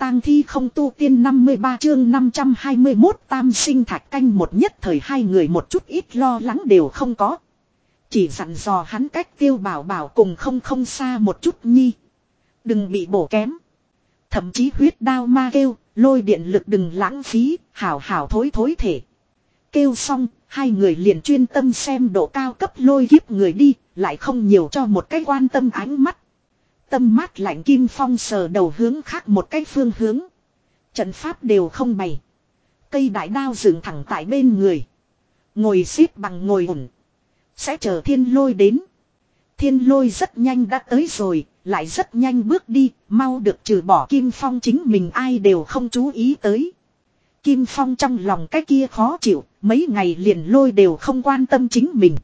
tang thi không tu tiên 53 chương 521 tam sinh thạch canh một nhất thời hai người một chút ít lo lắng đều không có. Chỉ dặn dò hắn cách Tiêu Bảo Bảo cùng không xa một chút nhi. Đừng bị bổ kém. Thậm chí huyết đao ma kêu, lôi điện lực đừng lãng phí, hảo hảo thối thể. Kêu xong, hai người liền chuyên tâm xem độ cao cấp lôi kiếp người đi, lại không nhiều cho một cái quan tâm ánh mắt. Tâm mát lạnh Kim Phong sờ đầu hướng khác một cái phương hướng. Trận pháp đều không bày. Cây đại đao dựng thẳng tại bên người. Ngồi xếp bằng ngồi ổn. Sẽ chờ thiên lôi đến. Thiên lôi rất nhanh đã tới rồi, lại rất nhanh bước đi, mau được trừ bỏ Kim Phong chính mình ai đều không chú ý tới. Kim Phong trong lòng cái kia khó chịu, mấy ngày liền lôi đều không quan tâm chính mình.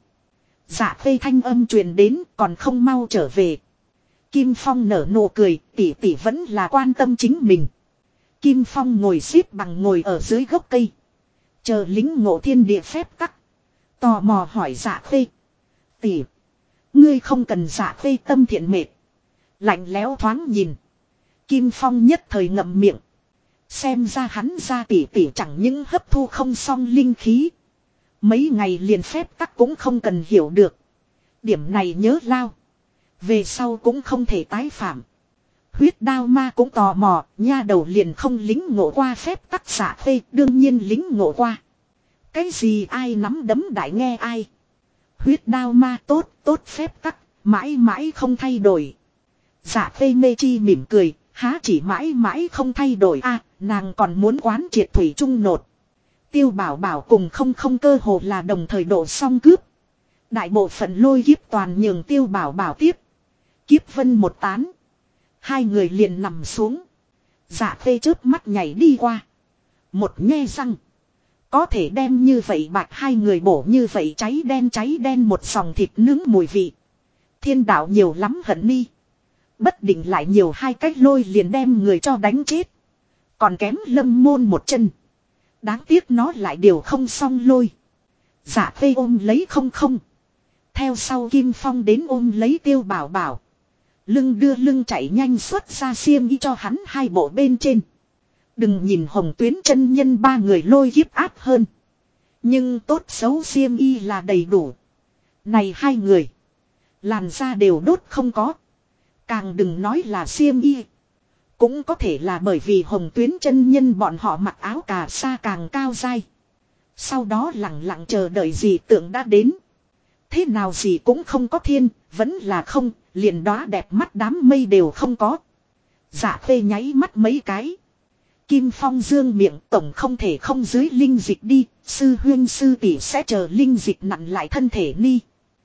Dạ phê thanh âm truyền đến còn không mau trở về. Kim Phong nở nụ cười, tỷ tỷ vẫn là quan tâm chính mình. Kim Phong ngồi xếp bằng ngồi ở dưới gốc cây. Chờ lính ngộ thiên địa phép tắc. Tò mò hỏi dạ phê. Tỷ, ngươi không cần dạ phê tâm thiện mệt. Lạnh lẽo thoáng nhìn. Kim Phong nhất thời ngậm miệng. Xem ra hắn ra tỷ tỷ chẳng những hấp thu không xong linh khí. Mấy ngày liền phép tắc cũng không cần hiểu được. Điểm này nhớ lao. Về sau cũng không thể tái phạm. Huyết đao ma cũng tò mò, nha đầu liền không lính ngộ qua phép tắc xạ phê, đương nhiên lính ngộ qua. Cái gì ai nắm đấm đại nghe ai. Huyết đao ma tốt phép tắc, mãi mãi không thay đổi. Dạ phê mê chi mỉm cười, há chỉ mãi mãi không thay đổi a, nàng còn muốn quán triệt thủy trung nột. Tiêu Bảo Bảo cùng không cơ hồ là đồng thời độ xong cướp. Đại bộ phận lôi kiếp toàn nhường Tiêu Bảo Bảo tiếp. Kiếp vân một tán. Hai người liền nằm xuống. Dạ phê chớp mắt nhảy đi qua. Một nhe răng. Có thể đem như vậy bạch hai người bổ như vậy cháy đen một dòng thịt nướng mùi vị. Thiên đạo nhiều lắm hận mi. Bất định lại nhiều hai cách lôi liền đem người cho đánh chết. Còn kém Lâm Môn một chân. Đáng tiếc nó lại điều không xong lôi. Dạ phê ôm lấy không. Theo sau Kim Phong đến ôm lấy Tiêu Bảo Bảo. Lưng đưa lưng chạy nhanh xuất ra xiêm y cho hắn hai bộ bên trên. Đừng nhìn Hồng Tuyến chân nhân ba người lôi kiếp áp hơn. Nhưng tốt xấu xiêm y là đầy đủ. Này hai người. Làn da đều đốt không có. Càng đừng nói là xiêm y. Cũng có thể là bởi vì Hồng Tuyến chân nhân bọn họ mặc áo cà sa càng cao dai. Sau đó lặng lặng chờ đợi gì tượng đã đến. Thế nào gì cũng không có thiên, vẫn là không, liền đóa đẹp mắt đám mây đều không có. Dạ phê nháy mắt mấy cái. Kim Phong dương miệng tổng không thể không dưới linh dịch đi, sư huyên sư tỷ sẽ chờ linh dịch nặn lại thân thể ni.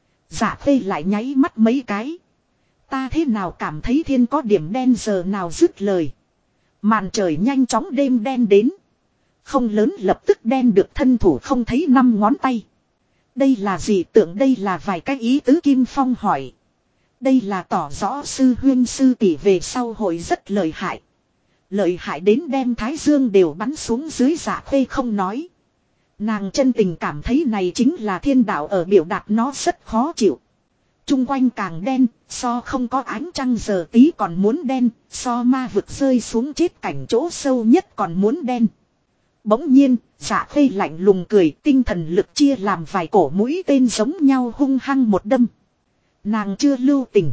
Dạ phê lại nháy mắt mấy cái. Ta thế nào cảm thấy thiên có điểm đen giờ nào dứt lời. Màn trời nhanh chóng đêm đen đến. Không lớn lập tức đen được thân thủ không thấy năm ngón tay. Đây là gì tượng đây là vài cái ý tứ Kim Phong hỏi. Đây là tỏ rõ sư huyên sư tỷ về sau hội rất lợi hại. Lợi hại đến đem thái dương đều bắn xuống dưới dạ phê không nói. Nàng chân tình cảm thấy này chính là thiên đạo ở biểu đạt nó rất khó chịu. Trung quanh càng đen, so không có ánh trăng giờ tí còn muốn đen, so ma vực rơi xuống chết cảnh chỗ sâu nhất còn muốn đen. Bỗng nhiên, dạ phê lạnh lùng cười, tinh thần lực chia làm vài cổ mũi tên giống nhau hung hăng một đâm. Nàng chưa lưu tình.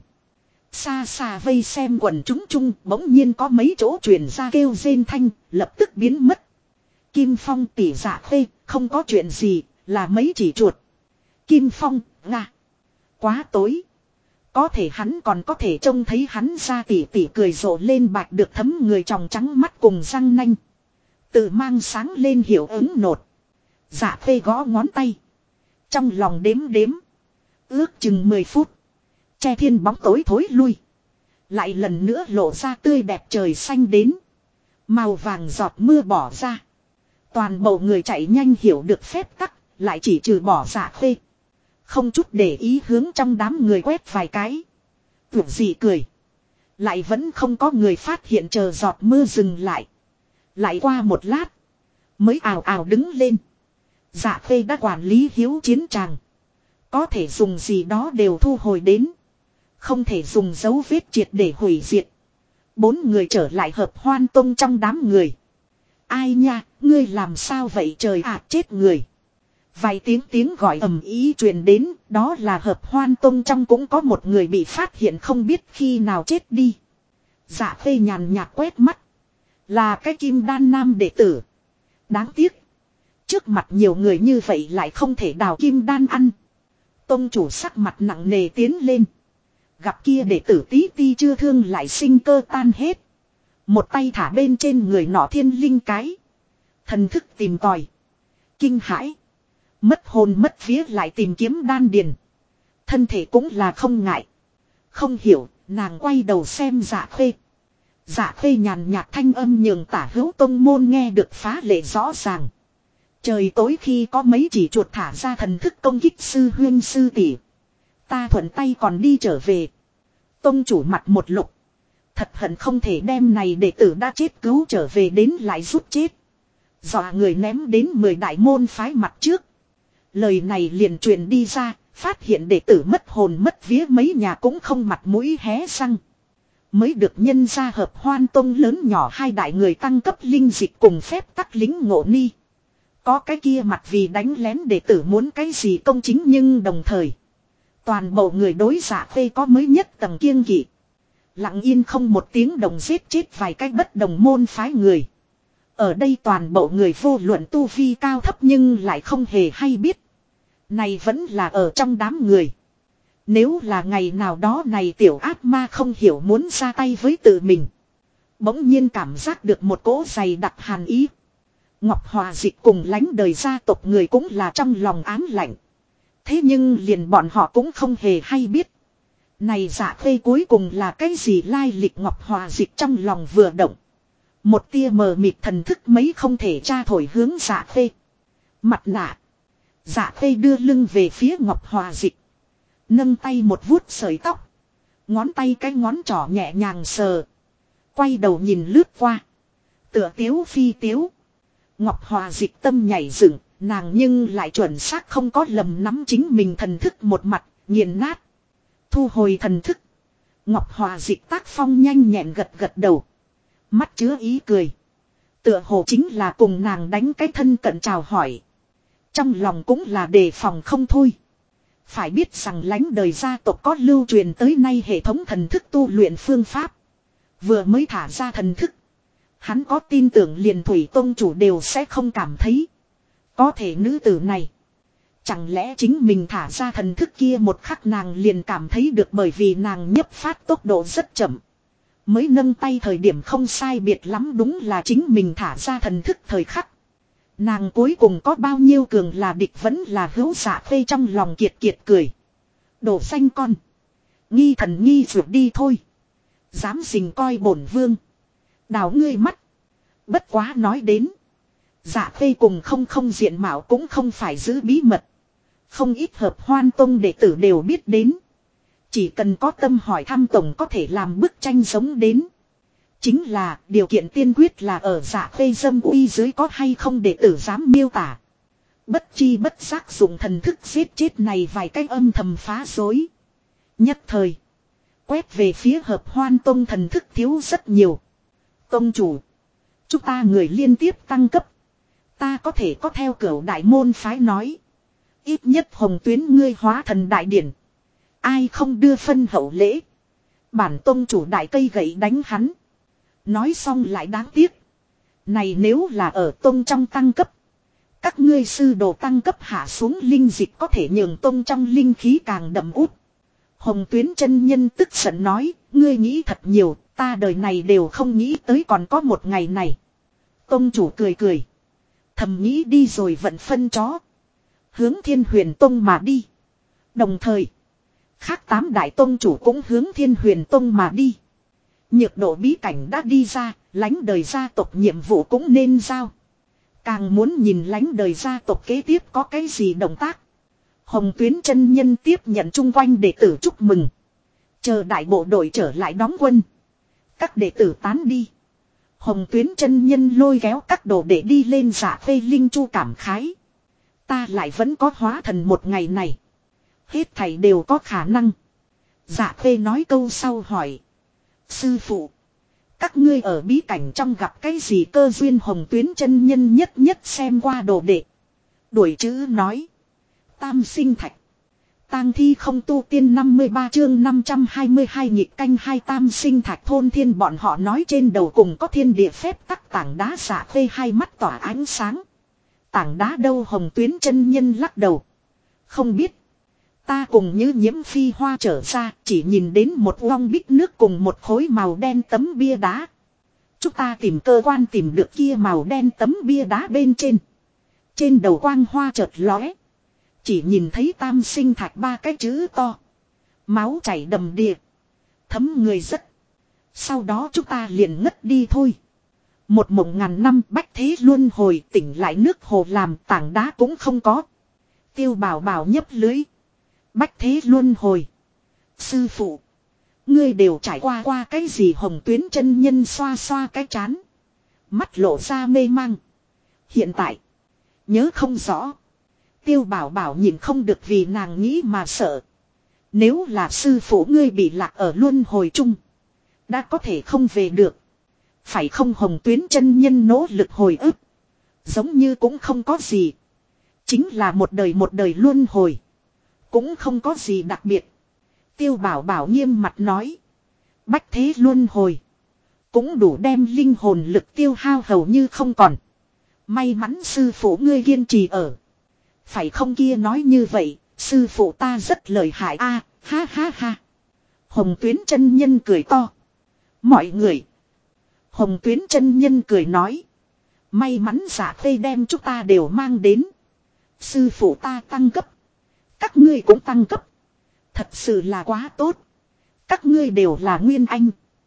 Xa xa vây xem quần chúng chung, bỗng nhiên có mấy chỗ truyền ra kêu rên thanh, lập tức biến mất. Kim Phong tỉ dạ phê, không có chuyện gì, là mấy chỉ chuột. Kim Phong, nga. Quá tối. Có thể hắn còn có thể trông thấy hắn ra tỉ cười rộ lên bạch được thấm người tròng trắng mắt cùng răng nanh. Tự mang sáng lên hiệu ứng nột. Dạ phê gõ ngón tay. Trong lòng đếm. Ước chừng 10 phút. Che thiên bóng tối thối lui. Lại lần nữa lộ ra tươi đẹp trời xanh đến. Màu vàng giọt mưa bỏ ra. Toàn bộ người chạy nhanh hiểu được phép tắc. Lại chỉ trừ bỏ dạ phê. Không chút để ý hướng trong đám người quét vài cái. Tưởng gì cười. Lại vẫn không có người phát hiện chờ giọt mưa dừng lại. Lại qua một lát. Mới ào ào đứng lên. Dạ phê đã quản lý hiếu chiến tràng. Có thể dùng gì đó đều thu hồi đến. Không thể dùng dấu vết triệt để hủy diệt. 4 người trở lại Hợp Hoan Tông trong đám người. Ai nha, ngươi làm sao vậy trời ạ, chết người. Vài tiếng gọi ầm ĩ truyền đến, đó là Hợp Hoan Tông trong cũng có một người bị phát hiện không biết khi nào chết đi. Dạ Khê nhàn nhạt quét mắt. Là cái Kim Đan Nam đệ tử. Đáng tiếc. Trước mặt nhiều người như vậy lại không thể đào Kim Đan ăn. Tông chủ sắc mặt nặng nề tiến lên. Gặp kia đệ tử tí ti chưa thương lại sinh cơ tan hết. Một tay thả bên trên người nọ thiên linh cái. Thần thức tìm tòi. Kinh hãi. Mất hồn mất vía lại tìm kiếm đan điền. Thân thể cũng là không ngại. Không hiểu, nàng quay đầu xem Dạ Khê. Dạ Khê nhàn nhạt thanh âm nhường Tả Hữu Tông môn nghe được phá lệ rõ ràng. Trời tối khi có mấy chỉ chuột thả ra thần thức công kích sư huyên sư tỷ. Ta thuận tay còn đi trở về. Tông chủ mặt một lục. Thật hận không thể đem này đệ tử đã chết cứu trở về đến lại rút chết. Dọa người ném đến 10 đại môn phái mặt trước. Lời này liền truyền đi ra, phát hiện đệ tử mất hồn mất vía mấy nhà cũng không mặt mũi hé răng. Mới được nhân ra Hợp Hoan Tông lớn nhỏ 2 đại người tăng cấp linh dịch cùng phép tắc lính ngộ ni. Có cái kia mặt vì đánh lén đệ tử muốn cái gì công chính nhưng đồng thời. Toàn bộ người đối Dạ Khê có mới nhất tầng kiêng kỵ. Lặng yên không một tiếng đồng giết chết vài cái bất đồng môn phái người. Ở đây toàn bộ người vô luận tu vi cao thấp nhưng lại không hề hay biết. Này vẫn là ở trong đám người. Nếu là ngày nào đó này tiểu ác ma không hiểu muốn ra tay với tự mình. Bỗng nhiên cảm giác được một cỗ dày đặc hàn ý. Ngọc Hòa Dịch cùng lánh đời gia tộc người cũng là trong lòng ám lạnh. Thế nhưng liền bọn họ cũng không hề hay biết. Này Dạ Khê cuối cùng là cái gì lai lịch Ngọc Hòa Dịch trong lòng vừa động. Một tia mờ mịt thần thức mấy không thể tra thổi hướng Dạ Khê. Mặt nạ. Dạ Khê đưa lưng về phía Ngọc Hòa Dịch. Nâng tay một vuốt sợi tóc. Ngón tay cái ngón trỏ nhẹ nhàng sờ. Quay đầu nhìn lướt qua. Tựa tiếu phi tiếu. Ngọc Hòa Dịch tâm nhảy dựng. Nàng nhưng lại chuẩn xác không có lầm nắm chính mình thần thức một mặt. Nghiền nát. Thu hồi thần thức. Ngọc Hòa Dịch tác phong nhanh nhẹn gật gật đầu. Mắt chứa ý cười. Tựa hồ chính là cùng nàng đánh cái thân cận chào hỏi. Trong lòng cũng là đề phòng không thôi. Phải biết rằng lánh đời gia tộc có lưu truyền tới nay hệ thống thần thức tu luyện phương pháp. Vừa mới thả ra thần thức. Hắn có tin tưởng liền Thủy Tông chủ đều sẽ không cảm thấy. Có thể nữ tử này. Chẳng lẽ chính mình thả ra thần thức kia một khắc nàng liền cảm thấy được bởi vì nàng nhấp phát tốc độ rất chậm. Mới nâng tay thời điểm không sai biệt lắm đúng là chính mình thả ra thần thức thời khắc. Nàng cuối cùng có bao nhiêu cường là địch vẫn là hữu Dạ Khê trong lòng kiệt kiệt cười. Đổ xanh con. Nghi thần nghi ruột đi thôi. Dám dình coi bổn vương. Đào ngươi mắt. Bất quá nói đến. Dạ Khê cùng không diện mạo cũng không phải giữ bí mật. Không ít Hợp Hoan Tông đệ tử đều biết đến. Chỉ cần có tâm hỏi thăm tổng có thể làm bức tranh giống đến. Chính là điều kiện tiên quyết là ở Dạ Khê dâm uy dưới có hay không đệ tử dám miêu tả. Bất chi bất giác dùng thần thức giết chết này vài cái âm thầm phá rối. Nhất thời. Quét về phía Hợp Hoan Tông thần thức thiếu rất nhiều. Tông chủ. Chúng ta người liên tiếp tăng cấp. Ta có thể có theo cửu đại môn phái nói. Ít nhất Hồng Tuyến ngươi hóa thần đại điển. Ai không đưa phân hậu lễ. Bản tông chủ đại cây gậy đánh hắn. Nói xong lại đáng tiếc. Này nếu là ở tông trong tăng cấp. Các ngươi sư đồ tăng cấp hạ xuống linh dịch có thể nhường tông trong linh khí càng đậm út. Hồng Tuyến chân nhân tức giận nói. Ngươi nghĩ thật nhiều. Ta đời này đều không nghĩ tới còn có một ngày này. Tông chủ cười cười. Thầm nghĩ đi rồi vận phân chó. Hướng Thiên Huyền Tông mà đi. Đồng thời. Khác 8 đại tông chủ cũng hướng Thiên Huyền Tông mà đi. Nhược độ bí cảnh đã đi ra, lánh đời gia tộc nhiệm vụ cũng nên giao. Càng muốn nhìn lánh đời gia tộc kế tiếp có cái gì động tác. Hồng Tuyến chân nhân tiếp nhận chung quanh đệ tử chúc mừng. Chờ đại bộ đội trở lại đóng quân. Các đệ tử tán đi. Hồng Tuyến chân nhân lôi kéo các đồ đệ đi lên Dạ Khê linh chu cảm khái. Ta lại vẫn có hóa thần một ngày này. Hết thảy đều có khả năng. Dạ Khê nói câu sau hỏi. Sư phụ. Các ngươi ở bí cảnh trong gặp cái gì cơ duyên Hồng Tuyến chân nhân nhất nhất xem qua đồ đệ. Đuổi chữ nói. Tam sinh thạch. Tang thi không tu tiên 53 chương 522 nhịp canh hai tam sinh thạch thôn thiên bọn họ nói trên đầu cùng có thiên địa phép tắc tảng đá xạ khê hai mắt tỏa ánh sáng. Tảng đá đâu Hồng Tuyến chân nhân lắc đầu. Không biết. Ta cùng như nhiễm phi hoa trở ra chỉ nhìn đến một long bích nước cùng một khối màu đen tấm bia đá. Chúng ta tìm cơ quan tìm được kia màu đen tấm bia đá bên trên. Trên đầu quang hoa chợt lóe. Chỉ nhìn thấy tam sinh thạch ba cái chữ to. Máu chảy đầm đìa. Thấm người rất. Sau đó chúng ta liền ngất đi thôi. Một mộng ngàn năm bách thế luân hồi tỉnh lại nước hồ làm tảng đá cũng không có. Tiêu bảo bảo nhấp lưới. Bách thế luân hồi. Sư phụ. Ngươi đều trải qua cái gì Hồng Tuyến chân nhân xoa xoa cái chán. Mắt lộ ra mê mang. Hiện tại. Nhớ không rõ. Tiêu bảo bảo nhìn không được vì nàng nghĩ mà sợ. Nếu là sư phụ ngươi bị lạc ở luân hồi chung. Đã có thể không về được. Phải không Hồng Tuyến chân nhân nỗ lực hồi ức. Giống như cũng không có gì. Chính là một đời luân hồi. Cũng không có gì đặc biệt. Tiêu bảo bảo nghiêm mặt nói. Bách thế luân hồi. Cũng đủ đem linh hồn lực tiêu hao hầu như không còn. May mắn sư phụ ngươi kiên trì ở. Phải không kia nói như vậy. Sư phụ ta rất lợi hại a ha ha ha. Hồng Tuyến chân nhân cười to. Mọi người. Hồng Tuyến chân nhân cười nói. May mắn giả khê đem chúng ta đều mang đến. Sư phụ ta tăng cấp. Các ngươi cũng tăng cấp. Thật sự là quá tốt. Các ngươi đều là nguyên anh.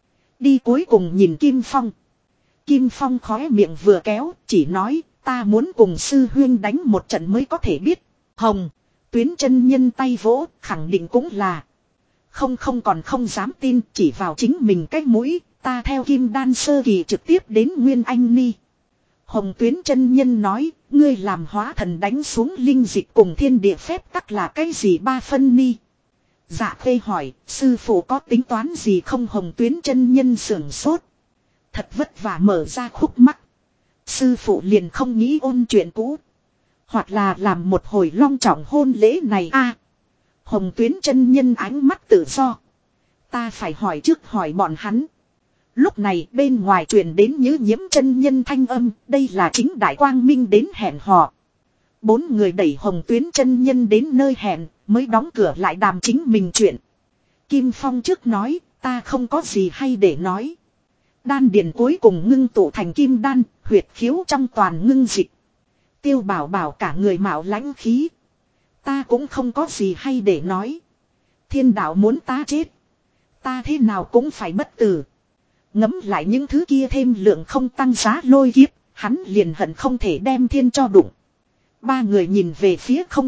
Đi cuối cùng nhìn Kim Phong. Kim Phong khóe miệng vừa kéo. Chỉ nói ta muốn cùng sư huyên đánh một trận mới có thể biết. Hồng Tuyến chân nhân tay vỗ khẳng định cũng là. Không còn không dám tin. Chỉ vào chính mình cái mũi. Ta theo Kim Đan sơ kỳ trực tiếp đến Nguyên Anh Ni. Hồng Tuyến chân nhân nói, ngươi làm hóa thần đánh xuống linh dịch cùng thiên địa phép tắc là cái gì ba phân ni? Dạ khê hỏi, sư phụ có tính toán gì không Hồng Tuyến chân nhân sưởng sốt. Thật vất vả mở ra khúc mắc. Sư phụ liền không nghĩ ôn chuyện cũ. Hoặc là làm một hồi long trọng hôn lễ này a. Hồng Tuyến chân nhân ánh mắt tự do. Ta phải hỏi trước hỏi bọn hắn. Lúc này bên ngoài truyền đến như nhiễm chân nhân thanh âm, đây là chính đại quang minh đến hẹn hò. Bốn người đẩy Hồng Tuyến chân nhân đến nơi hẹn, mới đóng cửa lại đàm chính mình chuyện. Kim Phong trước nói, ta không có gì hay để nói. Đan điền cuối cùng ngưng tụ thành kim đan, huyệt khiếu trong toàn ngưng dịch. Tiêu bảo bảo cả người mạo lãnh khí. Ta cũng không có gì hay để nói. Thiên đạo muốn ta chết. Ta thế nào cũng phải bất tử. Ngấm lại những thứ kia thêm lượng không tăng giá lôi kiếp, hắn liền hận không thể đem thiên cho đụng. Ba người nhìn về phía không.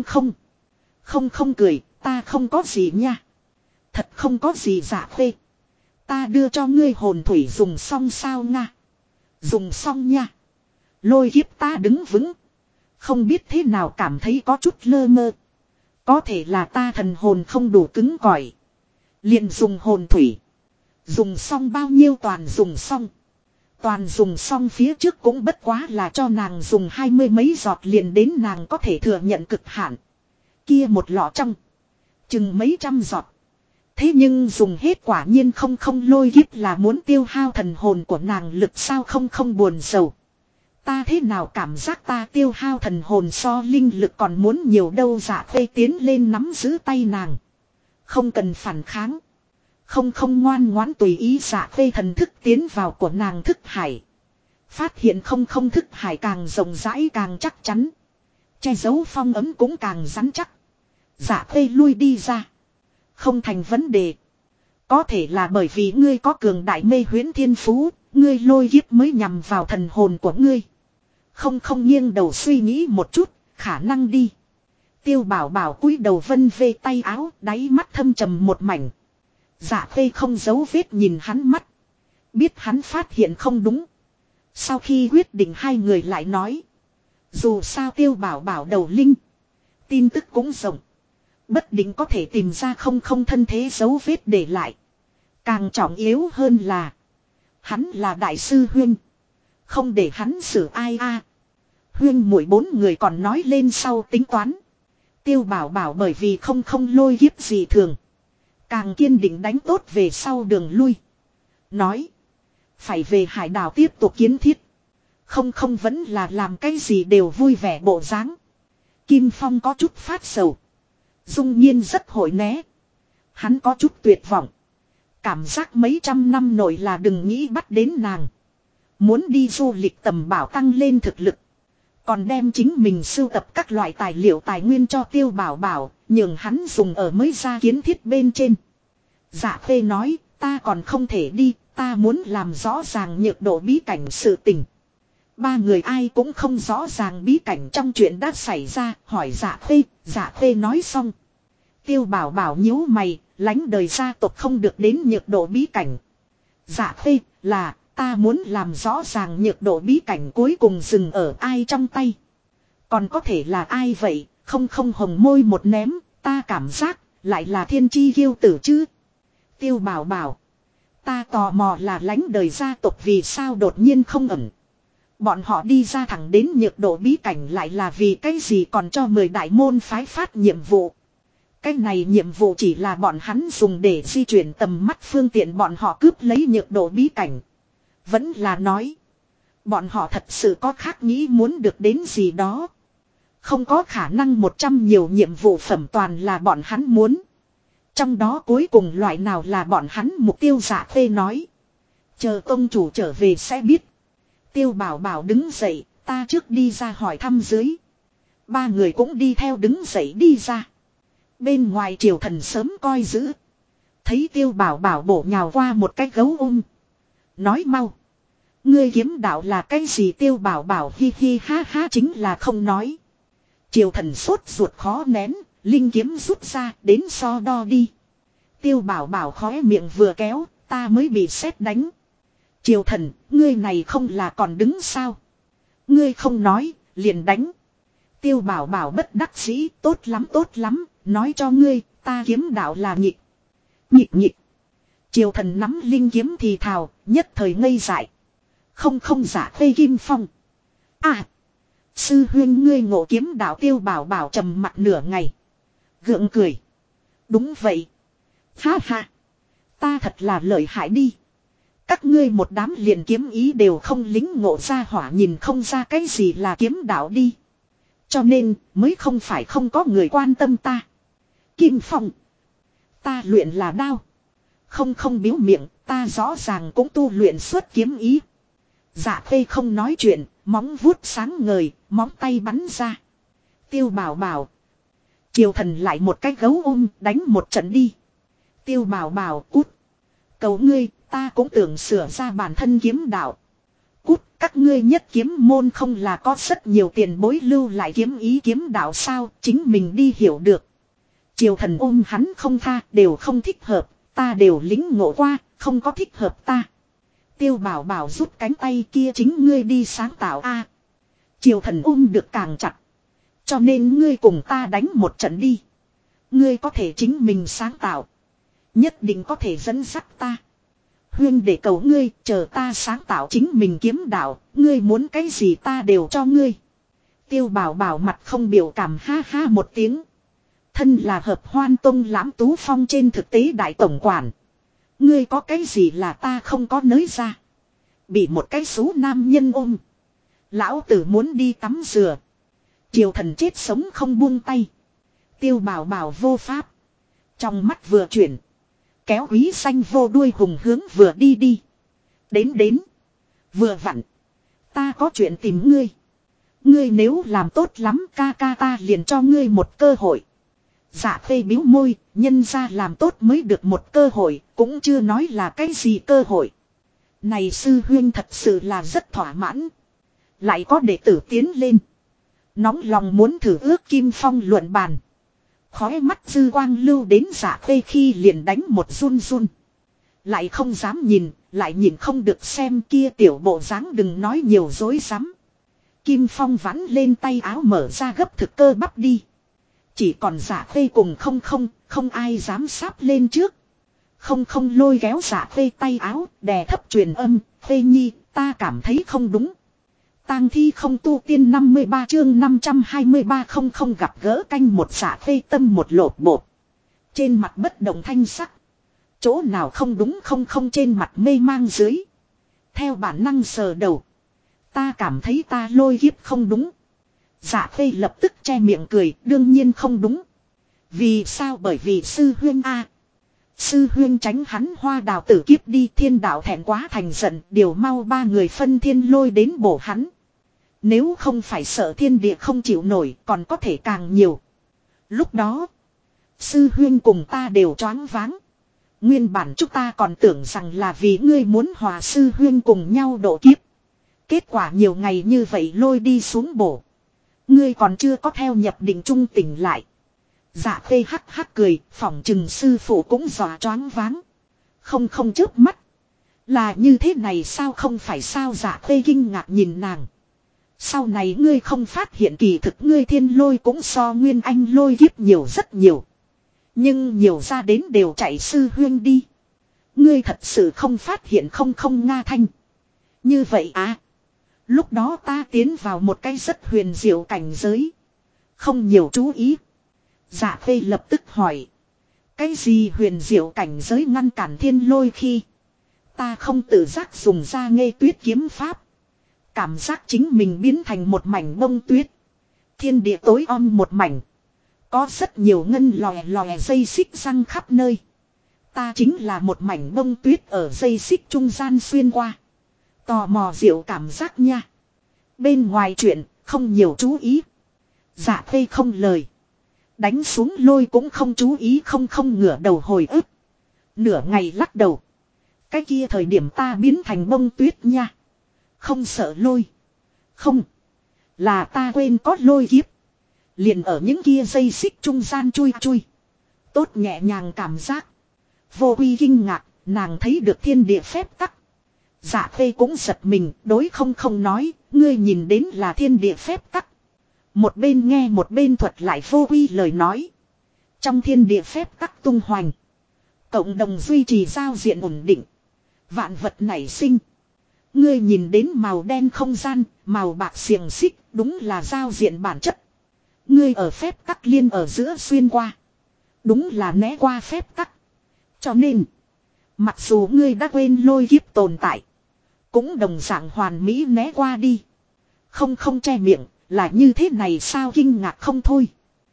Không cười, ta không có gì nha. Thật không có gì dạ khê. Ta đưa cho ngươi hồn thủy dùng xong sao nga. Dùng xong nha. Lôi kiếp ta đứng vững. Không biết thế nào cảm thấy có chút lơ mơ. Có thể là ta thần hồn không đủ cứng cỏi. Liền dùng hồn thủy. Dùng xong bao nhiêu toàn dùng xong. Toàn dùng xong phía trước cũng bất quá là cho nàng dùng 20 mấy giọt liền đến nàng có thể thừa nhận cực hạn. Kia một lọ trong. Chừng mấy trăm giọt. Thế nhưng dùng hết quả nhiên không lôi kiếp là muốn tiêu hao thần hồn của nàng lực sao không buồn sầu. Ta thế nào cảm giác ta tiêu hao thần hồn so linh lực còn muốn nhiều đâu dạ khê tiến lên nắm giữ tay nàng. Không cần phản kháng. Không ngoan ngoãn tùy ý dạ khê thần thức tiến vào của nàng thức hải. Phát hiện không thức hải càng rộng rãi càng chắc chắn. Che giấu phong ấm cũng càng rắn chắc. Dạ khê lui đi ra. Không thành vấn đề. Có thể là bởi vì ngươi có cường đại mê huyễn thiên phú. Ngươi lôi kiếp mới nhằm vào thần hồn của ngươi. Không nghiêng đầu suy nghĩ một chút. Khả năng đi. Tiêu bảo bảo cúi đầu vân về tay áo. Đáy mắt thâm trầm một mảnh. Dạ khê không giấu vết nhìn hắn mắt. Biết hắn phát hiện không đúng. Sau khi quyết định hai người lại nói. Dù sao tiêu bảo bảo đầu linh. Tin tức cũng rộng. Bất định có thể tìm ra không thân thế dấu vết để lại. Càng trọng yếu hơn là. Hắn là đại sư huynh. Không để hắn xử ai a. Huynh muội bốn người còn nói lên sau tính toán. Tiêu Bảo Bảo bởi vì không lôi kiếp gì thường. Càng kiên định đánh tốt về sau đường lui. Nói. Phải về hải đảo tiếp tục kiến thiết. Không vẫn là làm cái gì đều vui vẻ bộ dáng. Kim Phong có chút phát sầu. Dung Nhiên rất hội né. Hắn có chút tuyệt vọng. Cảm giác mấy trăm năm nội là đừng nghĩ bắt đến nàng. Muốn đi du lịch tầm bảo tăng lên thực lực. Còn đem chính mình sưu tập các loại tài liệu tài nguyên cho Tiêu Bảo Bảo. Nhường hắn dùng ở mới ra kiến thiết bên trên. Dạ Khê nói ta còn không thể đi. Ta muốn làm rõ ràng nhược độ bí cảnh sự tình. Ba người ai cũng không rõ ràng bí cảnh trong chuyện đã xảy ra. Hỏi Dạ Khê. Dạ Khê nói xong. Tiêu Bảo Bảo nhíu mày. Lánh đời gia tộc không được đến nhược độ bí cảnh. Dạ Khê là ta muốn làm rõ ràng nhược độ bí cảnh cuối cùng dừng ở ai trong tay. Còn có thể là ai vậy? Không hồng môi một ném. Ta cảm giác lại là thiên chi kiêu tử chứ. Tiêu Bảo Bảo. Ta tò mò là lánh đời gia tộc vì sao đột nhiên không ẩn. Bọn họ đi ra thẳng đến nhược độ bí cảnh lại là vì cái gì còn cho 10 đại môn phái phát nhiệm vụ. Cái này nhiệm vụ chỉ là bọn hắn dùng để di chuyển tầm mắt phương tiện bọn họ cướp lấy nhược độ bí cảnh. Vẫn là nói. Bọn họ thật sự có khác nghĩ muốn được đến gì đó. Không có khả năng 100 nhiều nhiệm vụ phẩm toàn là bọn hắn muốn. Trong đó cuối cùng loại nào là bọn hắn mục tiêu. Dạ Khê nói. Chờ tông chủ trở về sẽ biết. Tiêu Bảo Bảo đứng dậy. Ta trước đi ra hỏi thăm dưới. Ba người cũng đi theo đứng dậy đi ra. Bên ngoài triều thần sớm coi giữ. Thấy Tiêu Bảo Bảo bổ nhào qua một cái gấu nói mau. Ngươi kiếm đạo là cái gì? Tiêu Bảo Bảo hi hi ha ha chính là không nói. Triều thần sốt ruột khó nén. Linh kiếm rút ra đến so đo đi. Tiêu Bảo Bảo khóe miệng vừa kéo. Ta mới bị sét đánh. Triều thần ngươi này không là còn đứng sao? Ngươi không nói liền đánh. Tiêu Bảo Bảo bất đắc dĩ. Tốt lắm. Nói cho ngươi, ta kiếm đạo là nhịp. Nhịp. Triều thần nắm linh kiếm thì thào, nhất thời ngây dại. Không Dạ Khê Kim Phong. À, sư huynh ngươi ngộ kiếm đạo. Tiêu Bảo Bảo trầm mặt nửa ngày. Gượng cười. Đúng vậy. Ha ha. Ta thật là lợi hại đi. Các ngươi một đám liền kiếm ý đều không lính ngộ ra hỏa nhìn không ra cái gì là kiếm đạo đi. Cho nên mới không phải không có người quan tâm ta. Kim Phong. Ta luyện là đao. Không biếu miệng. Ta rõ ràng cũng tu luyện xuất kiếm ý. Dạ Khê không nói chuyện. Móng vuốt sáng ngời. Móng tay bắn ra. Tiêu Bảo Bảo. Triều thần lại một cái gấu đánh một trận đi. Tiêu Bảo Bảo cút. Cầu ngươi. Ta cũng tưởng sửa ra bản thân kiếm đạo. Cút, các ngươi nhất kiếm môn không là có rất nhiều tiền bối lưu lại kiếm ý kiếm đạo sao? Chính mình đi hiểu được. Triều thần hắn không tha, đều không thích hợp, ta đều lính ngộ qua, không có thích hợp ta. Tiêu Bảo Bảo rút cánh tay kia chính ngươi đi sáng tạo a. Triều thần được càng chặt. Cho nên ngươi cùng ta đánh một trận đi. Ngươi có thể chính mình sáng tạo. Nhất định có thể dẫn dắt ta. Huyên để cầu ngươi, chờ ta sáng tạo chính mình kiếm đạo, ngươi muốn cái gì ta đều cho ngươi. Tiêu Bảo Bảo mặt không biểu cảm ha ha một tiếng. Thân là Hợp Hoan Tông Lãm Tú Phong trên thực tế đại tổng quản. Ngươi có cái gì là ta không có nới ra. Bị một cái số nam nhân ôm. Lão tử muốn đi tắm rửa. Triều thần chết sống không buông tay. Tiêu Bảo Bảo vô pháp. Trong mắt vừa chuyển. Kéo quý xanh vô đuôi hùng hướng vừa đi. Đến. Vừa vặn. Ta có chuyện tìm ngươi. Ngươi nếu làm tốt lắm ca ta liền cho ngươi một cơ hội. Dạ Khê bĩu môi, nhân ra làm tốt mới được một cơ hội, cũng chưa nói là cái gì cơ hội. Này sư huyên thật sự là rất thỏa mãn. Lại có đệ tử tiến lên. Nóng lòng muốn thử ước Kim Phong luận bàn. Khói mắt dư quang lưu đến Dạ Khê khi liền đánh một run. Lại không dám nhìn, lại nhìn không được xem kia tiểu bộ dáng đừng nói nhiều dối rắm. Kim Phong vắn lên tay áo mở ra gấp thực cơ bắp đi. Chỉ còn Dạ Khê cùng không ai dám sáp lên trước. Không lôi kéo Dạ Phê tay áo, đè thấp truyền âm, Phê Nhi, ta cảm thấy không đúng. Tang thi không tu tiên 53 chương 523 không gặp gỡ canh một. Dạ Phê tâm một lột bột. Trên mặt bất động thanh sắc. Chỗ nào không đúng không trên mặt mê mang dưới. Theo bản năng sờ đầu. Ta cảm thấy ta lôi kiếp không đúng. Dạ Phê lập tức che miệng cười, đương nhiên không đúng. Vì sao? Bởi vì sư huyên a. Sư huyên tránh hắn hoa đào tử kiếp đi, thiên đạo thẹn quá thành giận, điều mau ba người phân thiên lôi đến bổ hắn. Nếu không phải sợ thiên địa không chịu nổi, còn có thể càng nhiều. Lúc đó, sư huyên cùng ta đều choáng váng. Nguyên bản chúng ta còn tưởng rằng là vì ngươi muốn hòa sư huyên cùng nhau độ kiếp. Kết quả nhiều ngày như vậy lôi đi xuống bổ. Ngươi còn chưa có theo nhập định trung tỉnh lại. Dạ Phê hắc hắc cười, phỏng chừng sư phụ cũng dọa choáng váng. Không chớp mắt. Là như thế này sao? Không phải sao? Dạ Phê kinh ngạc nhìn nàng. Sau này ngươi không phát hiện kỳ thực ngươi thiên lôi cũng so Nguyên Anh lôi kiếp nhiều rất nhiều. Nhưng nhiều ra đến đều chạy sư huyên đi. Ngươi thật sự không phát hiện không Nga Thanh. Như vậy à. Lúc đó ta tiến vào một cái rất huyền diệu cảnh giới. Không nhiều chú ý. Dạ Phê lập tức hỏi. Cái gì huyền diệu cảnh giới? Ngăn cản thiên lôi khi ta không tự giác dùng ra Nghê Tuyết kiếm pháp. Cảm giác chính mình biến thành một mảnh bông tuyết. Thiên địa tối om một mảnh. Có rất nhiều ngân lòe dây xích răng khắp nơi. Ta chính là một mảnh bông tuyết ở dây xích trung gian xuyên qua. Tò mò diệu cảm giác nha. Bên ngoài chuyện không nhiều chú ý. Dạ Phê không lời. Đánh xuống lôi cũng không chú ý, không ngửa đầu hồi ức. Nửa ngày lắc đầu. Cái kia thời điểm ta biến thành bông tuyết nha. Không sợ lôi. Không. Là ta quên có lôi kiếp. Liền ở những kia dây xích trung gian chui. Tốt nhẹ nhàng cảm giác. Vô quy kinh ngạc, nàng thấy được thiên địa phép tắc. Dạ Phê cũng giật mình, đối không nói, ngươi nhìn đến là thiên địa phép tắc. Một bên nghe một bên thuật lại vô quy lời nói. Trong thiên địa phép tắc tung hoành. Cộng đồng duy trì giao diện ổn định. Vạn vật nảy sinh. Ngươi nhìn đến màu đen không gian, màu bạc xiềng xích, đúng là giao diện bản chất. Ngươi ở phép tắc liên ở giữa xuyên qua. Đúng là né qua phép tắc. Cho nên, mặc dù ngươi đã quên lôi kiếp tồn tại, cũng đồng dạng hoàn mỹ né qua đi. Không che miệng, là như thế này sao? Kinh ngạc không thôi.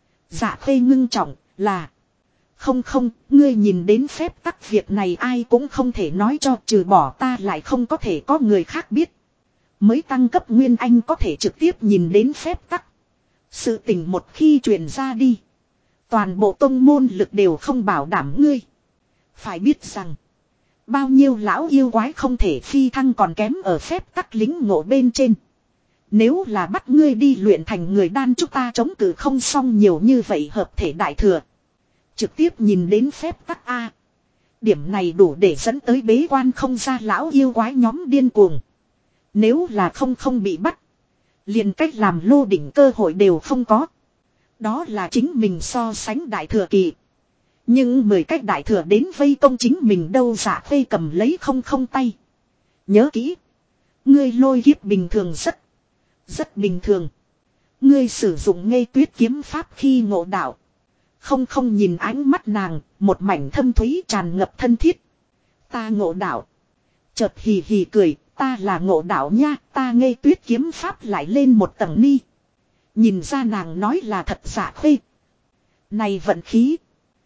Dạ Phê ngưng trọng, là không, ngươi nhìn đến phép tắc việc này ai cũng không thể nói cho, trừ bỏ ta lại không có thể có người khác biết. Mới tăng cấp Nguyên Anh có thể trực tiếp nhìn đến phép tắc. Sự tình một khi truyền ra đi, toàn bộ tông môn lực đều không bảo đảm ngươi. Phải biết rằng, bao nhiêu lão yêu quái không thể phi thăng còn kém ở phép tắc lính ngộ bên trên. Nếu là bắt ngươi đi luyện thành người đan, chúng ta chống cự không xong nhiều như vậy hợp thể đại thừa. Trực tiếp nhìn đến phép tắc A. Điểm này đủ để dẫn tới bế quan không ra lão yêu quái nhóm điên cuồng. Nếu là không bị bắt, liền cách làm lô đỉnh cơ hội đều không có. Đó là chính mình so sánh đại thừa kỳ. Nhưng 10 cách đại thừa đến vây công chính mình đâu? Dạ Phê cầm lấy không tay. Nhớ kỹ. Ngươi lôi kiếp bình thường rất bình thường. Ngươi sử dụng Nghê Tuyết kiếm pháp khi ngộ đạo. Không nhìn ánh mắt nàng, một mảnh thâm thúy tràn ngập thân thiết. Ta ngộ đạo. Chợt hì hì cười, ta là ngộ đạo nha, ta Nghê Tuyết kiếm pháp lại lên một tầng ni. Nhìn ra nàng nói là thật. Dạ Phê. Này vận khí.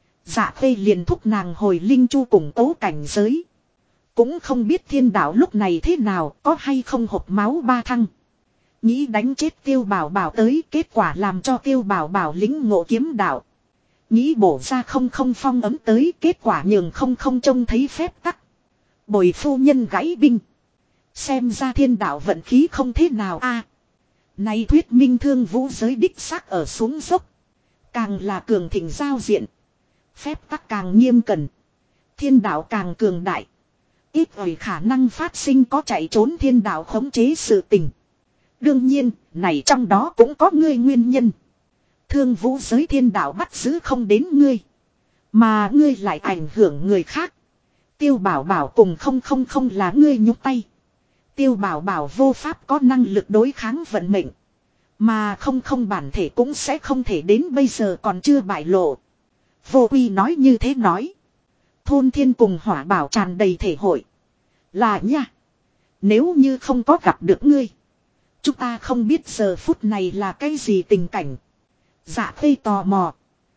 Dạ Phê liền thúc nàng hồi linh chu cùng tố cảnh giới. Cũng không biết thiên đạo lúc này thế nào, có hay không hộp máu ba thăng. Nghĩ đánh chết Tiêu Bảo Bảo tới, kết quả làm cho Tiêu Bảo Bảo lính ngộ kiếm đạo. Nghĩ bổ ra không phong ấm tới, kết quả nhường không trông thấy phép tắc. Bồi phu nhân gãy binh. Xem ra thiên đạo vận khí không thế nào a. Này thuyết minh Thương Vũ giới đích xác ở xuống dốc. Càng là cường thịnh giao diện, phép tắc càng nghiêm cẩn, thiên đạo càng cường đại. Ít ỏi khả năng phát sinh có chạy trốn thiên đạo khống chế sự tình. Đương nhiên, này trong đó cũng có ngươi nguyên nhân. Thương Vũ giới thiên đạo bắt giữ không đến ngươi, mà ngươi lại ảnh hưởng người khác. Tiêu bảo bảo cùng không là ngươi nhúc tay. Tiêu bảo bảo vô pháp có năng lực đối kháng vận mệnh. Mà không bản thể cũng sẽ không thể đến bây giờ còn chưa bại lộ. Vô Quy nói như thế nói. Thôn Thiên cùng Hỏa Bảo tràn đầy thể hội. Là nha. Nếu như không có gặp được ngươi. Chúng ta không biết giờ phút này là cái gì tình cảnh. Dạ Khê tò mò.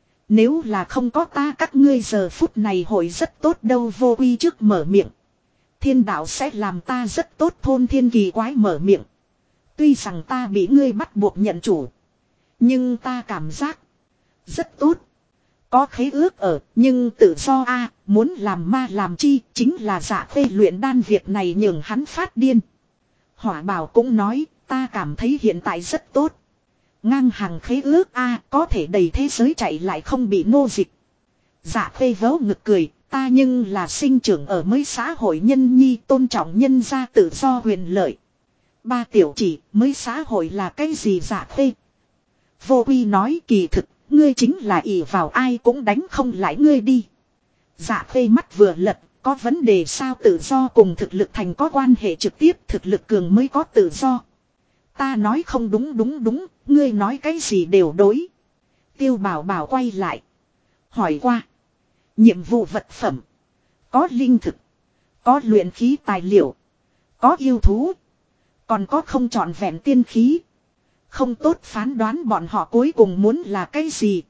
Nếu là không có ta các ngươi giờ phút này hội rất tốt đâu. Vô Quy trước mở miệng. Thiên đạo sẽ làm ta rất tốt. Thôn Thiên kỳ quái mở miệng. Tuy rằng ta bị ngươi bắt buộc nhận chủ. Nhưng ta cảm giác rất tốt. Có khế ước ở, nhưng tự do a muốn làm ma làm chi, chính là Dạ Khê luyện đan việc này nhường hắn phát điên. Hỏa Bảo cũng nói, ta cảm thấy hiện tại rất tốt. Ngang hàng khế ước a có thể đầy thế giới chạy lại không bị nô dịch. Dạ Khê vớ ngực cười, ta nhưng là sinh trưởng ở mới xã hội nhân nhi, tôn trọng nhân gia tự do quyền lợi. Ba tiểu chỉ, mới xã hội là cái gì Dạ Khê? Vô Quy nói kỳ thực. Ngươi chính là ỷ vào ai cũng đánh không lại ngươi đi. Dạ Khê mắt vừa lật, có vấn đề sao tự do cùng thực lực thành có quan hệ trực tiếp, thực lực cường mới có tự do. Ta nói không đúng, ngươi nói cái gì đều đối. Tiêu Bảo Bảo quay lại. Hỏi qua. Nhiệm vụ vật phẩm. Có linh thực. Có luyện khí tài liệu. Có yêu thú. Còn có không trọn vẹn tiên khí. Không tốt phán đoán bọn họ cuối cùng muốn là cái gì.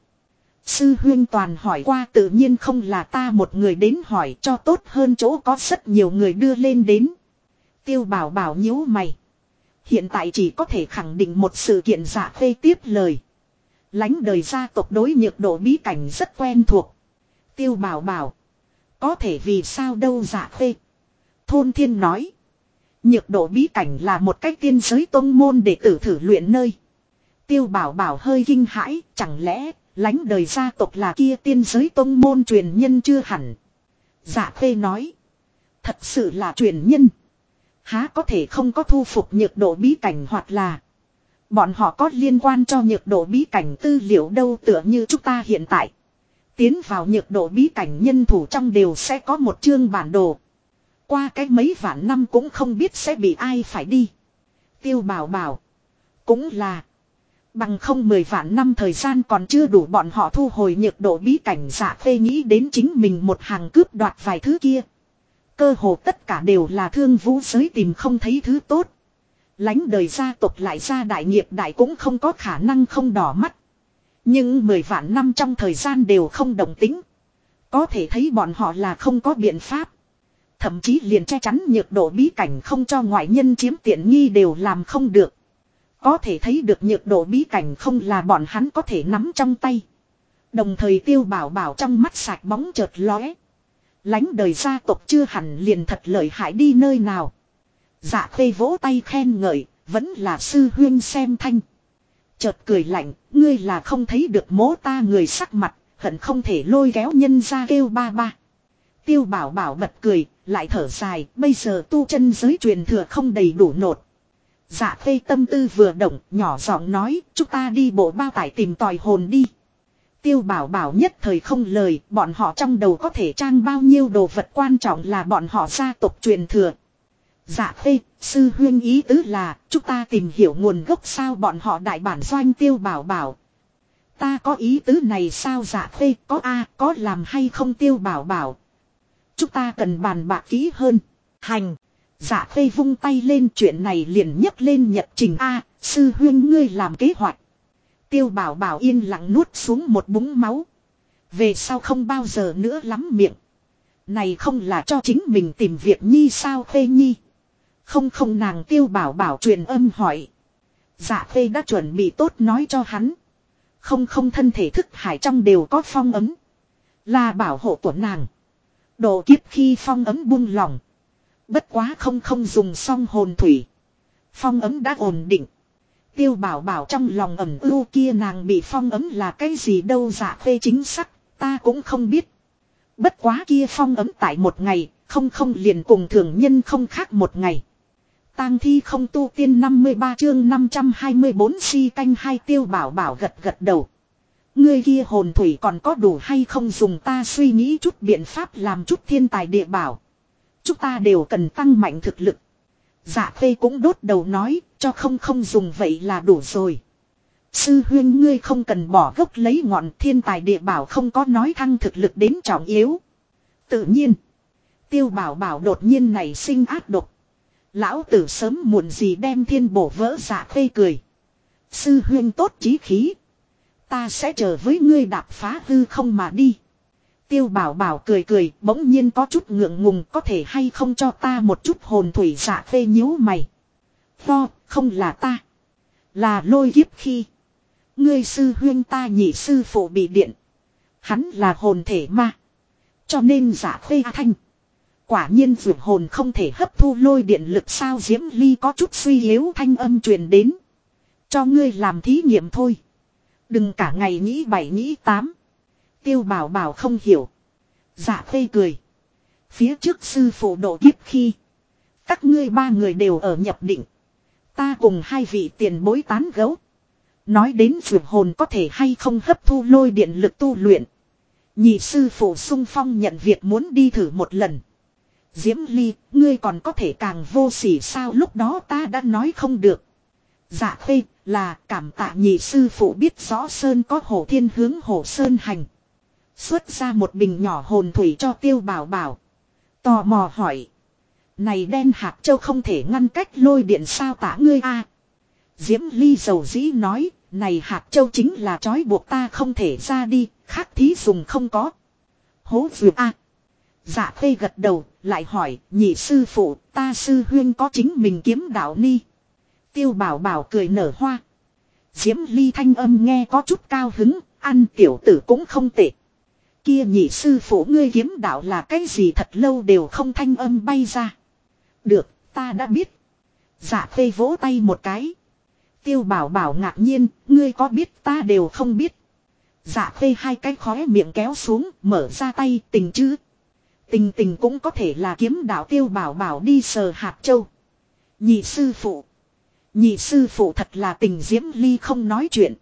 Sư huyên toàn hỏi qua tự nhiên không là ta một người đến hỏi cho tốt hơn chỗ có rất nhiều người đưa lên đến. Tiêu Bảo Bảo nhíu mày. Hiện tại chỉ có thể khẳng định một sự kiện Dạ Khê tiếp lời. Lánh đời gia tộc đối nhược độ bí cảnh rất quen thuộc. Tiêu Bảo Bảo. Có thể vì sao đâu Dạ Khê. Thôn Thiên nói. Nhược độ bí cảnh là một cách tiên giới tông môn để thử luyện nơi. Tiêu Bảo Bảo hơi kinh hãi, chẳng lẽ lánh đời gia tộc là kia tiên giới tông môn truyền nhân chưa hẳn. Dạ Khê nói. Thật sự là truyền nhân. Há có thể không có thu phục nhược độ bí cảnh hoặc là bọn họ có liên quan cho nhược độ bí cảnh tư liệu đâu tựa như chúng ta hiện tại. Tiến vào nhược độ bí cảnh nhân thủ trong đều sẽ có một chương bản đồ. Qua cái mấy vạn năm cũng không biết sẽ bị ai phải đi. Tiêu Bảo Bảo. Cũng là. Bằng không 10 vạn năm thời gian còn chưa đủ bọn họ thu hồi nhược độ bí cảnh Dạ Khê nghĩ đến chính mình một hàng cướp đoạt vài thứ kia. Cơ hồ tất cả đều là thương vũ giới tìm không thấy thứ tốt. Lánh đời gia tộc lại ra đại nghiệp đại cũng không có khả năng không đỏ mắt. Nhưng 10 vạn năm trong thời gian đều không đồng tính. Có thể thấy bọn họ là không có biện pháp. Thậm chí liền che chắn nhược độ bí cảnh không cho ngoại nhân chiếm tiện nghi đều làm không được. Có thể thấy được nhược độ bí cảnh không là bọn hắn có thể nắm trong tay. Đồng thời Tiêu Bảo Bảo trong mắt sạch bóng chợt lóe. Lánh đời gia tộc chưa hẳn liền thật lợi hại đi nơi nào. Dạ Khê vỗ tay khen ngợi, vẫn là sư huyên xem thanh. Chợt cười lạnh, ngươi là không thấy được mố ta người sắc mặt, hận không thể lôi kéo nhân ra kêu ba ba. Tiêu Bảo Bảo bật cười, lại thở dài, bây giờ tu chân giới truyền thừa không đầy đủ nột. Dạ Khê tâm tư vừa động, nhỏ giọng nói, chúng ta đi bộ bao tải tìm tòi hồn đi. Tiêu Bảo Bảo nhất thời không lời, bọn họ trong đầu có thể trang bao nhiêu đồ vật quan trọng là bọn họ gia tộc truyền thừa. Dạ Khê, sư huyên ý tứ là, chúng ta tìm hiểu nguồn gốc sao bọn họ đại bản doanh. Tiêu Bảo Bảo. Ta có ý tứ này sao Dạ Khê, có làm hay không Tiêu Bảo Bảo. Chúng ta cần bàn bạc kỹ hơn. Hành. Dạ Khê vung tay lên chuyện này liền nhấc lên nhật trình sư huyên ngươi làm kế hoạch. Tiêu Bảo Bảo yên lặng nuốt xuống một búng máu. Về sau không bao giờ nữa lắm miệng. Này không là cho chính mình tìm việc nhi sao Khê nhi. Không nàng Tiêu Bảo Bảo truyền âm hỏi. Dạ Khê đã chuẩn bị tốt nói cho hắn. Không thân thể thức hải trong đều có phong ấm. Là bảo hộ của nàng. Độ kiếp khi phong ấm buông lỏng. Bất quá không dùng xong hồn thủy. Phong ấm đã ổn định. Tiêu Bảo Bảo trong lòng ẩm ưu kia nàng bị phong ấm là cái gì đâu Dạ Khê chính xác, ta cũng không biết. Bất quá kia phong ấm tại một ngày, không liền cùng thường nhân không khác một ngày. Tang thi không tu tiên 53 chương 524 si canh hai Tiêu Bảo Bảo gật đầu. Ngươi kia hồn thủy còn có đủ hay không dùng ta suy nghĩ chút biện pháp làm chút thiên tài địa bảo. Chúng ta đều cần tăng mạnh thực lực. Dạ Khê cũng đốt đầu nói, cho không dùng vậy là đủ rồi. Sư huyên ngươi không cần bỏ gốc lấy ngọn, thiên tài địa bảo không có nói thăng thực lực đến trọng yếu. Tự nhiên, Tiêu Bảo Bảo đột nhiên nảy sinh ác độc. Lão tử sớm muộn gì đem thiên bổ vỡ. Dạ Khê cười. Sư huyên tốt chí khí. Ta sẽ chờ với ngươi đạp phá hư không mà đi. Tiêu Bảo Bảo cười cười, bỗng nhiên có chút ngượng ngùng, có thể hay không cho ta một chút hồn thủy. Dạ Khê nhíu mày. Không là ta. Là Lôi Kiếp khi. Ngươi sư huyên ta nhị sư phụ bị điện. Hắn là hồn thể ma. Cho nên Dạ Khê thanh. Quả nhiên vượt hồn không thể hấp thu lôi điện lực sao. Diễm Ly có chút suy yếu thanh âm truyền đến. Cho ngươi làm thí nghiệm thôi. Đừng cả ngày nghĩ 7 nghĩ 8. Tiêu Bảo Bảo không hiểu. Dạ Khê cười. Phía trước sư phụ độ kiếp khi. Các ngươi 3 người đều ở nhập định. Ta cùng 2 vị tiền bối tán gẫu. Nói đến vượt hồn có thể hay không hấp thu lôi điện lực tu luyện. Nhị sư phụ sung phong nhận việc muốn đi thử một lần. Diễm Ly, ngươi còn có thể càng vô sỉ sao, lúc đó ta đã nói không được. Dạ Khê, là cảm tạ nhị sư phụ biết rõ sơn có hổ thiên hướng hổ sơn hành. Xuất ra một bình nhỏ hồn thủy cho Tiêu Bảo Bảo. Tò mò hỏi. Này đen hạt châu không thể ngăn cách lôi điện sao tả ngươi a? Diễm Ly dầu dĩ nói, này hạt châu chính là trói buộc ta không thể ra đi, khác thí dùng không có. Hố vượt a. Dạ Khê gật đầu, lại hỏi, nhị sư phụ, ta sư huyên có chính mình kiếm đạo ni. Tiêu Bảo Bảo cười nở hoa. Diễm Ly thanh âm nghe có chút cao hứng, ăn tiểu tử cũng không tệ. Kia nhị sư phụ ngươi kiếm đạo là cái gì, thật lâu đều không thanh âm bay ra. Được, ta đã biết. Dạ Khê vỗ tay một cái. Tiêu Bảo Bảo ngạc nhiên, ngươi có biết ta đều không biết. Dạ Khê 2 cái khóe miệng kéo xuống, mở ra tay. Tình chứ. Tình cũng có thể là kiếm đạo. Tiêu Bảo Bảo đi sờ hạt châu. Nhị sư phụ thật là tình. Diễm Ly không nói chuyện.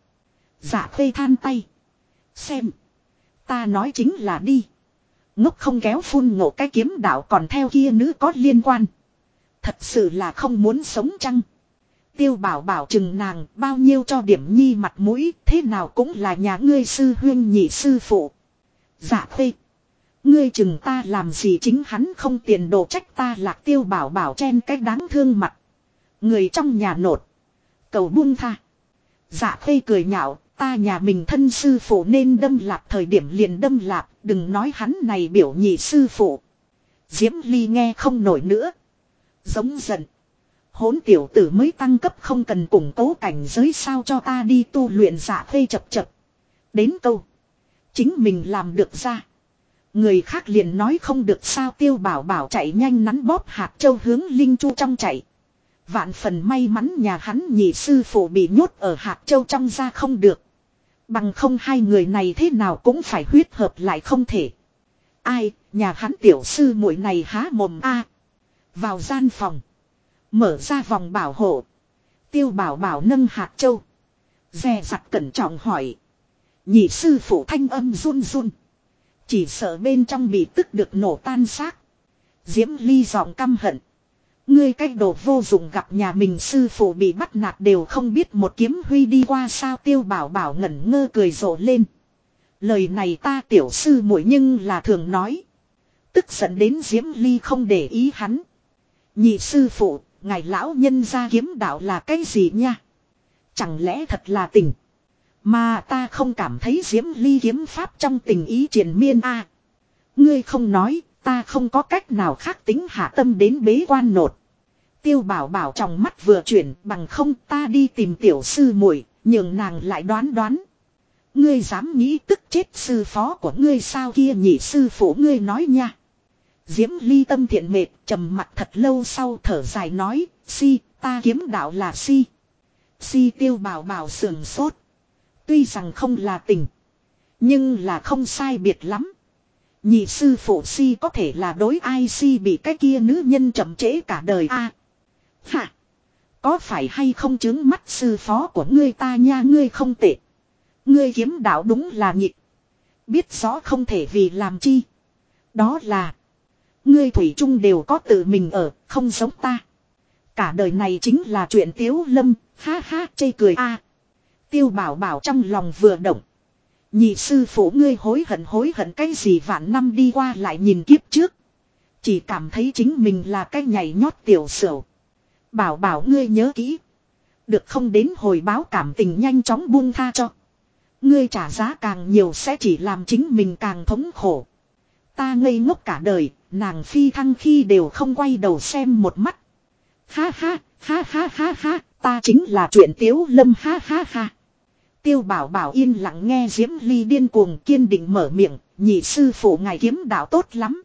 Dạ Khê than tay. Xem. Ta nói chính là đi. Ngốc không kéo phun ngộ cái kiếm đạo còn theo kia nữ có liên quan. Thật sự là không muốn sống chăng. Tiêu Bảo Bảo chừng nàng bao nhiêu cho điểm nhi mặt mũi, thế nào cũng là nhà ngươi sư huyên nhị sư phụ. Dạ Khê. Ngươi chừng ta làm gì, chính hắn không tiền đồ trách ta lạc. Tiêu Bảo Bảo chen cái đáng thương mặt. Người trong nhà nột. Cầu buông tha. Dạ Khê cười nhạo, ta nhà mình thân sư phụ nên đâm lạp thời điểm liền đâm lạp, đừng nói hắn này biểu nhị sư phụ. Diễm Ly nghe không nổi nữa. Giống giận. Hỗn tiểu tử mới tăng cấp không cần củng cố cảnh giới sao, cho ta đi tu luyện. Dạ Khê chập. Đến câu. Chính mình làm được ra. Người khác liền nói không được sao. Tiêu Bảo Bảo chạy nhanh nắn bóp hạt châu hướng Linh Chu trong chạy. Vạn phần may mắn nhà hắn nhị sư phụ bị nhốt ở hạt châu trong ra không được. Bằng không 2 người này thế nào cũng phải huyết hợp lại không thể. Ai, nhà hắn tiểu sư muội này há mồm a. Vào gian phòng. Mở ra vòng bảo hộ. Tiêu Bảo Bảo nâng hạt châu. Dè dặt cẩn trọng hỏi. Nhị sư phụ thanh âm run run. Chỉ sợ bên trong bị tức được nổ tan xác. Diễm Ly giọng căm hận. Ngươi cái đồ vô dụng, gặp nhà mình sư phụ bị bắt nạt đều không biết một kiếm huy đi qua sao. Tiêu Bảo Bảo ngẩn ngơ cười rộ lên. Lời này ta tiểu sư muội nhưng là thường nói. Tức giận đến Diễm Ly không để ý hắn. Nhị sư phụ, ngài lão nhân gia kiếm đạo là cái gì nha? Chẳng lẽ thật là tình? Mà ta không cảm thấy Diễm Ly kiếm pháp trong tình ý triền miên a. Ngươi không nói, ta không có cách nào khác tính hạ tâm đến bế quan nột. Tiêu Bảo Bảo trong mắt vừa chuyển, bằng không ta đi tìm tiểu sư muội, nhường nàng lại đoán. Ngươi dám nghĩ tức chết sư phó của ngươi sao, kia nhị sư phụ ngươi nói nha. Diễm Ly tâm thiện mệt, trầm mặt thật lâu sau thở dài nói, ta kiếm đạo là si. Tiêu Bảo Bảo sườn sốt. Tuy rằng không là tình, nhưng là không sai biệt lắm. Nhị sư phụ có thể là đối ai bị cái kia nữ nhân chậm trễ cả đời a. Hả? Có phải hay không chứng mắt sư phó của ngươi ta nha, ngươi không tệ. Ngươi kiếm đạo đúng là nhịp. Biết rõ không thể vì làm chi. Đó là. Ngươi thủy chung đều có tự mình ở, không giống ta. Cả đời này chính là chuyện Tiếu Lâm, ha ha chê cười a. Tiêu Bảo Bảo trong lòng vừa động. Nhị sư phụ ngươi hối hận cái gì vạn năm đi qua lại nhìn kiếp trước. Chỉ cảm thấy chính mình là cái nhảy nhót tiểu sửu. Bảo Bảo ngươi nhớ kỹ. Được không đến hồi báo cảm tình nhanh chóng buông tha cho. Ngươi trả giá càng nhiều sẽ chỉ làm chính mình càng thống khổ. Ta ngây ngốc cả đời, nàng phi thăng khi đều không quay đầu xem một mắt. Ha ha, ha ha ha ha, ta chính là chuyện Tiếu Lâm ha ha ha. Tiêu Bảo Bảo yên lặng nghe Diễm Ly điên cuồng kiên định mở miệng, nhị sư phụ ngài kiếm đạo tốt lắm.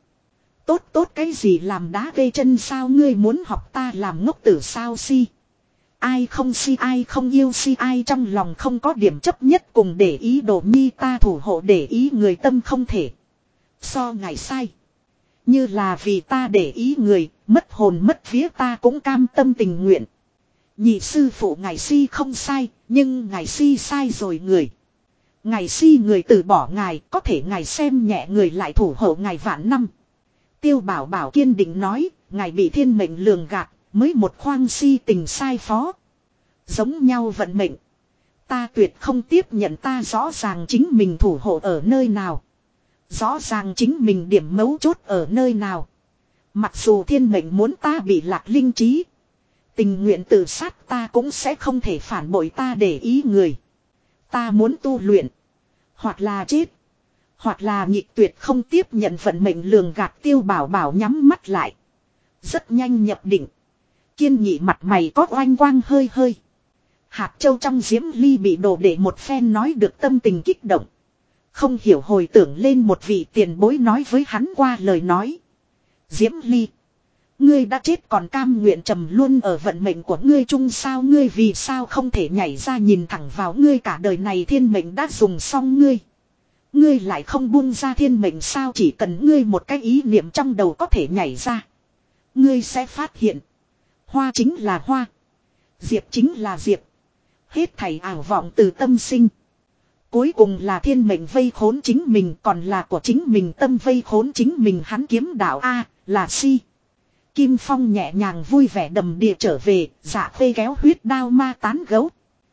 Tốt cái gì làm đá vê chân sao ngươi muốn học ta làm ngốc tử sao si. Ai không si ai không yêu si ai trong lòng không có điểm chấp nhất cùng để ý đồ nhi ta thủ hộ để ý người tâm không thể. So ngài sai. Như là vì ta để ý người, mất hồn mất vía ta cũng cam tâm tình nguyện. Nhị sư phụ ngài si không sai, nhưng ngài si sai rồi người. Ngài si người từ bỏ ngài, có thể ngài xem nhẹ người lại thủ hộ ngài vạn năm. Tiêu Bảo Bảo kiên định nói, ngài bị thiên mệnh lường gạt, mới một khoang si tình sai phó. Giống nhau vận mệnh. Ta tuyệt không tiếp nhận ta rõ ràng chính mình thủ hộ ở nơi nào. Rõ ràng chính mình điểm mấu chốt ở nơi nào. Mặc dù thiên mệnh muốn ta bị lạc linh trí. Tình nguyện tự sát ta cũng sẽ không thể phản bội ta để ý người. Ta muốn tu luyện. Hoặc là chết. Hoặc là nhị tuyệt không tiếp nhận vận mệnh lường gạt Tiêu Bảo Bảo nhắm mắt lại. Rất nhanh nhập định. Kiên nghị mặt mày có oanh quang hơi hơi. Hạt châu trong Diễm Ly bị đổ để một phen nói được tâm tình kích động. Không hiểu hồi tưởng lên một vị tiền bối nói với hắn qua lời nói. Diễm Ly. Ngươi đã chết còn cam nguyện trầm luôn ở vận mệnh của ngươi chung sao ngươi vì sao không thể nhảy ra nhìn thẳng vào ngươi cả đời này thiên mệnh đã dùng xong ngươi. Ngươi lại không buông ra thiên mệnh sao chỉ cần ngươi một cái ý niệm trong đầu có thể nhảy ra. Ngươi sẽ phát hiện. Hoa chính là hoa. Diệp chính là diệp. Hết thảy ảo vọng từ tâm sinh. Cuối cùng là thiên mệnh vây khốn chính mình còn là của chính mình tâm vây khốn chính mình hắn kiếm đạo A là si. Kim Phong nhẹ nhàng vui vẻ đầm đìa trở về, Dạ Khê kéo huyết đao ma tán gấu.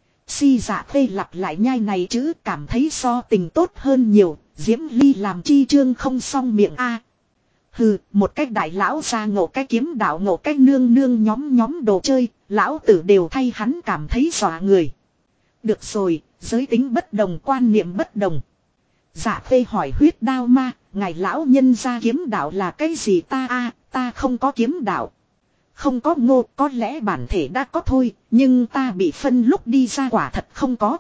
Si Dạ Khê lặp lại nhai này chứ cảm thấy so tình tốt hơn nhiều, Diễm Ly làm chi chương không xong miệng a. Hừ, một cách đại lão ra ngộ cái kiếm đạo ngộ cái nương nương nhóm đồ chơi, lão tử đều thay hắn cảm thấy dọa người. Được rồi, giới tính bất đồng quan niệm bất đồng. Dạ Khê hỏi huyết đao ma, ngài lão nhân ra kiếm đạo là cái gì ta a? Ta không có kiếm đạo. Không có ngô, có lẽ bản thể đã có thôi, nhưng ta bị phân lúc đi ra quả thật không có.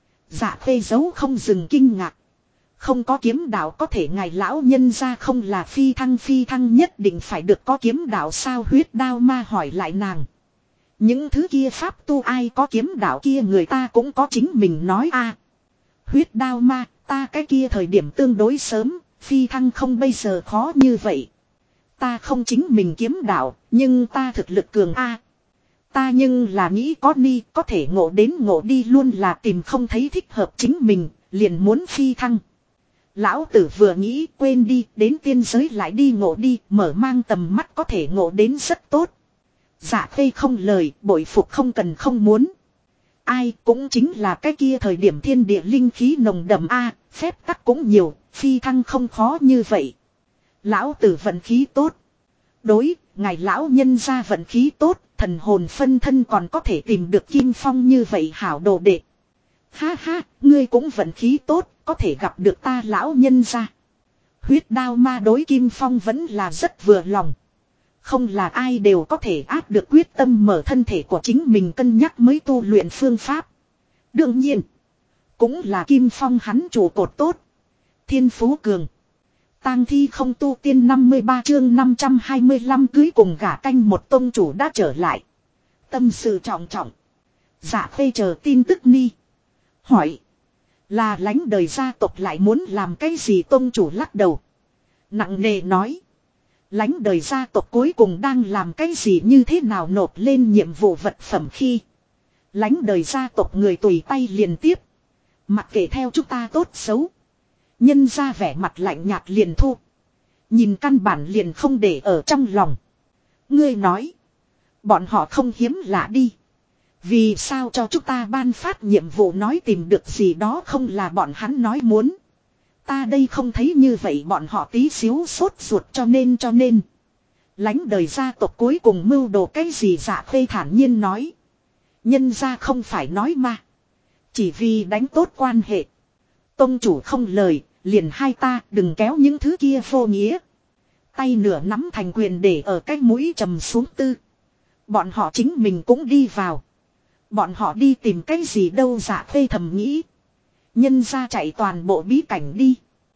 Dạ Khê giấu không dừng kinh ngạc. Không có kiếm đạo có thể ngài lão nhân ra không là phi thăng nhất định phải được có kiếm đạo sao huyết đao ma hỏi lại nàng. Những thứ kia pháp tu ai có kiếm đạo kia người ta cũng có chính mình nói a. Huyết đao ma, ta cái kia thời điểm tương đối sớm, phi thăng không bây giờ khó như vậy. Ta không chính mình kiếm đạo, nhưng ta thực lực cường a. Ta nhưng là nghĩ có ni, có thể ngộ đến ngộ đi luôn là tìm không thấy thích hợp chính mình, liền muốn phi thăng. Lão tử vừa nghĩ quên đi, đến tiên giới lại đi ngộ đi, mở mang tầm mắt có thể ngộ đến rất tốt. Dạ Khê không lời, bội phục không cần không muốn. Ai cũng chính là cái kia thời điểm thiên địa linh khí nồng đậm a, phép tắc cũng nhiều, phi thăng không khó như vậy. Lão tử vận khí tốt. Đối, ngài lão nhân ra vận khí tốt, thần hồn phân thân còn có thể tìm được Kim Phong như vậy hảo đồ đệ. Ha ha, ngươi cũng vận khí tốt, có thể gặp được ta lão nhân ra. Huyết đao ma đối Kim Phong vẫn là rất vừa lòng. Không là ai đều có thể áp được quyết tâm mở thân thể của chính mình cân nhắc mới tu luyện phương pháp. Đương nhiên, cũng là Kim Phong hắn chủ cột tốt. Thiên phú cường. Tang thi không tu tiên 53 chương 525 cưới cùng gả canh một tông chủ đã trở lại. Tâm sự trọng trọng. Dạ Khê chờ tin tức ni. Hỏi. Là lãnh đời gia tộc lại muốn làm cái gì tông chủ lắc đầu. Nặng nề nói. Lãnh đời gia tộc cuối cùng đang làm cái gì như thế nào nộp lên nhiệm vụ vật phẩm khi. Lãnh đời gia tộc người tùy tay liền tiếp. Mặc kệ theo chúng ta tốt xấu. Nhân ra vẻ mặt lạnh nhạt liền thu. Nhìn căn bản liền không để ở trong lòng. Ngươi nói. Bọn họ không hiếm lạ đi. Vì sao cho chúng ta ban phát nhiệm vụ nói tìm được gì đó không là bọn hắn nói muốn. Ta đây không thấy như vậy bọn họ tí xíu sốt ruột cho nên. Lánh đời gia tộc cuối cùng mưu đồ cái gì Dạ Khê thản nhiên nói. Nhân ra không phải nói mà. Chỉ vì đánh tốt quan hệ. Tông chủ không lời, liền hai ta đừng kéo những thứ kia vô nghĩa. Tay nửa nắm thành quyền để ở cái mũi trầm xuống tư. Bọn họ chính mình cũng đi vào. Bọn họ đi tìm cái gì đâu Dạ Khê thầm nghĩ. Nhân ra chạy toàn bộ bí cảnh đi.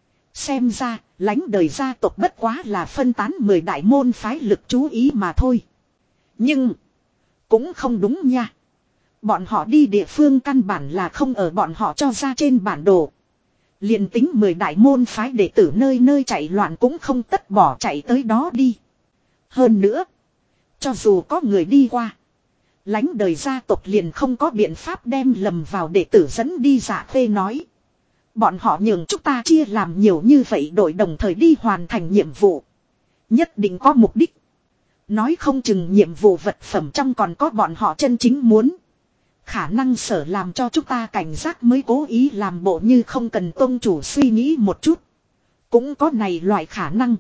Xem ra, lãnh đời gia tộc bất quá là phân tán 10 đại môn phái lực chú ý mà thôi. Nhưng, cũng không đúng nha. Bọn họ đi địa phương căn bản là không ở bọn họ cho ra trên bản đồ. Liền tính 10 đại môn phái đệ tử nơi nơi chạy loạn cũng không tất bỏ chạy tới đó đi. Hơn nữa, cho dù có người đi qua, lãnh đời gia tộc liền không có biện pháp đem lầm vào đệ tử dẫn đi. Dạ Khê nói. Bọn họ nhường chúng ta chia làm nhiều như vậy đội đồng thời đi hoàn thành nhiệm vụ. Nhất định có mục đích. Nói không chừng nhiệm vụ vật phẩm trong còn có bọn họ chân chính muốn. Khả năng sở làm cho chúng ta cảnh giác mới cố ý làm bộ như không cần tông chủ suy nghĩ một chút. Cũng có này loại khả năng.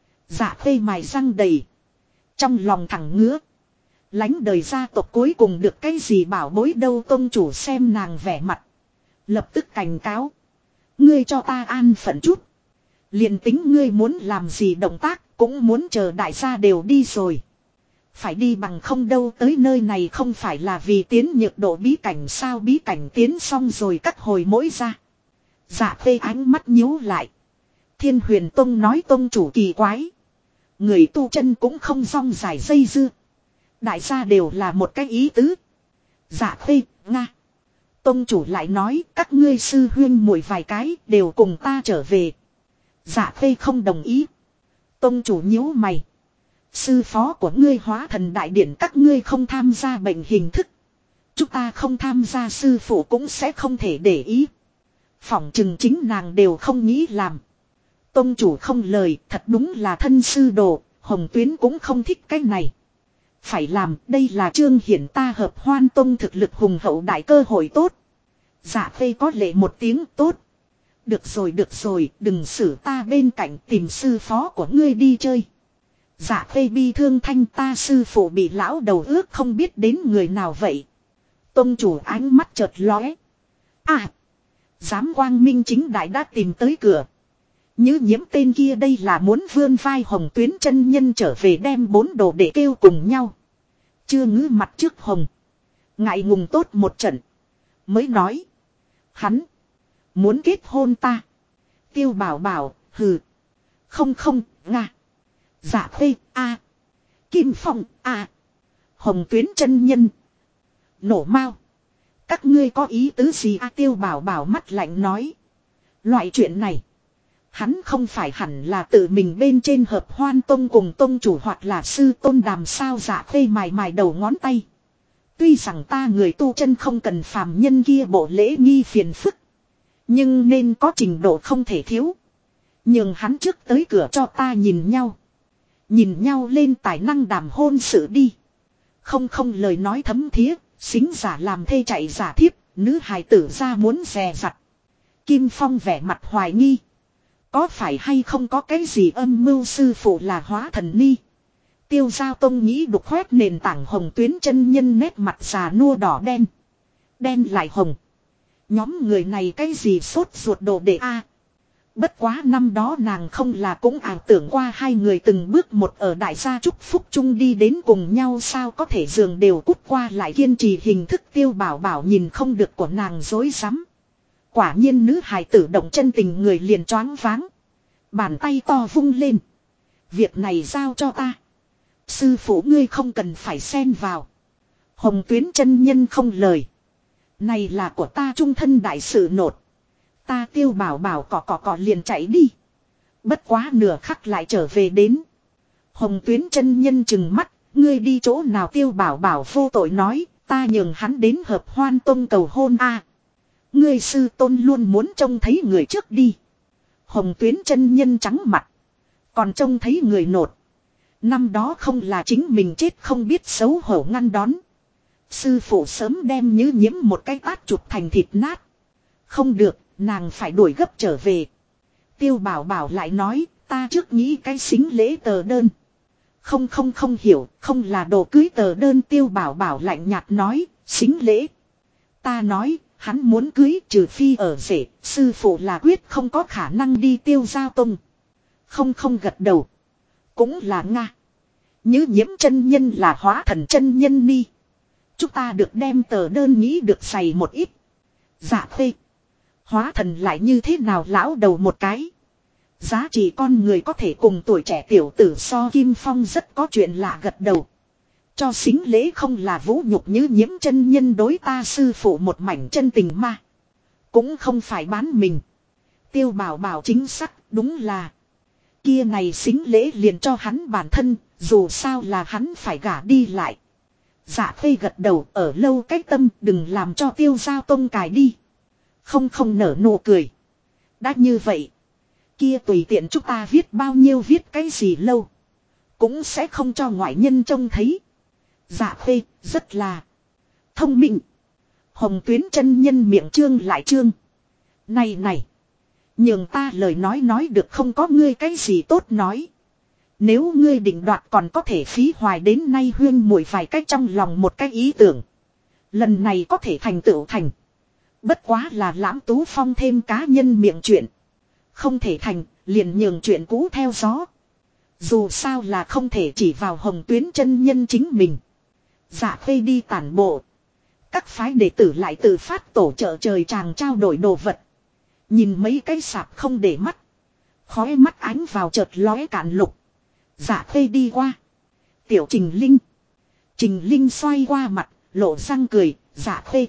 Dạ Khê mài răng đầy. Trong lòng thẳng ngứa. Lánh đời gia tộc cuối cùng được cái gì bảo bối đâu tông chủ xem nàng vẻ mặt. Lập tức cảnh cáo. Ngươi cho ta an phận chút. Liền tính ngươi muốn làm gì động tác cũng muốn chờ đại gia đều đi rồi. Phải đi bằng không đâu tới nơi này không phải là vì tiến nhược độ bí cảnh sao bí cảnh tiến xong rồi cắt hồi mỗi ra. Dạ Khê ánh mắt nhíu lại. Thiên Huyền Tông nói tông chủ kỳ quái. Người tu chân cũng không rong dài dây dưa. Đại gia đều là một cái ý tứ. Dạ Khê, Nga. Tông chủ lại nói các ngươi sư huyên muội vài cái đều cùng ta trở về. Dạ Khê không đồng ý. Tông chủ nhíu mày. Sư phó của ngươi hóa thần đại điển các ngươi không tham gia bệnh hình thức. Chúng ta không tham gia sư phụ cũng sẽ không thể để ý. Phỏng chừng chính nàng đều không nghĩ làm. Tông chủ không lời thật đúng là thân sư đồ. Hồng Tuyến cũng không thích cái này. Phải làm đây là trương hiển ta hợp Hoan Tông thực lực hùng hậu đại cơ hội tốt. Dạ Khê có lệ một tiếng tốt. Được rồi đừng xử ta bên cạnh tìm sư phó của ngươi đi chơi. Dạ Khê bi thương thanh ta sư phụ bị lão đầu ước không biết đến người nào vậy. Tông chủ ánh mắt chợt lóe. À. Giám quang minh chính đại đã tìm tới cửa. Như nhiễm tên kia đây là muốn vươn vai Hồng Tuyến chân nhân trở về đem 4 đồ để kêu cùng nhau. Chưa ngữ mặt trước Hồng. Ngại ngùng tốt một trận. Mới nói. Hắn. Muốn kết hôn ta. Tiêu bảo bảo. Hừ. Không. Nga. Dạ Khê. A. Kim Phong. A. Hồng Tuyến chân nhân. Nổ mau. Các ngươi có ý tứ gì Tiêu bảo bảo mắt lạnh nói. Loại chuyện này. Hắn không phải hẳn là tự mình bên trên hợp Hoan Tông cùng tông chủ hoặc là sư tôn đàm sao. Dạ Khê mài đầu ngón tay. Tuy rằng ta người tu chân không cần phàm nhân kia bộ lễ nghi phiền phức. Nhưng nên có trình độ không thể thiếu. Nhưng hắn trước tới cửa cho ta nhìn nhau. Nhìn nhau lên tài năng đàm hôn sự đi. Không lời nói thấm thía. Xính giả làm thê chạy giả thiếp. Nữ hài tử ra muốn dè dặt. Kim Phong vẻ mặt hoài nghi. Có phải hay không có cái gì âm mưu sư phụ là hóa thần ni. Tiêu Giao Tông nghĩ đục khoét nền tảng Hồng Tuyến chân nhân nét mặt già nua đỏ đen. Đen lại hồng. Nhóm người này cái gì sốt ruột đồ đệ a. Bất quá năm đó nàng không là cũng ảo tưởng qua hai người từng bước một ở đại gia chúc phúc chung đi đến cùng nhau sao có thể giường đều cút qua lại kiên trì hình thức Tiêu bảo bảo nhìn không được của nàng dối rắm. Quả nhiên nữ hài tử động chân tình người liền choáng váng. Bàn tay to vung lên. Việc này giao cho ta. Sư phụ ngươi không cần phải xen vào. Hồng Tuyến chân nhân không lời. Này là của ta trung thân đại sự nột. Ta Tiêu bảo bảo cọ liền chạy đi. Bất quá nửa khắc lại trở về đến. Hồng Tuyến chân nhân chừng mắt. Ngươi đi chỗ nào Tiêu bảo bảo vô tội nói. Ta nhường hắn đến hợp Hoan Tông cầu hôn a. Ngươi sư tôn luôn muốn trông thấy người trước đi. Hồng Tuyến chân nhân trắng mặt. Còn trông thấy người nột. Năm đó không là chính mình chết không biết xấu hổ ngăn đón. Sư phụ sớm đem Như Nhiễm một cái tát chụp thành thịt nát. Không được, nàng phải đuổi gấp trở về. Tiêu Bảo Bảo lại nói, ta trước nghĩ cái xính lễ tờ đơn. Không hiểu, không là đồ cưới tờ đơn. Tiêu Bảo Bảo lạnh nhạt nói, xính lễ. Ta nói, hắn muốn cưới trừ phi ở rể, sư phụ là quyết không có khả năng đi Tiêu Giao Tông. Không gật đầu. Cũng là Nga. Như Nhiễm chân nhân là Hóa Thần chân nhân ni. Chúng ta được đem tờ đơn nghĩ được dày một ít. Dạ phê. Hóa Thần lại như thế nào lão đầu một cái. Giá trị con người có thể cùng tuổi trẻ tiểu tử so Kim Phong rất có chuyện lạ gật đầu. Cho xính lễ không là vũ nhục Như Nhiễm chân nhân đối ta sư phụ một mảnh chân tình mà. Cũng không phải bán mình. Tiêu Bảo Bảo chính xác, đúng là. Kia này xính lễ liền cho hắn bản thân, dù sao là hắn phải gả đi lại. Dạ phê gật đầu, ở lâu cách tâm, đừng làm cho Tiêu Giao Tông cài đi. Không nở nụ cười. Đã như vậy. Kia tùy tiện chúng ta viết bao nhiêu viết cái gì lâu. Cũng sẽ không cho ngoại nhân trông thấy. Dạ phê, rất là thông minh. Hồng Tuyến chân nhân miệng trương lại trương. Này. Nhường ta lời nói được không có ngươi cái gì tốt nói. Nếu ngươi định đoạt còn có thể phí hoài đến nay huyên muội vài cách trong lòng một cái ý tưởng. Lần này có thể thành tựu thành. Bất quá là Lãm Tú Phong thêm cá nhân miệng chuyện. Không thể thành, liền nhường chuyện cũ theo gió. Dù sao là không thể chỉ vào Hồng Tuyến chân nhân chính mình. Dạ phê đi tản bộ. Các phái đệ tử lại tự phát tổ trợ trời chàng trao đổi đồ vật. Nhìn mấy cái sạp không để mắt. Khói mắt ánh vào chợt lóe cạn lục. Dạ phê đi qua. Tiểu Trình Linh. Trình Linh xoay qua mặt, lộ răng cười, dạ phê.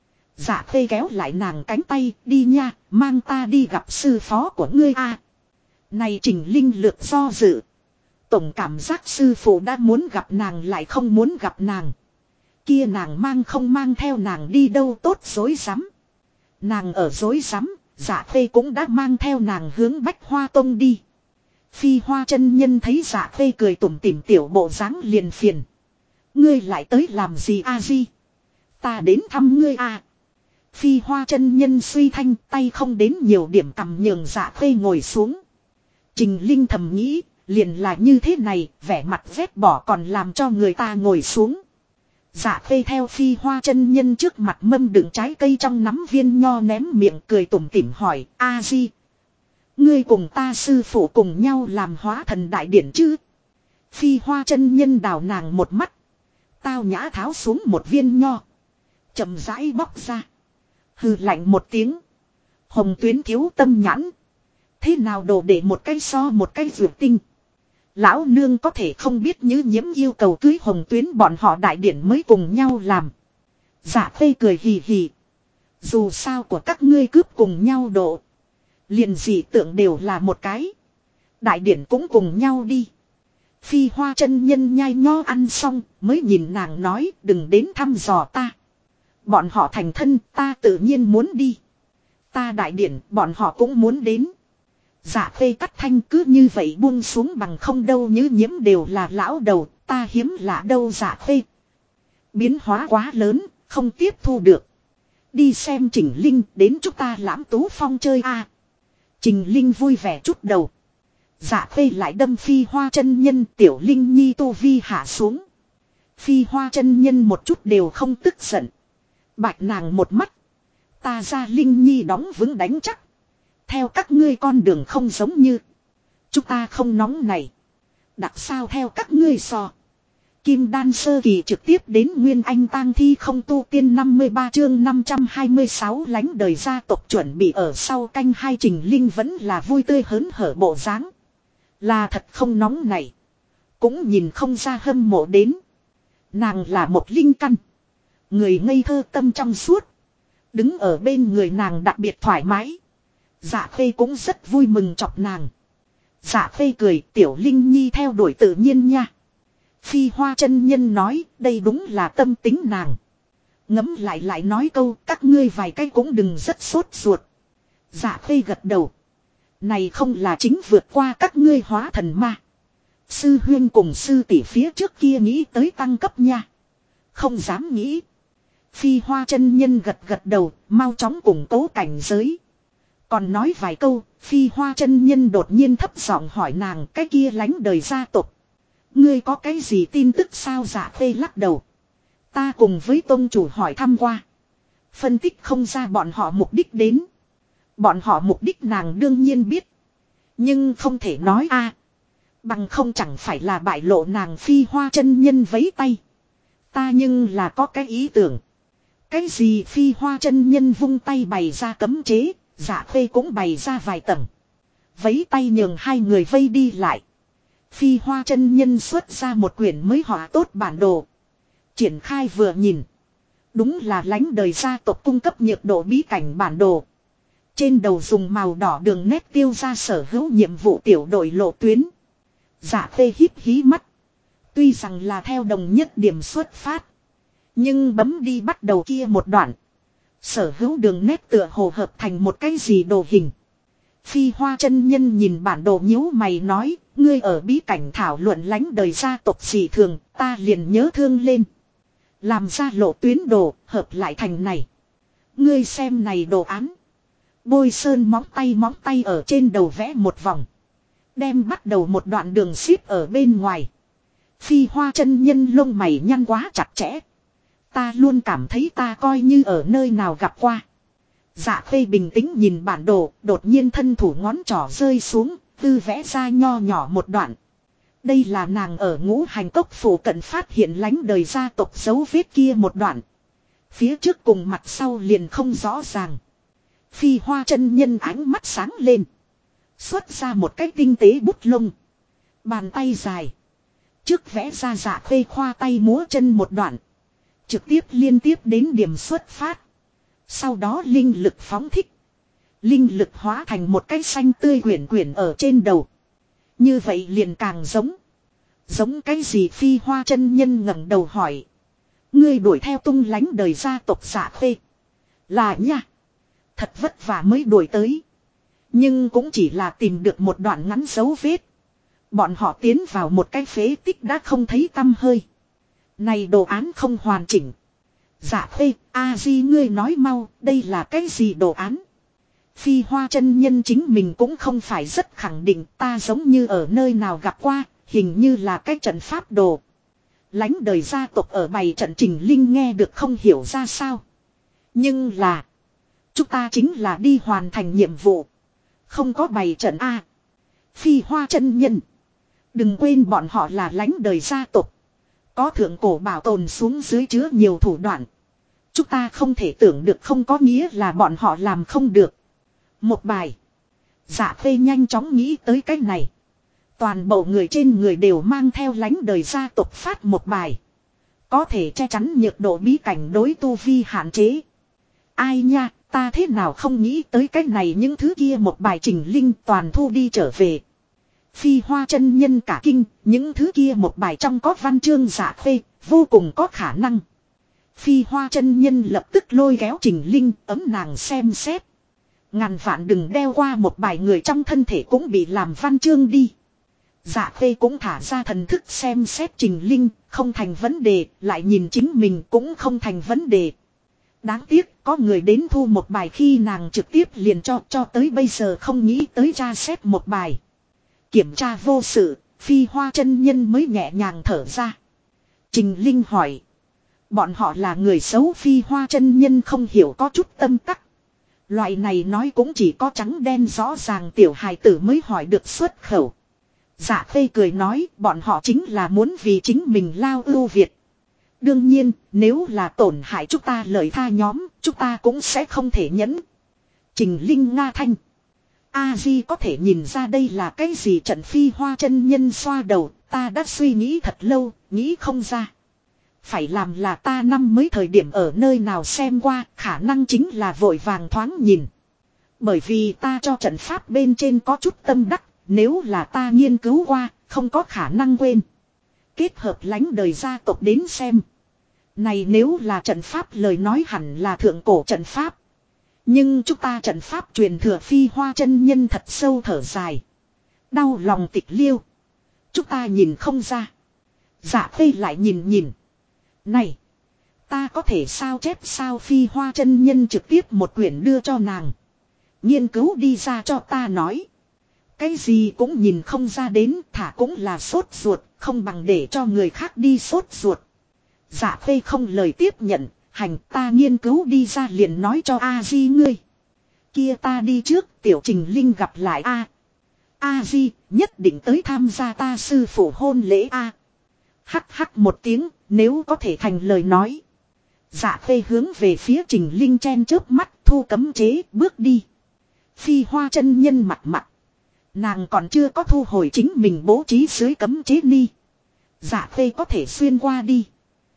Dạ phê kéo lại nàng cánh tay, đi nha, mang ta đi gặp sư phó của ngươi a. Này Trình Linh lược do dự. Tổng cảm giác sư phụ đã muốn gặp nàng lại không muốn gặp nàng. Kia nàng mang không mang theo nàng đi đâu tốt dối rắm. Nàng ở dối rắm, dạ phê cũng đã mang theo nàng hướng Bách Hoa Tông đi. Phi Hoa chân nhân thấy dạ phê cười tủm tỉm tiểu bộ dáng liền phiền. Ngươi lại tới làm gì a di? Ta đến thăm ngươi a. Phi Hoa chân nhân suy thanh tay không đến nhiều điểm cầm nhường dạ phê ngồi xuống. Trình Linh thầm nghĩ, liền là như thế này, vẻ mặt vét bỏ còn làm cho người ta ngồi xuống. Dạ phê theo Phi Hoa chân nhân trước mặt mâm đựng trái cây trong nắm viên nho ném miệng cười tủm tỉm hỏi, a di. Ngươi cùng ta sư phụ cùng nhau làm Hóa Thần đại điển chứ? Phi Hoa chân nhân đào nàng một mắt. Tao nhã tháo xuống một viên nho. Chậm rãi bóc ra. Hừ lạnh một tiếng. Hồng Tuyến thiếu tâm nhãn. Thế nào đồ để một cái so một cái vượt tinh. Lão nương có thể không biết Như Nhiễm yêu cầu cưới Hồng Tuyến bọn họ đại điển mới cùng nhau làm. Dạ phê cười hì hì. Dù sao của các ngươi cướp cùng nhau độ. Liền dị tượng đều là một cái. Đại điển cũng cùng nhau đi. Phi Hoa chân nhân nhai nho ăn xong mới nhìn nàng nói đừng đến thăm dò ta. Bọn họ thành thân ta tự nhiên muốn đi. Ta đại điển bọn họ cũng muốn đến. Dạ phê cắt thanh cứ như vậy buông xuống bằng không đâu Như Nhiễm đều là lão đầu ta hiếm lạ đâu dạ phê. Biến hóa quá lớn không tiếp thu được. Đi xem Trình Linh đến chúng ta Lãm Tú Phong chơi a. Trình Linh vui vẻ chút đầu. Dạ phê lại đâm Phi Hoa chân nhân tiểu Linh nhi tu vi hạ xuống. Phi Hoa chân nhân một chút đều không tức giận. Bạch nàng một mắt. Ta ra Linh nhi đóng vững đánh chắc. Theo các ngươi con đường không giống như. Chúng ta không nóng này. Đặc sao theo các ngươi so. Kim đan sơ kỳ trực tiếp đến Nguyên Anh tang thi không tu tiên 53 chương 526 lánh đời gia tộc chuẩn bị ở sau canh hai Trình Linh vẫn là vui tươi hớn hở bộ dáng. Là thật không nóng này. Cũng nhìn không ra hâm mộ đến. Nàng là một linh căn. Người ngây thơ tâm trong suốt. Đứng ở bên người nàng đặc biệt thoải mái. Dạ phê cũng rất vui mừng chọc nàng. Dạ phê cười tiểu Linh nhi theo đuổi tự nhiên nha. Phi Hoa chân nhân nói đây đúng là tâm tính nàng. Ngấm lại nói câu các ngươi vài cái cũng đừng rất sốt ruột. Dạ Khê gật đầu. Này không là chính vượt qua các ngươi hóa thần ma. Sư huyên cùng sư tỷ phía trước kia nghĩ tới tăng cấp nha. Không dám nghĩ. Phi Hoa chân nhân gật gật đầu, mau chóng củng cố cảnh giới. Còn nói vài câu, Phi Hoa chân nhân đột nhiên thấp giọng hỏi nàng cái kia lánh đời gia tộc. Ngươi có cái gì tin tức sao? Dạ Khê lắc đầu. Ta cùng với tôn chủ hỏi thăm qua. Phân tích không ra bọn họ mục đích đến. Bọn họ mục đích nàng đương nhiên biết. Nhưng không thể nói a, bằng không chẳng phải là bại lộ nàng. Phi Hoa chân nhân vẫy tay. Ta nhưng là có cái ý tưởng. Cái gì? Phi Hoa chân nhân vung tay bày ra cấm chế. Dạ Khê cũng bày ra vài tầng. Vẫy tay nhường hai người vây đi lại. Phi Hoa chân nhân xuất ra một quyển mới họa tốt bản đồ. Triển khai vừa nhìn. Đúng là lánh đời gia tộc cung cấp nhược độ bí cảnh bản đồ. Trên đầu dùng màu đỏ đường nét tiêu ra sở hữu nhiệm vụ tiểu đội lộ tuyến. Dạ Khê híp hí mắt. Tuy rằng là theo đồng nhất điểm xuất phát. Nhưng bấm đi bắt đầu kia một đoạn. Sở hữu đường nét tựa hồ hợp thành một cái gì đồ hình. Phi Hoa chân nhân nhìn bản đồ nhíu mày nói. Ngươi ở bí cảnh thảo luận lánh đời gia tộc dị thường. Ta liền nhớ thương lên. Làm ra lộ tuyến đồ hợp lại thành này. Ngươi xem này đồ án. Bôi sơn móng tay ở trên đầu vẽ một vòng. Đem bắt đầu một đoạn đường xếp ở bên ngoài. Phi Hoa chân nhân lông mày nhăn quá chặt chẽ. Ta luôn cảm thấy ta coi như ở nơi nào gặp qua. Dạ Khê bình tĩnh nhìn bản đồ, đột nhiên thân thủ ngón trỏ rơi xuống, tư vẽ ra nho nhỏ một đoạn. Đây là nàng ở Ngũ Hành Cốc phủ cận phát hiện lánh đời gia tộc dấu vết kia một đoạn. Phía trước cùng mặt sau liền không rõ ràng. Phi Hoa chân nhân ánh mắt sáng lên. Xuất ra một cái tinh tế bút lông. Bàn tay dài. Trước vẽ ra Dạ Khê khoa tay múa chân một đoạn. Trực tiếp liên tiếp đến điểm xuất phát. Sau đó linh lực phóng thích. Linh lực hóa thành một cái xanh tươi quyển quyển ở trên đầu. Như vậy liền càng giống. Giống cái gì? Phi Hoa chân nhân ngẩng đầu hỏi. Ngươi đuổi theo tung lánh đời gia tộc Dạ Khê. Là nha. Thật vất vả mới đuổi tới. Nhưng cũng chỉ là tìm được một đoạn ngắn dấu vết. Bọn họ tiến vào một cái phế tích đã không thấy tăm hơi. Này đồ án không hoàn chỉnh. Dạ Khê, A-di ngươi nói mau, đây là cái gì đồ án? Phi Hoa chân nhân chính mình cũng không phải rất khẳng định, ta giống như ở nơi nào gặp qua, hình như là cái trận pháp đồ. Lánh đời gia tộc ở bày trận Trình Linh nghe được không hiểu ra sao. Nhưng là, chúng ta chính là đi hoàn thành nhiệm vụ. Không có bày trận A. Phi Hoa chân nhân. Đừng quên bọn họ là lánh đời gia tộc. Có thượng cổ bảo tồn xuống dưới chứa nhiều thủ đoạn. Chúng ta không thể tưởng được không có nghĩa là bọn họ làm không được. Một bài. Dạ Khê nhanh chóng nghĩ tới cái này. Toàn bộ người trên người đều mang theo lánh đời gia tộc phát một bài. Có thể che chắn nhược độ bí cảnh đối tu vi hạn chế. Ai nha, ta thế nào không nghĩ tới cái này những thứ kia một bài Trình Linh toàn thu đi trở về. Phi Hoa chân nhân cả kinh, những thứ kia một bài trong có văn chương. Dạ Khê, vô cùng có khả năng. Phi Hoa chân nhân lập tức lôi kéo Trình Linh ấm nàng xem xét. Ngàn vạn đừng đeo qua một bài người trong thân thể cũng bị làm văn chương đi. Dạ Khê cũng thả ra thần thức xem xét Trình Linh, không thành vấn đề, lại nhìn chính mình cũng không thành vấn đề. Đáng tiếc có người đến thu một bài khi nàng trực tiếp liền cho tới bây giờ không nghĩ tới tra xét một bài. Kiểm tra vô sự, Phi Hoa chân nhân mới nhẹ nhàng thở ra. Trình Linh hỏi. Bọn họ là người xấu? Phi Hoa chân nhân không hiểu có chút tâm tắc. Loại này nói cũng chỉ có trắng đen rõ ràng tiểu hài tử mới hỏi được xuất khẩu. Dạ Khê cười nói bọn họ chính là muốn vì chính mình lao ưu việt. Đương nhiên nếu là tổn hại chúng ta lời tha nhóm chúng ta cũng sẽ không thể nhẫn. Trình Linh nga thanh. A-di có thể nhìn ra đây là cái gì trận? Phi Hoa chân nhân xoa đầu. Ta đã suy nghĩ thật lâu, nghĩ không ra. Phải làm là ta năm mới thời điểm ở nơi nào xem qua, khả năng chính là vội vàng thoáng nhìn. Bởi vì ta cho trận pháp bên trên có chút tâm đắc, nếu là ta nghiên cứu qua, không có khả năng quên. Kết hợp lánh đời gia tộc đến xem. Này nếu là trận pháp lời nói hẳn là thượng cổ trận pháp. Nhưng chúng ta trận pháp truyền thừa Phi Hoa chân nhân thật sâu thở dài. Đau lòng tịch liêu. Chúng ta nhìn không ra. Dạ Khê lại nhìn nhìn. Này. Ta có thể sao chép sao Phi Hoa chân nhân trực tiếp một quyển đưa cho nàng. Nghiên cứu đi ra cho ta nói. Cái gì cũng nhìn không ra đến thả cũng là sốt ruột. Không bằng để cho người khác đi sốt ruột. Dạ Khê không lời tiếp nhận. Hành ta nghiên cứu đi ra liền nói cho A-di ngươi. Kia ta đi trước tiểu Trình Linh gặp lại A-di nhất định tới tham gia ta sư phụ hôn lễ A. Hắc hắc một tiếng nếu có thể thành lời nói. Dạ Khê hướng về phía Trình Linh chen chớp mắt thu cấm chế bước đi. Phi Hoa chân nhân mặt mặt. Nàng còn chưa có thu hồi chính mình bố trí dưới cấm chế ni. Dạ Khê có thể xuyên qua đi.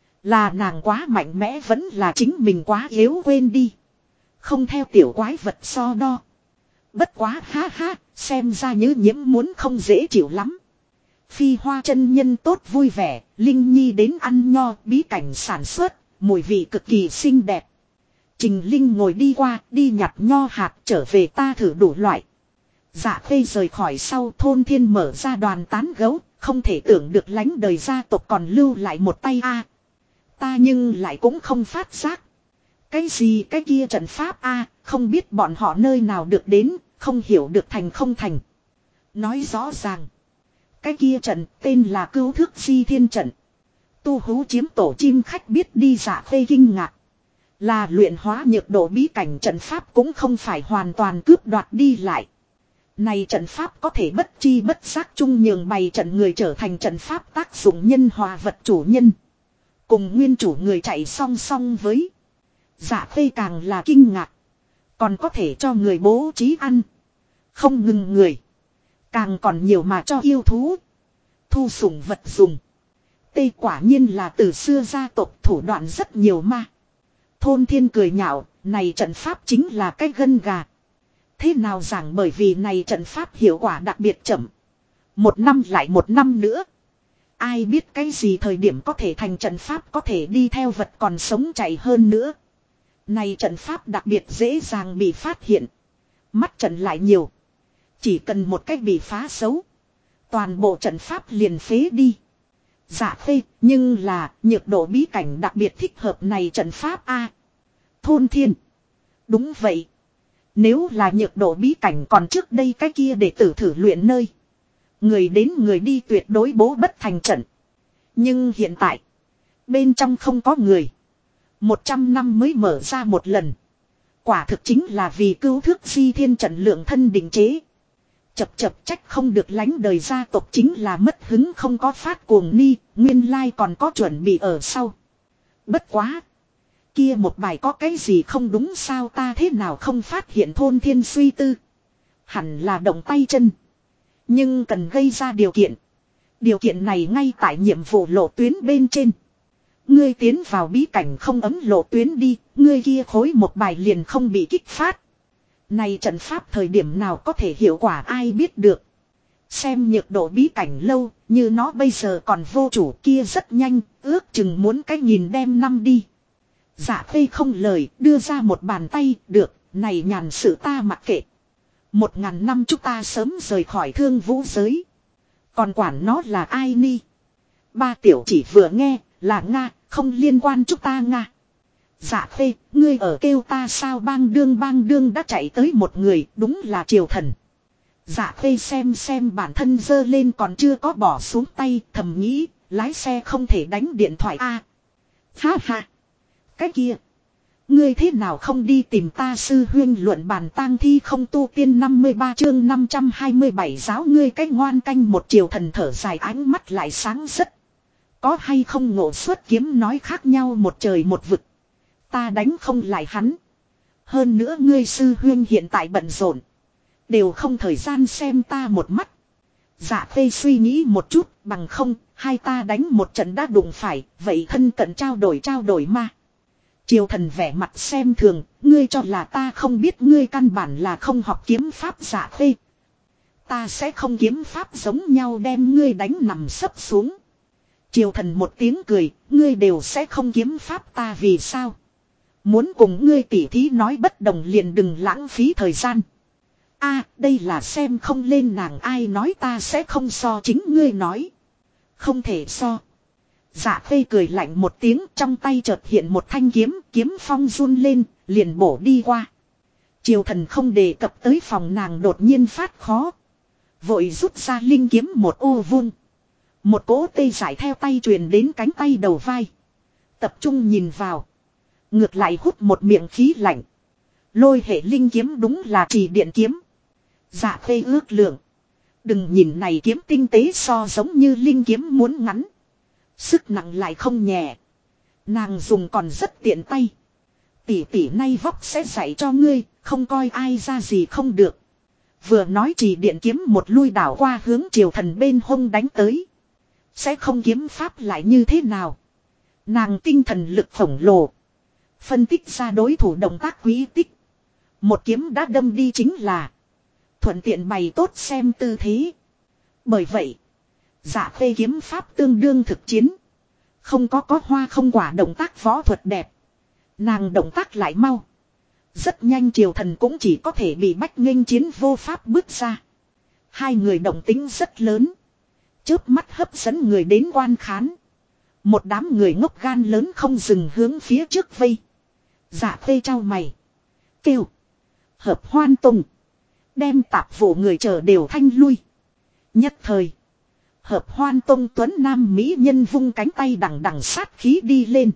Là nàng quá mạnh mẽ vẫn là chính mình quá yếu quên đi. Không theo tiểu quái vật so đo. Bất quá ha ha, xem ra Nhớ Nhiễm muốn không dễ chịu lắm. Phi Hoa chân nhân tốt vui vẻ, Linh Nhi đến ăn nho bí cảnh sản xuất, mùi vị cực kỳ xinh đẹp. Trình Linh ngồi đi qua, đi nhặt nho hạt trở về ta thử đủ loại. Dạ Khê rời khỏi sau thôn thiên mở ra đoàn tán gấu, không thể tưởng được lánh đời gia tộc còn lưu lại một tay ta nhưng lại cũng không phát giác. Cái gì cái kia trận pháp không biết bọn họ nơi nào được đến, không hiểu được thành không thành. Nói rõ ràng. Cái kia trận tên là Cưu Thước Di Thiên trận. Tu hú chiếm tổ chim khách biết đi Dạ Khê kinh ngạc. Là luyện hóa nhược độ bí cảnh trận pháp cũng không phải hoàn toàn cướp đoạt đi lại. Này trận pháp có thể bất chi bất giác chung nhường bày trận người trở thành trận pháp tác dụng nhân hòa vật chủ nhân. Cùng nguyên chủ người chạy song song với. Dạ Khê càng là kinh ngạc. Còn có thể cho người bố trí ăn. Không ngừng người. Càng còn nhiều mà cho yêu thú. Thu sủng vật dùng. Tây quả nhiên là từ xưa gia tộc thủ đoạn rất nhiều mà. Thôn thiên cười nhạo. Này trận pháp chính là cái gân gà. Thế nào rằng bởi vì này trận pháp hiệu quả đặc biệt chậm. Một năm lại một năm nữa. Ai biết cái gì thời điểm có thể thành trận pháp có thể đi theo vật còn sống chạy hơn nữa. Này trận pháp đặc biệt dễ dàng bị phát hiện. Mắt trận lại nhiều. Chỉ cần một cách bị phá xấu. Toàn bộ trận pháp liền phế đi. Dạ Khê, nhưng là nhược độ bí cảnh đặc biệt thích hợp này trận pháp Thôn thiên. Đúng vậy. Nếu là nhược độ bí cảnh còn trước đây cái kia để tử thử luyện nơi. Người đến người đi tuyệt đối bố bất thành trận. Nhưng hiện tại. Bên trong không có người. 100 năm mới mở ra một lần. Quả thực chính là vì Cưu Thước Di Thiên trận lượng thân định chế. Chập trách không được lánh đời gia tộc chính là mất hứng không có phát cuồng ni. Nguyên lai còn có chuẩn bị ở sau. Bất quá. Kia một bài có cái gì không đúng sao ta thế nào không phát hiện thôn thiên suy tư. Hẳn là động tay chân. Nhưng cần gây ra điều kiện. Điều kiện này ngay tại nhiệm vụ lộ tuyến bên trên. Ngươi tiến vào bí cảnh không ấm lộ tuyến đi. Ngươi kia khối một bài liền không bị kích phát. Này trận pháp thời điểm nào có thể hiệu quả ai biết được. Xem nhược độ bí cảnh lâu. Như nó bây giờ còn vô chủ kia rất nhanh. Ước chừng muốn cái nhìn đem năm đi. Dạ Khê không lời đưa ra một bàn tay. Được này nhàn sự ta mặc kệ. 1000 năm chúng ta sớm rời khỏi Thương Vũ giới. Còn quản nó là ai ni. Ba tiểu chỉ vừa nghe là Nga. Không liên quan chúng ta Nga. Dạ Khê ngươi ở kêu ta sao bang đương đã chạy tới một người. Đúng là triều thần. Dạ Khê xem bản thân dơ lên còn chưa có bỏ xuống tay. Thầm nghĩ lái xe không thể đánh điện thoại Ha ha. Cái kia. Ngươi thế nào không đi tìm ta sư huyên luận bàn tang thi không tu tiên 53 chương 527 giáo ngươi cách ngoan canh một triều thần thở dài ánh mắt lại sáng rất. Có hay không ngộ xuất kiếm nói khác nhau một trời một vực. Ta đánh không lại hắn. Hơn nữa ngươi sư huyên hiện tại bận rộn. Đều không thời gian xem ta một mắt. Dạ Khê suy nghĩ một chút bằng không hai ta đánh một trận đã đụng phải. Vậy thân cận trao đổi mà. Triều thần vẻ mặt xem thường, ngươi cho là ta không biết ngươi căn bản là không học kiếm pháp Dạ Khê. Ta sẽ không kiếm pháp giống nhau đem ngươi đánh nằm sấp xuống. Triều Thần một tiếng cười, ngươi đều sẽ không kiếm pháp ta vì sao? Muốn cùng ngươi tỉ thí nói bất đồng liền đừng lãng phí thời gian. A, đây là xem không lên nàng, ai nói ta sẽ không so, chính ngươi nói. Không thể so. Dạ Khê cười lạnh một tiếng, trong tay chợt hiện một thanh kiếm, kiếm phong run lên, liền bổ đi qua. Triều Thần không đề cập tới phòng nàng đột nhiên phát khó. Vội rút ra linh kiếm một ô vuông. Một cỗ tê giải theo tay truyền đến cánh tay đầu vai. Tập trung nhìn vào. Ngược lại hút một miệng khí lạnh. Lôi hệ linh kiếm đúng là chỉ điện kiếm. Dạ Khê ước lượng. Đừng nhìn này kiếm tinh tế so giống như linh kiếm muốn ngắn. Sức nặng lại không nhẹ. Nàng dùng còn rất tiện tay. Tỷ tỷ nay vóc sẽ dạy cho ngươi, không coi ai ra gì không được. Vừa nói chỉ điện kiếm một lui đảo qua hướng Triều Thần bên hông đánh tới. Sẽ không kiếm pháp lại như thế nào. Nàng tinh thần lực khổng lồ. Phân tích ra đối thủ động tác quý tích. Một kiếm đã đâm đi chính là. Thuận tiện bày tốt xem tư thế. Bởi vậy. Dạ Khê kiếm pháp tương đương thực chiến. Không có hoa không quả động tác võ thuật đẹp. Nàng động tác lại mau. Rất nhanh Triều Thần cũng chỉ có thể bị bách nghênh chiến vô pháp bước ra. Hai người động tính rất lớn. Chớp mắt hấp dẫn người đến quan khán. Một đám người ngốc gan lớn không dừng hướng phía trước vây. Dạ Khê trao mày. Kêu. Hợp Hoan Tông. Đem tạp vụ người chờ đều thanh lui. Nhất thời. Hợp Hoan Tông tuấn nam mỹ nhân vung cánh tay đằng đằng sát khí đi lên.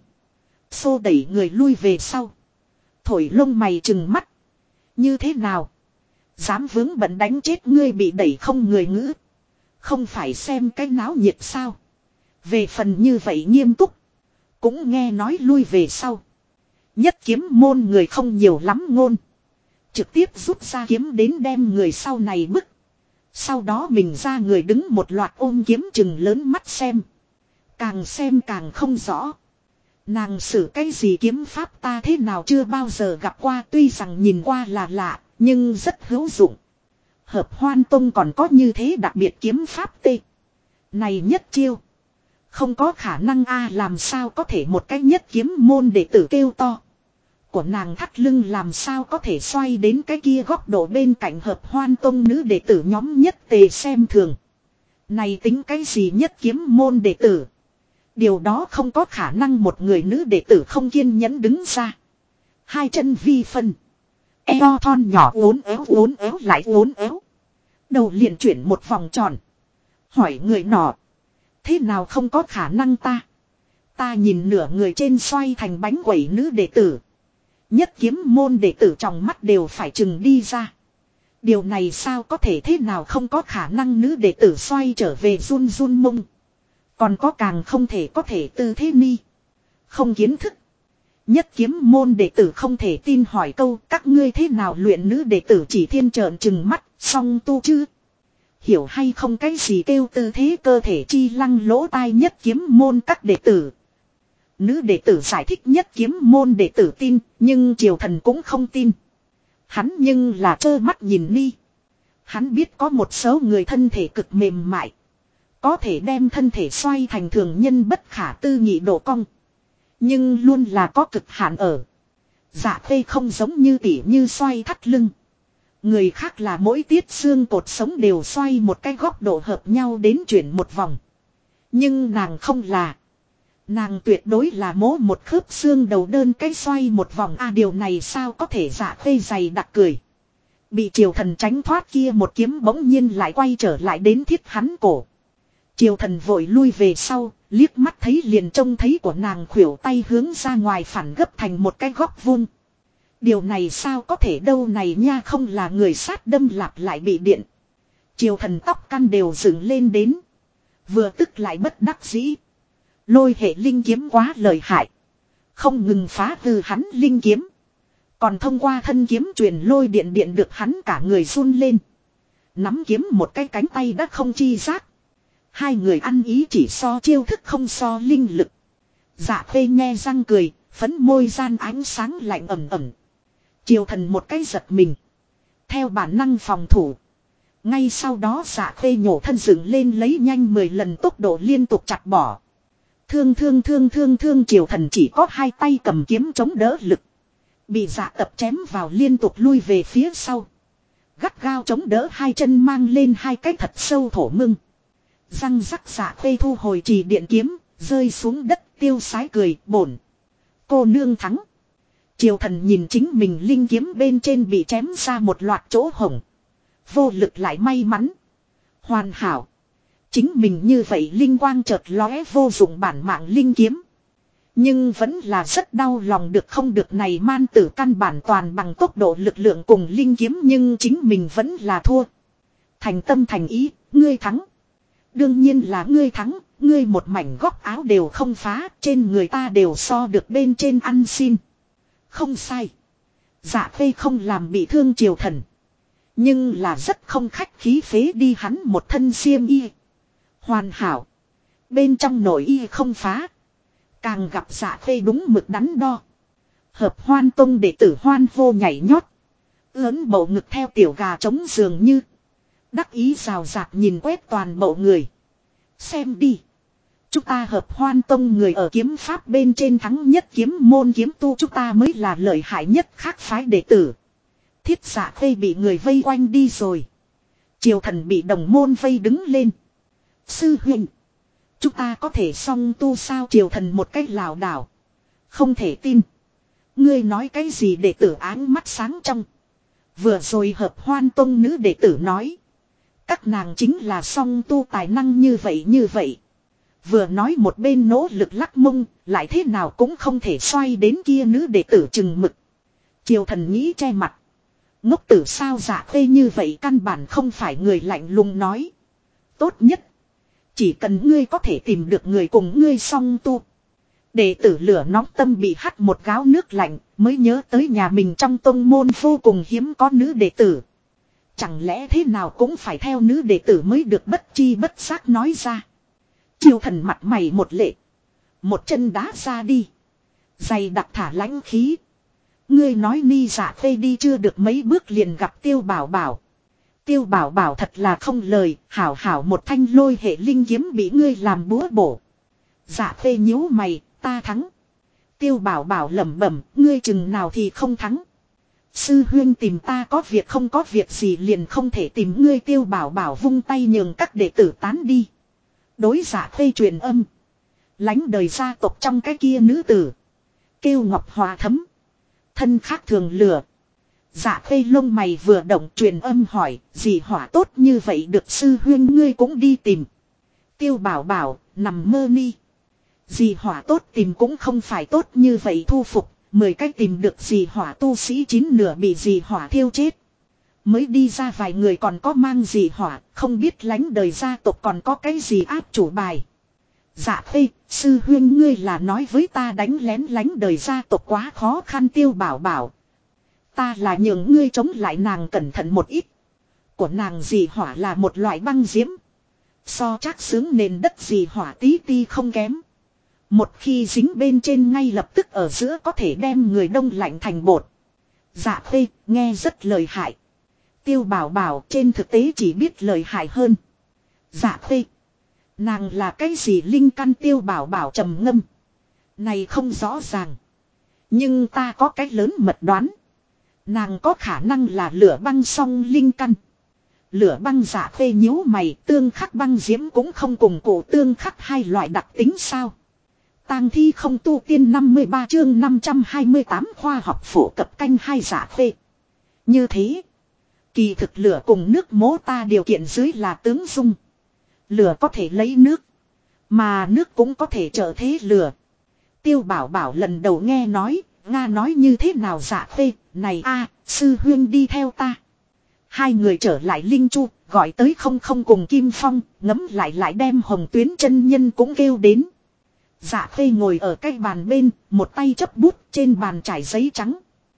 Xô đẩy người lui về sau. Thổi lông mày trừng mắt. Như thế nào? Dám vướng bận đánh chết ngươi bị đẩy không người ngữ. Không phải xem cái náo nhiệt sao? Về phần như vậy nghiêm túc. Cũng nghe nói lui về sau. Nhất kiếm môn người không nhiều lắm ngôn. Trực tiếp rút ra kiếm đến đem người sau này bức. Sau đó mình ra người đứng một loạt ôm kiếm chừng lớn mắt xem. Càng xem càng không rõ. Nàng sử cái gì kiếm pháp ta thế nào chưa bao giờ gặp qua, tuy rằng nhìn qua là lạ, nhưng rất hữu dụng. Hợp Hoan Tông còn có như thế đặc biệt kiếm pháp tê. Này nhất chiêu. Không có khả năng a, làm sao có thể một cái nhất kiếm môn đệ tử kêu to. Của nàng thắt lưng làm sao có thể xoay đến cái kia góc độ bên cạnh Hợp Hoan Tông nữ đệ tử nhóm nhất tề xem thường. Này tính cái gì nhất kiếm môn đệ tử. Điều đó không có khả năng, một người nữ đệ tử không kiên nhẫn đứng ra. Hai chân vi phân. Eo thon nhỏ uốn éo lại uốn éo. Đầu liền chuyển một vòng tròn. Hỏi người nọ. Thế nào không có khả năng ta? Ta nhìn nửa người trên xoay thành bánh quẩy nữ đệ tử. Nhất kiếm môn đệ tử trong mắt đều phải chừng đi ra. Điều này sao có thể, thế nào không có khả năng, nữ đệ tử xoay trở về run run mông. Còn có càng không thể có thể tư thế ni. Không kiến thức. Nhất kiếm môn đệ tử không thể tin hỏi câu các ngươi thế nào luyện, nữ đệ tử chỉ thiên trợn trừng mắt, song tu chứ. Hiểu hay không cái gì kêu tư thế cơ thể chi lăng lỗ tai nhất kiếm môn các đệ tử. Nữ đệ tử giải thích nhất kiếm môn đệ tử tin, nhưng Triều Thần cũng không tin. Hắn nhưng là trơ mắt nhìn ni. Hắn biết có một số người thân thể cực mềm mại. Có thể đem thân thể xoay thành thường nhân bất khả tư nghị độ cong. Nhưng luôn là có cực hạn ở. Dạ Khê không giống như tỉ như xoay thắt lưng. Người khác là mỗi tiết xương cột sống đều xoay một cái góc độ hợp nhau đến chuyển một vòng. Nhưng nàng không là. Nàng tuyệt đối là mố một khớp xương đầu đơn cái xoay một vòng. Điều này sao có thể, Dạ Khê dày đặc cười. Bị Triều Thần tránh thoát kia một kiếm bỗng nhiên lại quay trở lại đến thiết hắn cổ. Triều Thần vội lui về sau, liếc mắt thấy liền trông thấy của nàng khuỷu tay hướng ra ngoài phản gấp thành một cái góc vuông. Điều này sao có thể đâu này nha, không là người sát đâm lạp lại bị điện. Triều Thần tóc căn đều dựng lên đến. Vừa tức lại bất đắc dĩ. Lôi hệ linh kiếm quá lợi hại. Không ngừng phá hư hắn linh kiếm. Còn thông qua thân kiếm truyền lôi điện điện được hắn cả người run lên. Nắm kiếm một cái cánh tay đã không chi giác. Hai người ăn ý chỉ so chiêu thức không so linh lực. Dạ Khê nghe răng cười, phấn môi gian ánh sáng lạnh ẩm ẩm. Triều Thần một cái giật mình. Theo bản năng phòng thủ. Ngay sau đó Dạ Khê nhổ thân dựng lên lấy nhanh 10 lần tốc độ liên tục chặt bỏ. Thương Triều Thần chỉ có hai tay cầm kiếm chống đỡ lực. Bị Dạ Tập chém vào liên tục lui về phía sau. Gắt gao chống đỡ hai chân mang lên hai cái thật sâu thổ mưng. Răng rắc Dạ Khê thu hồi trì điện kiếm, rơi xuống đất tiêu sái cười bổn. Cô nương thắng. Triều Thần nhìn chính mình linh kiếm bên trên bị chém ra một loạt chỗ hổng. Vô lực lại may mắn. Hoàn hảo. Chính mình như vậy linh quang chợt lóe vô dụng bản mạng linh kiếm. Nhưng vẫn là rất đau lòng được không được này man tử căn bản toàn bằng tốc độ lực lượng cùng linh kiếm nhưng chính mình vẫn là thua. Thành tâm thành ý, ngươi thắng. Đương nhiên là ngươi thắng, ngươi một mảnh góc áo đều không phá, trên người ta đều so được bên trên ăn xin. Không sai. Dạ Khê không làm bị thương Triều Thần. Nhưng là rất không khách khí phế đi hắn một thân xiêm y. Hoàn hảo. Bên trong nội y không phá. Càng gặp Dạ Khê đúng mực đắn đo. Hợp Hoan Tông đệ tử hoan hô nhảy nhót. Ướn bầu ngực theo tiểu gà trống dường như. Đắc ý rào rạc nhìn quét toàn bộ người. Xem đi. Chúng ta Hợp Hoan Tông người ở kiếm pháp bên trên thắng nhất kiếm môn kiếm tu chúng ta mới là lợi hại nhất khác phái đệ tử. Thiết Dạ Khê bị người vây quanh đi rồi. Triều Thần bị đồng môn vây đứng lên. Sư huynh. Chúng ta có thể song tu sao Triều Thần một cách lảo đảo. Không thể tin. Ngươi nói cái gì đệ tử áng mắt sáng trong. Vừa rồi Hợp Hoan Tông nữ đệ tử nói. Các nàng chính là song tu tài năng như vậy. Vừa nói một bên nỗ lực lắc mông. Lại thế nào cũng không thể xoay đến kia nữ đệ tử chừng mực. Triều Thần nghĩ che mặt. Ngốc tử sao Dạ Khê như vậy căn bản không phải người lạnh lùng nói. Tốt nhất. Chỉ cần ngươi có thể tìm được người cùng ngươi song tu. Đệ tử lửa nóng tâm bị hắt một gáo nước lạnh mới nhớ tới nhà mình trong tông môn vô cùng hiếm có nữ đệ tử. Chẳng lẽ thế nào cũng phải theo nữ đệ tử mới được bất chi bất giác nói ra. Triều Thần mặt mày một lệ. Một chân đá ra đi. Giày đặc thả lãnh khí. Ngươi nói Ni Dạ Khê đi chưa được mấy bước liền gặp Tiêu Bảo Bảo. Tiêu Bảo Bảo thật là không lời, hảo một thanh lôi hệ linh kiếm bị ngươi làm búa bổ. Dạ Khê nhíu mày, ta thắng. Tiêu Bảo Bảo lẩm bẩm, ngươi chừng nào thì không thắng. Sư huyên tìm ta có việc không có việc gì liền không thể tìm ngươi. Tiêu Bảo Bảo vung tay nhường các đệ tử tán đi. Đối Dạ Khê truyền âm. Lánh đời gia tộc trong cái kia nữ tử. Kêu Ngọc Hòa Thấm. Thân khác thường lửa. Dạ Khê lông mày vừa động truyền âm hỏi, gì hỏa tốt như vậy được sư huyên ngươi cũng đi tìm. Tiêu Bảo Bảo, nằm mơ mi. Gì hỏa tốt tìm cũng không phải tốt như vậy thu phục, 10 cách tìm được gì hỏa tu sĩ 9 nửa bị gì hỏa thiêu chết. Mới đi ra vài người còn có mang gì hỏa, không biết lánh đời gia tộc còn có cái gì áp chủ bài. Dạ Khê, sư huyên ngươi là nói với ta đánh lén lánh đời gia tộc quá khó khăn. Tiêu Bảo Bảo. Ta là nhường ngươi chống lại nàng cẩn thận một ít. Của nàng dị hỏa là một loại băng diễm. So chắc sướng nền đất dị hỏa tí ti không kém. Một khi dính bên trên ngay lập tức ở giữa có thể đem người đông lạnh thành bột. Dạ Khê, nghe rất lợi hại. Tiêu Bảo Bảo trên thực tế chỉ biết lợi hại hơn. Dạ Khê. Nàng là cái gì linh căn? Tiêu Bảo Bảo trầm ngâm. Này không rõ ràng. Nhưng ta có cái lớn mật đoán. Nàng có khả năng là lửa băng song linh căn. Lửa băng. Dạ Khê nhíu mày, tương khắc băng diễm cũng không cùng cổ tương khắc hai loại đặc tính sao. Tang thi không tu tiên 53 chương 528 khoa học phổ cập canh hai. Dạ Khê. Như thế. Kỳ thực lửa cùng nước mố ta điều kiện dưới là tướng dung. Lửa có thể lấy nước. Mà nước cũng có thể trợ thế lửa. Tiêu Bảo Bảo lần đầu nghe nói. Nga nói như thế nào? Dạ Khê, này a, sư huyên đi theo ta. Hai người trở lại Linh Chu, gọi tới không cùng Kim Phong, ngấm lại đem Hồng Tuyến chân nhân cũng kêu đến. Dạ Khê ngồi ở cái bàn bên, một tay chấp bút, trên bàn trải giấy trắng.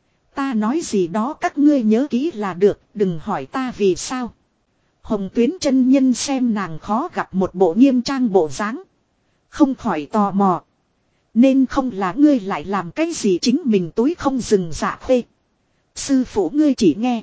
Ta nói gì đó các ngươi nhớ kỹ là được, đừng hỏi ta vì sao. Hồng Tuyến chân nhân xem nàng khó gặp một bộ nghiêm trang bộ dáng, không khỏi tò mò. Nên không là ngươi lại làm cái gì chính mình túi không dừng. Dạ Khê. Sư phụ ngươi chỉ nghe.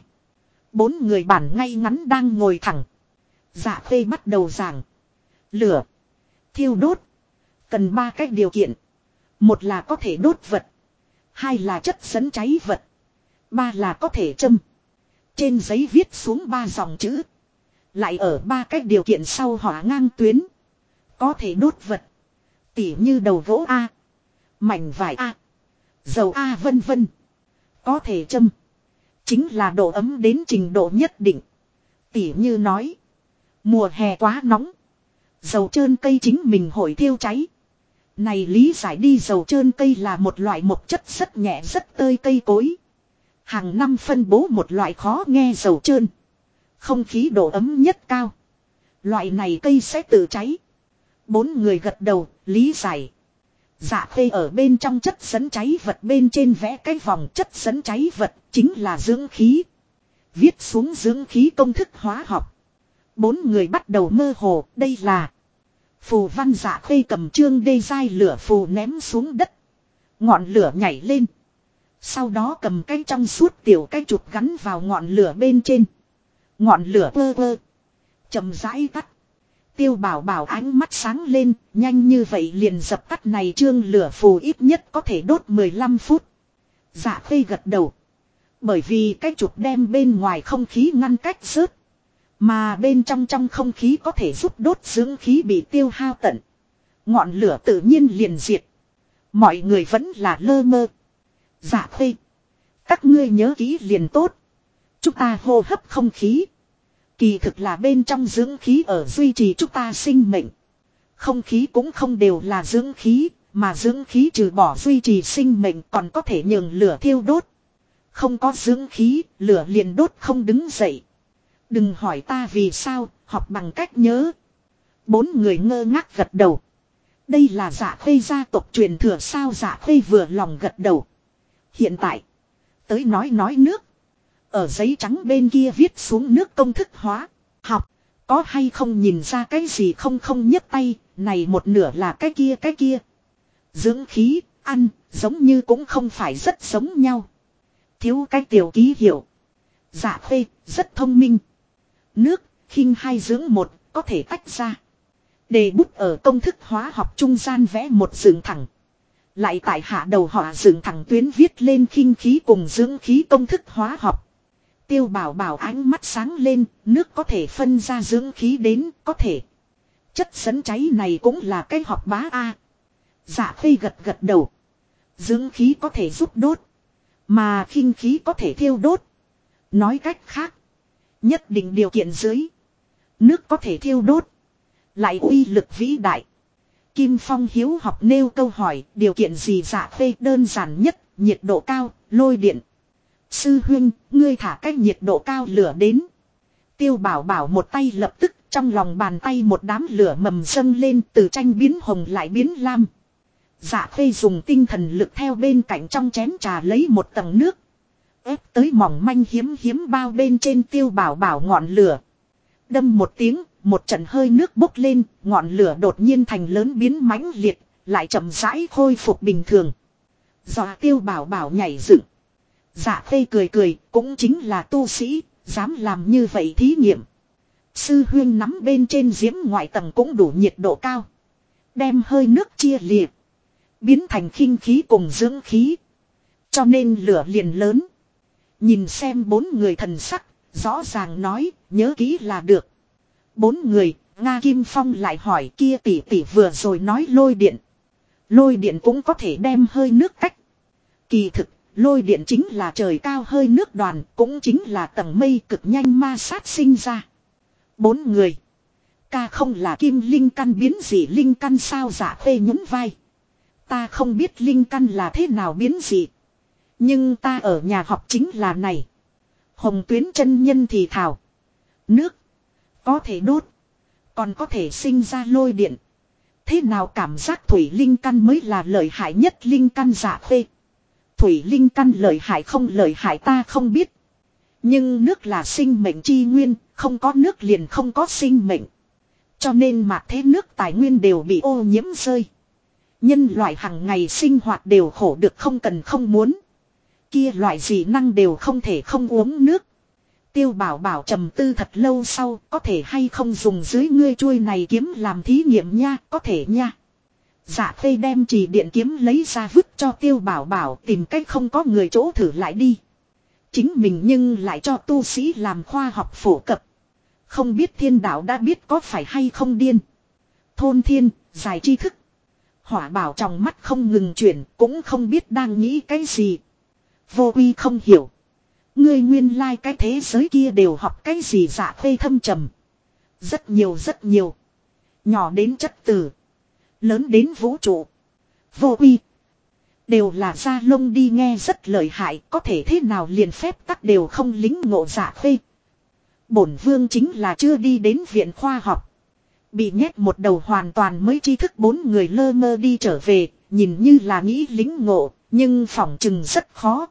4 người bản ngay ngắn đang ngồi thẳng. Dạ Khê bắt đầu giảng. Lửa. Thiêu đốt. Cần 3 cái điều kiện. Một là có thể đốt vật. Hai là chất dẫn cháy vật. Ba là có thể châm. Trên giấy viết xuống 3 dòng chữ. Lại ở 3 cái điều kiện sau hỏa ngang tuyến. Có thể đốt vật. Tỉ như đầu gỗ A. Mảnh vải A. Dầu A vân vân. Có thể châm. Chính là độ ấm đến trình độ nhất định. Tỉ như nói. Mùa hè quá nóng. Dầu trơn cây chính mình hội thiêu cháy. Này lý giải đi, dầu trơn cây là một loại mộc chất rất nhẹ rất tơi cây cối. Hàng năm phân bố một loại khó nghe dầu trơn. Không khí độ ấm nhất cao. Loại này cây sẽ tự cháy. 4 người gật đầu, lý giải. Dạ Khê ở bên trong chất dẫn cháy vật bên trên vẽ cái vòng, chất dẫn cháy vật chính là dưỡng khí. Viết xuống dưỡng khí công thức hóa học. 4 người bắt đầu mơ hồ, đây là phù văn. Dạ Khê cầm chương đê dai lửa phù ném xuống đất. Ngọn lửa nhảy lên. Sau đó cầm cái trong suốt tiểu cái chụp gắn vào ngọn lửa bên trên. Ngọn lửa vơ vơ. Chậm rãi tắt. Tiêu Bảo Bảo ánh mắt sáng lên, nhanh như vậy liền dập tắt này chương lửa phù, ít nhất có thể đốt 15 phút. Dạ Khê gật đầu. Bởi vì cái chụp đem bên ngoài không khí ngăn cách rớt. Mà bên trong không khí có thể giúp đốt dưỡng khí bị tiêu hao tận. Ngọn lửa tự nhiên liền diệt. Mọi người vẫn là lơ mơ. Dạ Khê, các ngươi nhớ kỹ liền tốt. Chúng ta hô hấp không khí. Kỳ thực là bên trong dưỡng khí ở duy trì chúng ta sinh mệnh. Không khí cũng không đều là dưỡng khí, mà dưỡng khí trừ bỏ duy trì sinh mệnh còn có thể nhường lửa thiêu đốt. Không có dưỡng khí, lửa liền đốt không đứng dậy. Đừng hỏi ta vì sao, học bằng cách nhớ. 4 người ngơ ngác gật đầu. Đây là Dạ Khê gia tộc truyền thừa sao? Dạ Khê vừa lòng gật đầu. Hiện tại, tới nói nước. Ở giấy trắng bên kia viết xuống nước công thức hóa học. Có hay không nhìn ra cái gì không nhấc tay, này một nửa là cái kia. Dưỡng khí, ăn, giống như cũng không phải rất giống nhau. Thiếu cái tiểu ký hiệu. Dạ Khê, rất thông minh. Nước, khinh 2 dưỡng 1, có thể tách ra. Đề bút ở công thức hóa học trung gian vẽ một dựng thẳng. Lại tại hạ đầu họ dựng thẳng tuyến viết lên khinh khí cùng dưỡng khí công thức hóa học. Tiêu Bảo Bảo ánh mắt sáng lên, nước có thể phân ra dưỡng khí đến, có thể. Chất dẫn cháy này cũng là cái học bá A. Dạ Khê gật đầu. Dưỡng khí có thể giúp đốt. Mà khinh khí có thể thiêu đốt. Nói cách khác. Nhất định điều kiện dưới. Nước có thể thiêu đốt. Lại uy lực vĩ đại. Kim Phong hiếu học nêu câu hỏi. Điều kiện gì? Dạ Khê đơn giản nhất. Nhiệt độ cao, lôi điện. Sư huynh, ngươi thả cách nhiệt độ cao lửa đến. Tiêu Bảo Bảo một tay lập tức trong lòng bàn tay một đám lửa mầm dâng lên, từ tranh biến hồng lại biến lam. Dạ Khê dùng tinh thần lực theo bên cạnh trong chén trà lấy một tầng nước. Ép tới mỏng manh hiếm bao bên trên Tiêu Bảo Bảo ngọn lửa. Đâm một tiếng, một trận hơi nước bốc lên, ngọn lửa đột nhiên thành lớn biến mãnh liệt, lại chậm rãi khôi phục bình thường. Dọa Tiêu Bảo Bảo nhảy dựng. Dạ Khê cười, cũng chính là tu sĩ, dám làm như vậy thí nghiệm. Sư huyên nắm bên trên diễm ngoại tầng cũng đủ nhiệt độ cao. Đem hơi nước chia liệt. Biến thành khinh khí cùng dưỡng khí. Cho nên lửa liền lớn. Nhìn xem 4 người thần sắc, rõ ràng nói, nhớ kỹ là được. 4 người, Nga Kim Phong lại hỏi kia tỷ vừa rồi nói lôi điện. Lôi điện cũng có thể đem hơi nước cách. Kỳ thực, lôi điện chính là trời cao hơi nước đoàn, cũng chính là tầng mây cực nhanh ma sát sinh ra. 4 người. Ca không là kim linh căn biến dị linh căn sao? Dạ Khê nhún vai. Ta không biết linh căn là thế nào biến dị. Nhưng ta ở nhà học chính là này. Hồng Tuyến chân nhân thì thảo. Nước. Có thể đốt. Còn có thể sinh ra lôi điện. Thế nào cảm giác thủy linh căn mới là lợi hại nhất linh căn? Dạ Khê. Thủy linh căn lợi hại không lợi hại ta không biết. Nhưng nước là sinh mệnh chi nguyên, không có nước liền không có sinh mệnh. Cho nên mà thế nước tài nguyên đều bị ô nhiễm rơi. Nhân loại hàng ngày sinh hoạt đều khổ được không cần không muốn. Kia loại dị năng đều không thể không uống nước. Tiêu Bảo Bảo trầm tư thật lâu sau, có thể hay không dùng dưới ngươi chuôi này kiếm làm thí nghiệm nha? Có thể nha. Dạ Khê đem chỉ điện kiếm lấy ra vứt cho Tiêu Bảo Bảo, tìm cách không có người chỗ thử lại đi. Chính mình nhưng lại cho tu sĩ làm khoa học phổ cập. Không biết thiên đạo đã biết có phải hay không điên. Thôn thiên, giải tri thức. Hỏa Bảo trong mắt không ngừng chuyển, cũng không biết đang nghĩ cái gì. Vô Uy không hiểu. Ngươi nguyên lai cái thế giới kia đều học cái gì? Dạ Khê thâm trầm. Rất nhiều rất nhiều. Nhỏ đến chất tử. Lớn đến vũ trụ. Vô Uy. Đều là da lông đi, nghe rất lợi hại. Có thể thế nào liền phép tắc đều không lính ngộ. Dạ Khê. Bổn vương chính là chưa đi đến viện khoa học. Bị nhét một đầu hoàn toàn mới tri thức. 4 người lơ mơ đi trở về. Nhìn như là nghĩ lính ngộ. Nhưng phỏng chừng rất khó.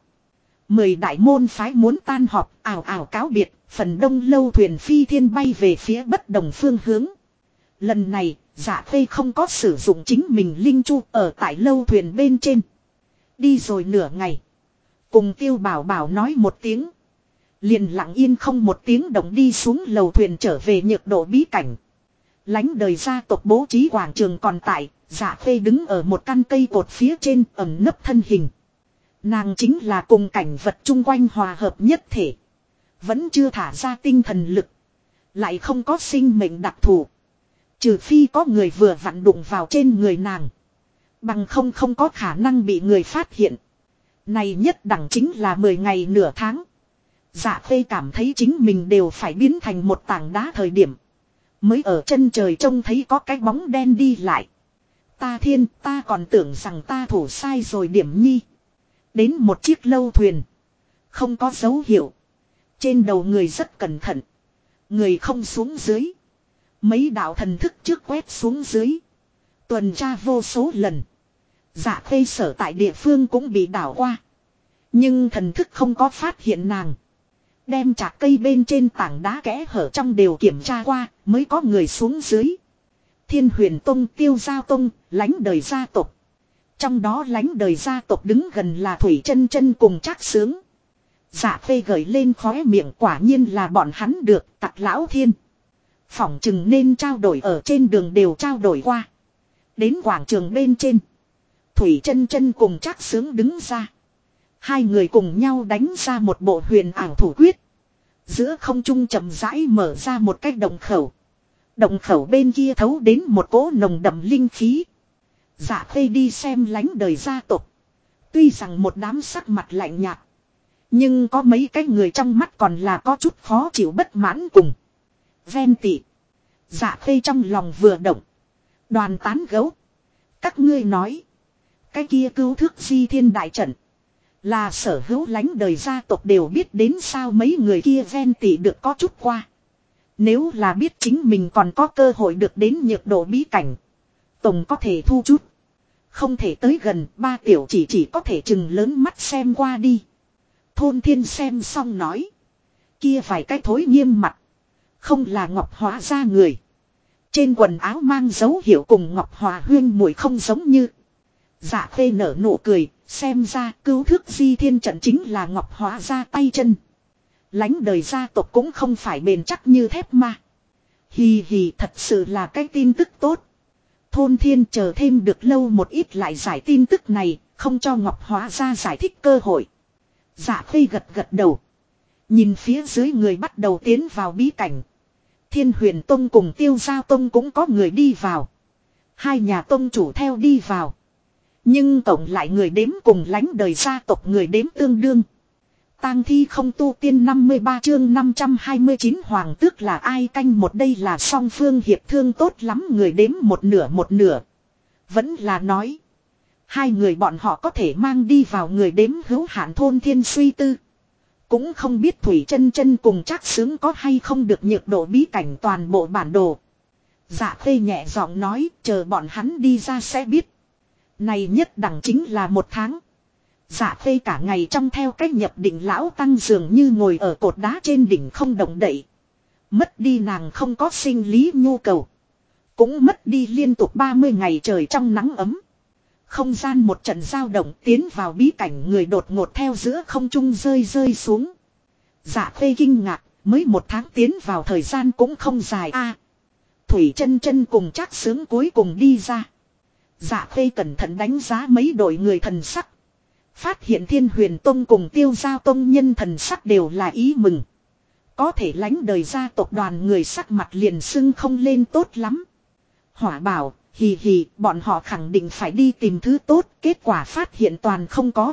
10 đại môn phái muốn tan họp, ảo ảo cáo biệt. Phần đông lâu thuyền phi thiên bay về phía bất đồng phương hướng. Lần này, Dạ Khê không có sử dụng chính mình linh chu ở tại lâu thuyền bên trên. Đi rồi nửa ngày. Cùng Tiêu Bảo Bảo nói một tiếng. Liền lặng yên không một tiếng động đi xuống lầu thuyền trở về Nhược Độ bí cảnh. Lánh đời gia tộc bố trí quảng trường còn tại, Dạ Khê đứng ở một căn cây cột phía trên ẩn nấp thân hình. Nàng chính là cùng cảnh vật chung quanh hòa hợp nhất thể. Vẫn chưa thả ra tinh thần lực. Lại không có sinh mệnh đặc thù. Trừ phi có người vừa vặn đụng vào trên người nàng. Bằng không có khả năng bị người phát hiện. Này nhất đẳng chính là 10 ngày nửa tháng. Dạ Khê cảm thấy chính mình đều phải biến thành một tảng đá thời điểm. Mới ở chân trời trông thấy có cái bóng đen đi lại. Ta thiên, ta còn tưởng rằng ta thủ sai rồi điểm nhi. Đến một chiếc lâu thuyền. Không có dấu hiệu. Trên đầu người rất cẩn thận. Người không xuống dưới. Mấy đạo thần thức trước quét xuống dưới. Tuần tra vô số lần. Dạ Khê sở tại địa phương cũng bị đảo qua. Nhưng thần thức không có phát hiện nàng. Đem chạc cây bên trên tảng đá kẽ hở trong đều kiểm tra qua. Mới có người xuống dưới. Thiên Huyền Tông, Tiêu Giao Tông, Lánh Đời gia tộc. Trong đó Lánh Đời gia tộc đứng gần là Thủy Chân Chân cùng Trác Sướng. Dạ Khê gởi lên khóe miệng, quả nhiên là bọn hắn được. Tặc Lão Thiên. Phỏng chừng nên trao đổi ở trên đường đều trao đổi qua. Đến quảng trường bên trên. Thủy Chân Chân cùng Trác Sướng đứng ra. Hai người cùng nhau đánh ra một bộ huyền ảo thủ quyết. Giữa không trung chậm rãi mở ra một cái động khẩu. Động khẩu bên kia thấu đến một cỗ nồng đậm linh khí. Dạ Khê đi xem Lánh Đời gia tộc. Tuy rằng một đám sắc mặt lạnh nhạt. Nhưng có mấy cái người trong mắt còn là có chút khó chịu bất mãn cùng. Ven tị. Dạ Khê trong lòng vừa động. Đoàn tán gấu. Các ngươi nói. Cái kia cứu thước di thiên đại trận. Là sở hữu Lánh Đời gia tộc đều biết đến sao? Mấy người kia ven tị được có chút qua. Nếu là biết chính mình còn có cơ hội được đến Nhược Độ bí cảnh. Tổng có thể thu chút. Không thể tới gần, ba tiểu chỉ có thể chừng lớn mắt xem qua đi. Thôn Thiên xem xong nói. Kia vài cái thối nghiêm mặt. Không là Ngọc Hóa ra người. Trên quần áo mang dấu hiệu cùng Ngọc Hòa Huyên mùi không giống như. Dạ Khê nở nụ cười. Xem ra cứu thước di thiên trận chính là Ngọc Hóa ra tay chân. Lánh Đời gia tộc cũng không phải bền chắc như thép mà. Hì hì, thật sự là cái tin tức tốt. Thôn Thiên chờ thêm được lâu một ít lại giải tin tức này, không cho Ngọc Hóa ra giải thích cơ hội. Dạ Khê gật đầu. Nhìn phía dưới người bắt đầu tiến vào bí cảnh. Thiên Huyền Tông cùng Tiêu Giao Tông cũng có người đi vào. Hai nhà tông chủ theo đi vào. Nhưng tổng lại người đếm cùng Lánh Đời gia tộc người đếm tương đương. Tang thi không tu tiên 53 chương 529 hoàng tước là ai canh một, đây là song phương hiệp thương tốt lắm, người đếm một nửa. Vẫn là nói. Hai người bọn họ có thể mang đi vào người đếm hữu hạn. Thôn Thiên suy tư. Cũng không biết Thủy Chân Chân cùng Trác Sướng có hay không được Nhược Độ bí cảnh toàn bộ bản đồ. Dạ Khê nhẹ giọng nói, chờ bọn hắn đi ra sẽ biết. Này nhất đẳng chính là 1 tháng. Dạ Khê cả ngày trong theo cách nhập định lão tăng dường như ngồi ở cột đá trên đỉnh không động đậy. Mất đi nàng không có sinh lý nhu cầu. Cũng mất đi liên tục 30 ngày trời trong nắng ấm. Không gian một trận dao động, tiến vào bí cảnh người đột ngột theo giữa không trung rơi xuống. Dạ Khê kinh ngạc, mới 1 tháng tiến vào thời gian cũng không dài a. Thủy Chân Chân cùng Trác Sướng cuối cùng đi ra. Dạ Khê cẩn thận đánh giá mấy đội người thần sắc. Phát hiện Thiên Huyền Tông cùng Tiêu Giao Tông nhân thần sắc đều là ý mừng. Có thể lánh đời gia tộc đoàn người sắc mặt liền sưng không lên tốt lắm. Hỏa bảo, hì hì, bọn họ khẳng định phải đi tìm thứ tốt, kết quả phát hiện toàn không có.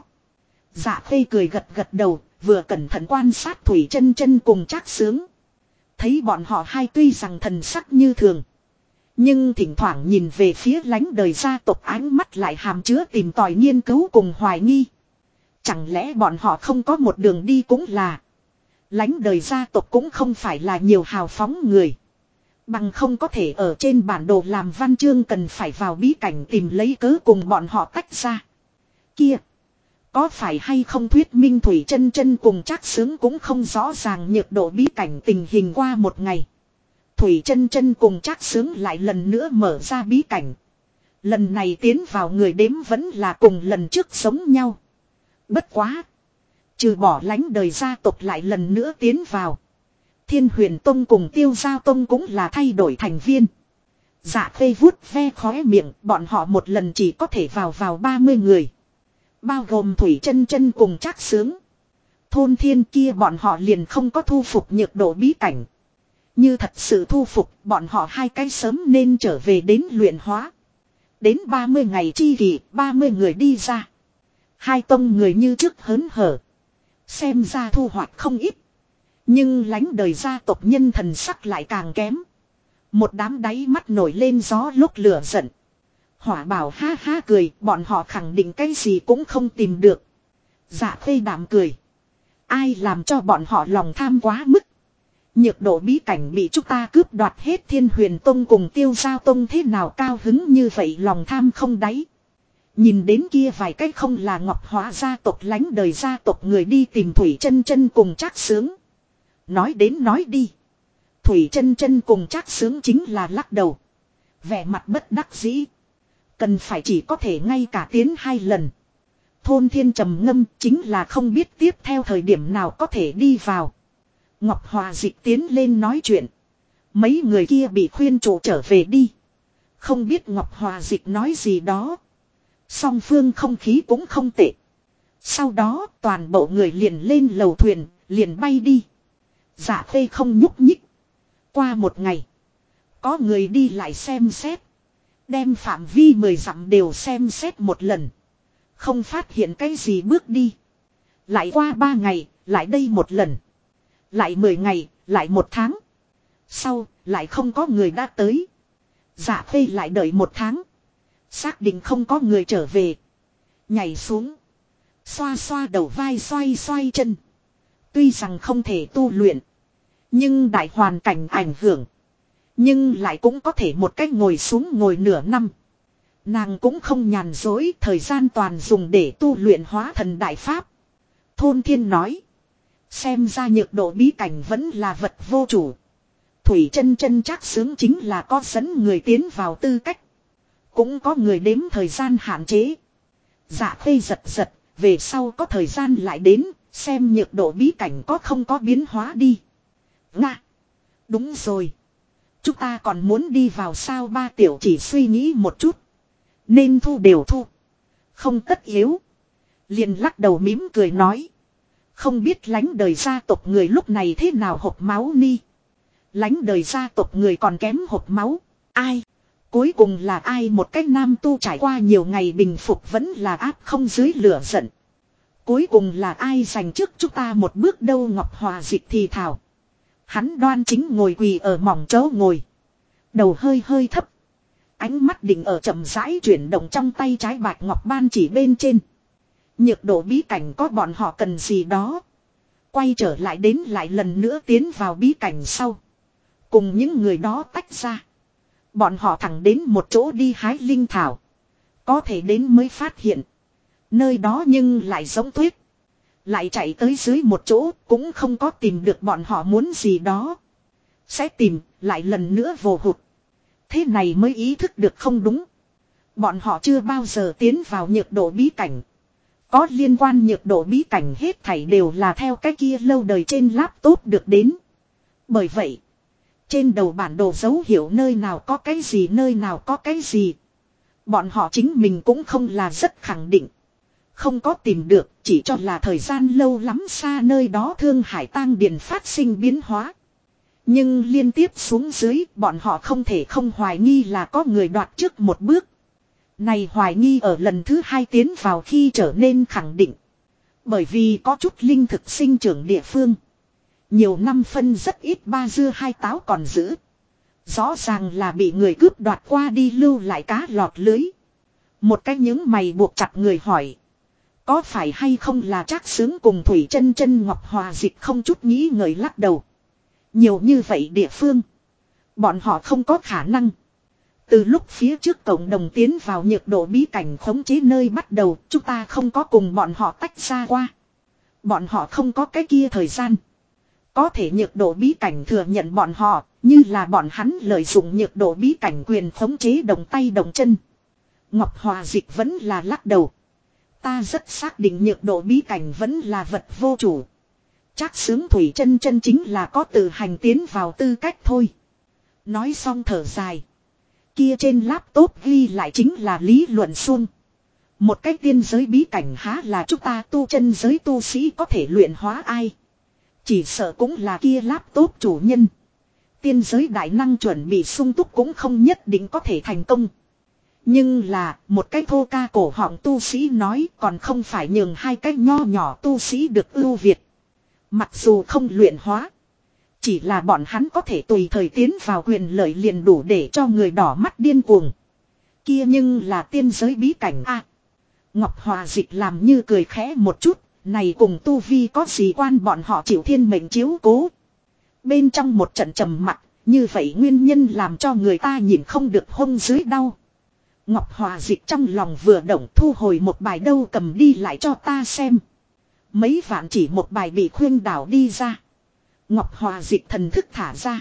Dạ Khê cười gật gật đầu, vừa cẩn thận quan sát Thủy Chân Chân cùng Trác Sướng. Thấy bọn họ hai tuy rằng thần sắc như thường, nhưng thỉnh thoảng nhìn về phía lánh đời gia tộc ánh mắt lại hàm chứa tìm tòi nghiên cứu cùng hoài nghi. Chẳng lẽ bọn họ không có một đường đi cũng là. Lánh đời gia tộc cũng không phải là nhiều hào phóng người. Bằng không có thể ở trên bản đồ làm văn chương cần phải vào bí cảnh tìm lấy cớ cùng bọn họ tách ra. Kia! Có phải hay không thuyết minh Thủy Chân Chân cùng Trác Sướng cũng không rõ ràng nhược độ bí cảnh tình hình qua một ngày. Thủy Chân Chân cùng Trác Sướng lại lần nữa mở ra bí cảnh. Lần này tiến vào người đếm vẫn là cùng lần trước giống nhau. Bất quá! Trừ bỏ lánh đời gia tộc lại lần nữa tiến vào. Thiên Huyền Tông cùng Tiêu Giao Tông cũng là thay đổi thành viên. Dạ Khê vuốt ve khóe miệng, bọn họ một lần chỉ có thể vào 30 người. Bao gồm Thủy Chân Chân cùng Trác Sướng. Thôn Thiên kia bọn họ liền không có thu phục nhược độ bí cảnh. Như thật sự thu phục, bọn họ hai cái sớm nên trở về đến luyện hóa. Đến 30 ngày chi kỳ, 30 người đi ra. Hai tông người như trước hớn hở. Xem ra thu hoạch không ít. Nhưng lánh đời gia tộc nhân thần sắc lại càng kém. Một đám đáy mắt nổi lên gió lúc lửa giận. Hỏa bảo ha ha cười, bọn họ khẳng định cái gì cũng không tìm được. Dạ Khê đạm cười. Ai làm cho bọn họ lòng tham quá mức. Nhược độ bí cảnh bị chúng ta cướp đoạt hết. Thiên Huyền Tông cùng Tiêu Giao Tông thế nào cao hứng như vậy, lòng tham không đáy. Nhìn đến kia vài cách không là Ngọc Hóa gia tộc lánh đời gia tộc người đi tìm Thủy Chân Chân cùng Trác Sướng. Nói đến nói đi. Thủy Chân Chân cùng Trác Sướng chính là lắc đầu. Vẻ mặt bất đắc dĩ. Cần phải chỉ có thể ngay cả tiến 2 lần. Thôn Thiên trầm ngâm chính là không biết tiếp theo thời điểm nào có thể đi vào. Ngọc Hòa Dịch tiến lên nói chuyện. Mấy người kia bị khuyên chủ trở về đi. Không biết Ngọc Hòa Dịch nói gì đó. Song phương không khí cũng không tệ. Sau đó toàn bộ người liền lên lầu thuyền, liền bay đi. Dạ Khê không nhúc nhích. Qua một ngày, có người đi lại xem xét. Đem phạm vi 10 dặm đều xem xét một lần. Không phát hiện cái gì bước đi. Lại qua 3 ngày, lại đây một lần. Lại 10 ngày, lại 1 tháng. Sau, lại không có người đã tới. Dạ Khê lại đợi 1 tháng. Xác định không có người trở về. Nhảy xuống. Xoa xoa đầu vai, xoay xoay chân. Tuy rằng không thể tu luyện. Nhưng đại hoàn cảnh ảnh hưởng. Nhưng lại cũng có thể một cách ngồi xuống ngồi nửa năm. Nàng cũng không nhàn dối, thời gian toàn dùng để tu luyện hóa thần đại pháp. Thôn Thiên nói. Xem ra nhược độ bí cảnh vẫn là vật vô chủ. Thủy Chân Chân Trác Sướng chính là có dẫn người tiến vào tư cách. Cũng có người đếm thời gian hạn chế. Dạ Khê giật giật, về sau có thời gian lại đến, xem nhược độ bí cảnh có không có biến hóa đi. Nga! Đúng rồi. Chúng ta còn muốn đi vào sao? Ba tiểu chỉ suy nghĩ một chút. Nên thu đều thu. Không tất yếu. Liền lắc đầu mỉm cười nói. Không biết lánh đời gia tộc người lúc này thế nào hộp máu ni. Lánh đời gia tộc người còn kém hộp máu. Ai? Cuối cùng là ai? Một cái nam tu trải qua nhiều ngày bình phục vẫn là áp không dưới lửa giận. Cuối cùng là ai giành trước chúng ta một bước đâu? Ngọc Hòa Dịch thì thào. Hắn đoan chính ngồi quỳ ở mỏng chỗ ngồi. Đầu hơi hơi thấp. Ánh mắt định ở chậm rãi chuyển động trong tay trái bạch ngọc ban chỉ bên trên. Nhược độ bí cảnh có bọn họ cần gì đó. Quay trở lại đến lại lần nữa tiến vào bí cảnh sau. Cùng những người đó tách ra. Bọn họ thẳng đến một chỗ đi hái linh thảo. Có thể đến mới phát hiện. Nơi đó nhưng lại giống tuyết. Lại chạy tới dưới một chỗ cũng không có tìm được bọn họ muốn gì đó. Sẽ tìm lại lần nữa vô hụt. Thế này mới ý thức được không đúng. Bọn họ chưa bao giờ tiến vào nhược độ bí cảnh. Có liên quan nhược độ bí cảnh hết thảy đều là theo cái kia lâu đời trên laptop được đến. Bởi vậy, trên đầu bản đồ dấu hiệu nơi nào có cái gì nơi nào có cái gì. Bọn họ chính mình cũng không là rất khẳng định. Không có tìm được, chỉ cho là thời gian lâu lắm xa nơi đó Thương Hải Tang Điền phát sinh biến hóa. Nhưng liên tiếp xuống dưới, bọn họ không thể không hoài nghi là có người đoạt trước một bước. Này hoài nghi ở lần thứ hai tiến vào khi trở nên khẳng định. Bởi vì có chút linh thực sinh trưởng địa phương. Nhiều năm phân rất ít ba dưa hai táo còn giữ. Rõ ràng là bị người cướp đoạt qua đi lưu lại cá lọt lưới. Một cái những mày buộc chặt người hỏi. Có phải hay không là Trác Xướng cùng Thủy Chân Chân Ngọc Hòa Dịch không chút nghĩ ngợi lắc đầu. Nhiều như vậy địa phương. Bọn họ không có khả năng. Từ lúc phía trước cộng đồng tiến vào nhược độ bí cảnh khống chế nơi bắt đầu, chúng ta không có cùng bọn họ tách ra qua. Bọn họ không có cái kia thời gian. Có thể nhược độ bí cảnh thừa nhận bọn họ, như là bọn hắn lợi dụng nhược độ bí cảnh quyền khống chế động tay động chân. Ngọc Hòa Dịch vẫn là lắc đầu. Ta rất xác định nhược độ bí cảnh vẫn là vật vô chủ. Trác Xướng Thủy Chân Chân chính là có tự hành tiến vào tư cách thôi. Nói xong thở dài. Kia trên laptop ghi lại chính là lý luận suông. Một cái tiên giới bí cảnh há là chúng ta tu chân giới tu sĩ có thể luyện hóa ai. Chỉ sợ cũng là kia laptop chủ nhân. Tiên giới đại năng chuẩn bị sung túc cũng không nhất định có thể thành công. Nhưng là một cái thô ca cổ họng tu sĩ nói còn không phải nhường hai cái nho nhỏ tu sĩ được ưu việt. Mặc dù không luyện hóa. Chỉ là bọn hắn có thể tùy thời tiến vào quyền lợi liền đủ để cho người đỏ mắt điên cuồng. Kia nhưng là tiên giới bí cảnh a. Ngọc Hòa Dịch làm như cười khẽ một chút. Này cùng tu vi có gì quan bọn họ chịu thiên mệnh chiếu cố. Bên trong một trận trầm mặc. Như vậy nguyên nhân làm cho người ta nhìn không được hông dưới đau. Ngọc Hòa Dịch trong lòng vừa động thu hồi một bài đâu cầm đi lại cho ta xem. Mấy vạn chỉ một bài bị khuyên đảo đi ra. Ngọc Hòa Dịch thần thức thả ra.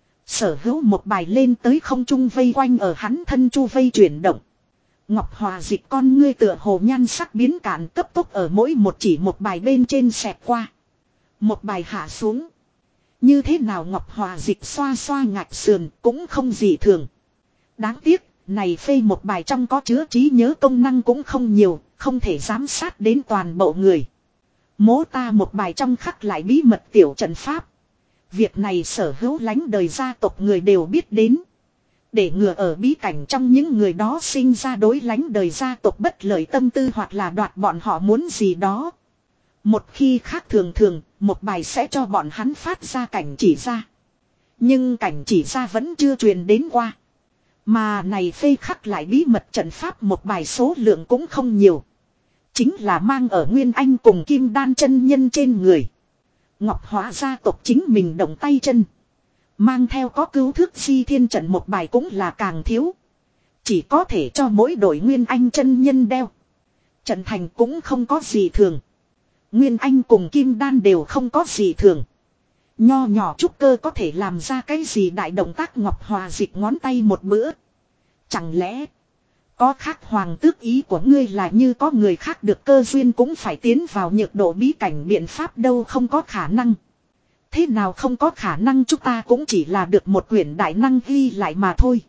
Sở hữu một bài lên tới không trung vây quanh ở hắn thân chu vây chuyển động. Ngọc Hòa Dịch con ngươi tựa hồ nhan sắc biến cạn cấp tốc ở mỗi một chỉ một bài bên trên xẹt qua. Một bài hạ xuống. Như thế nào Ngọc Hòa Dịch xoa xoa ngạch sườn cũng không gì thường. Đáng tiếc, này phê một bài trong có chứa trí nhớ công năng cũng không nhiều, không thể giám sát đến toàn bộ người. Mố ta một bài trong khắc lại bí mật tiểu trận pháp. Việc này sở hữu lánh đời gia tộc người đều biết đến. Để ngừa ở bí cảnh trong những người đó sinh ra đối lánh đời gia tộc bất lợi tâm tư hoặc là đoạt bọn họ muốn gì đó. Một khi khác thường, một bài sẽ cho bọn hắn phát ra cảnh chỉ ra. Nhưng cảnh chỉ ra vẫn chưa truyền đến qua. Mà này phê khắc lại bí mật trận pháp một bài số lượng cũng không nhiều. Chính là mang ở Nguyên Anh cùng Kim Đan chân nhân trên người. Ngọc Hóa gia tộc chính mình động tay chân. Mang theo có cứu thước di thiên trận một bài cũng là càng thiếu. Chỉ có thể cho mỗi đội Nguyên Anh chân nhân đeo. Trận thành cũng không có gì thường. Nguyên Anh cùng Kim Đan đều không có gì thường. Nho nhỏ trúc cơ có thể làm ra cái gì đại động tác Ngọc Hòa Dịch ngón tay một bữa. Chẳng lẽ có khác hoàng tước ý của ngươi là như có người khác được cơ duyên cũng phải tiến vào nhược độ bí cảnh biện pháp đâu không có khả năng. Thế nào không có khả năng chúng ta cũng chỉ là được một quyển đại năng ghi lại mà thôi.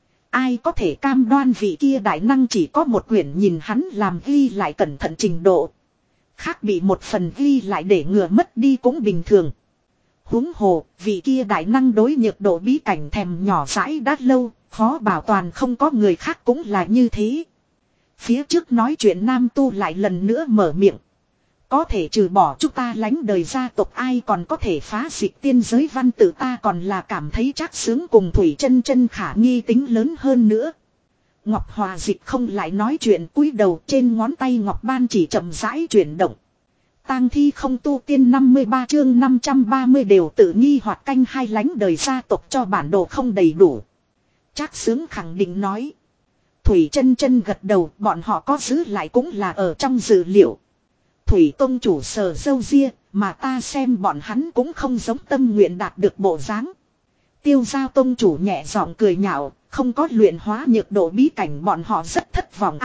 Ai có thể cam đoan vị kia đại năng chỉ có một quyển nhìn hắn làm ghi lại cẩn thận trình độ. Khác bị một phần ghi lại để ngừa mất đi cũng bình thường. Huống hồ, vị kia đại năng đối nhược độ bí cảnh thèm nhỏ dãi đã lâu, khó bảo toàn không có người khác cũng là như thế. Phía trước nói chuyện nam tu lại lần nữa mở miệng. Có thể trừ bỏ chúng ta lánh đời gia tộc ai còn có thể phá dịch tiên giới văn tự ta còn là cảm thấy Trác Xướng cùng Thủy Chân Chân khả nghi tính lớn hơn nữa. Ngọc Hòa Dịch không lại nói chuyện cúi đầu trên ngón tay Ngọc Ban chỉ chậm rãi chuyển động. Tang thi không tu tiên 53 chương 530 đều tự nghi hoặc canh hai lánh đời gia tộc cho bản đồ không đầy đủ. Trác Xướng khẳng định nói. Thủy Chân Chân gật đầu bọn họ có giữ lại cũng là ở trong dự liệu. Thủy Tông chủ sờ râu ria mà ta xem bọn hắn cũng không giống tâm nguyện đạt được bộ dáng. Tiêu Giao Tông chủ nhẹ giọng cười nhạo, không có luyện hóa nhược độ bí cảnh bọn họ rất thất vọng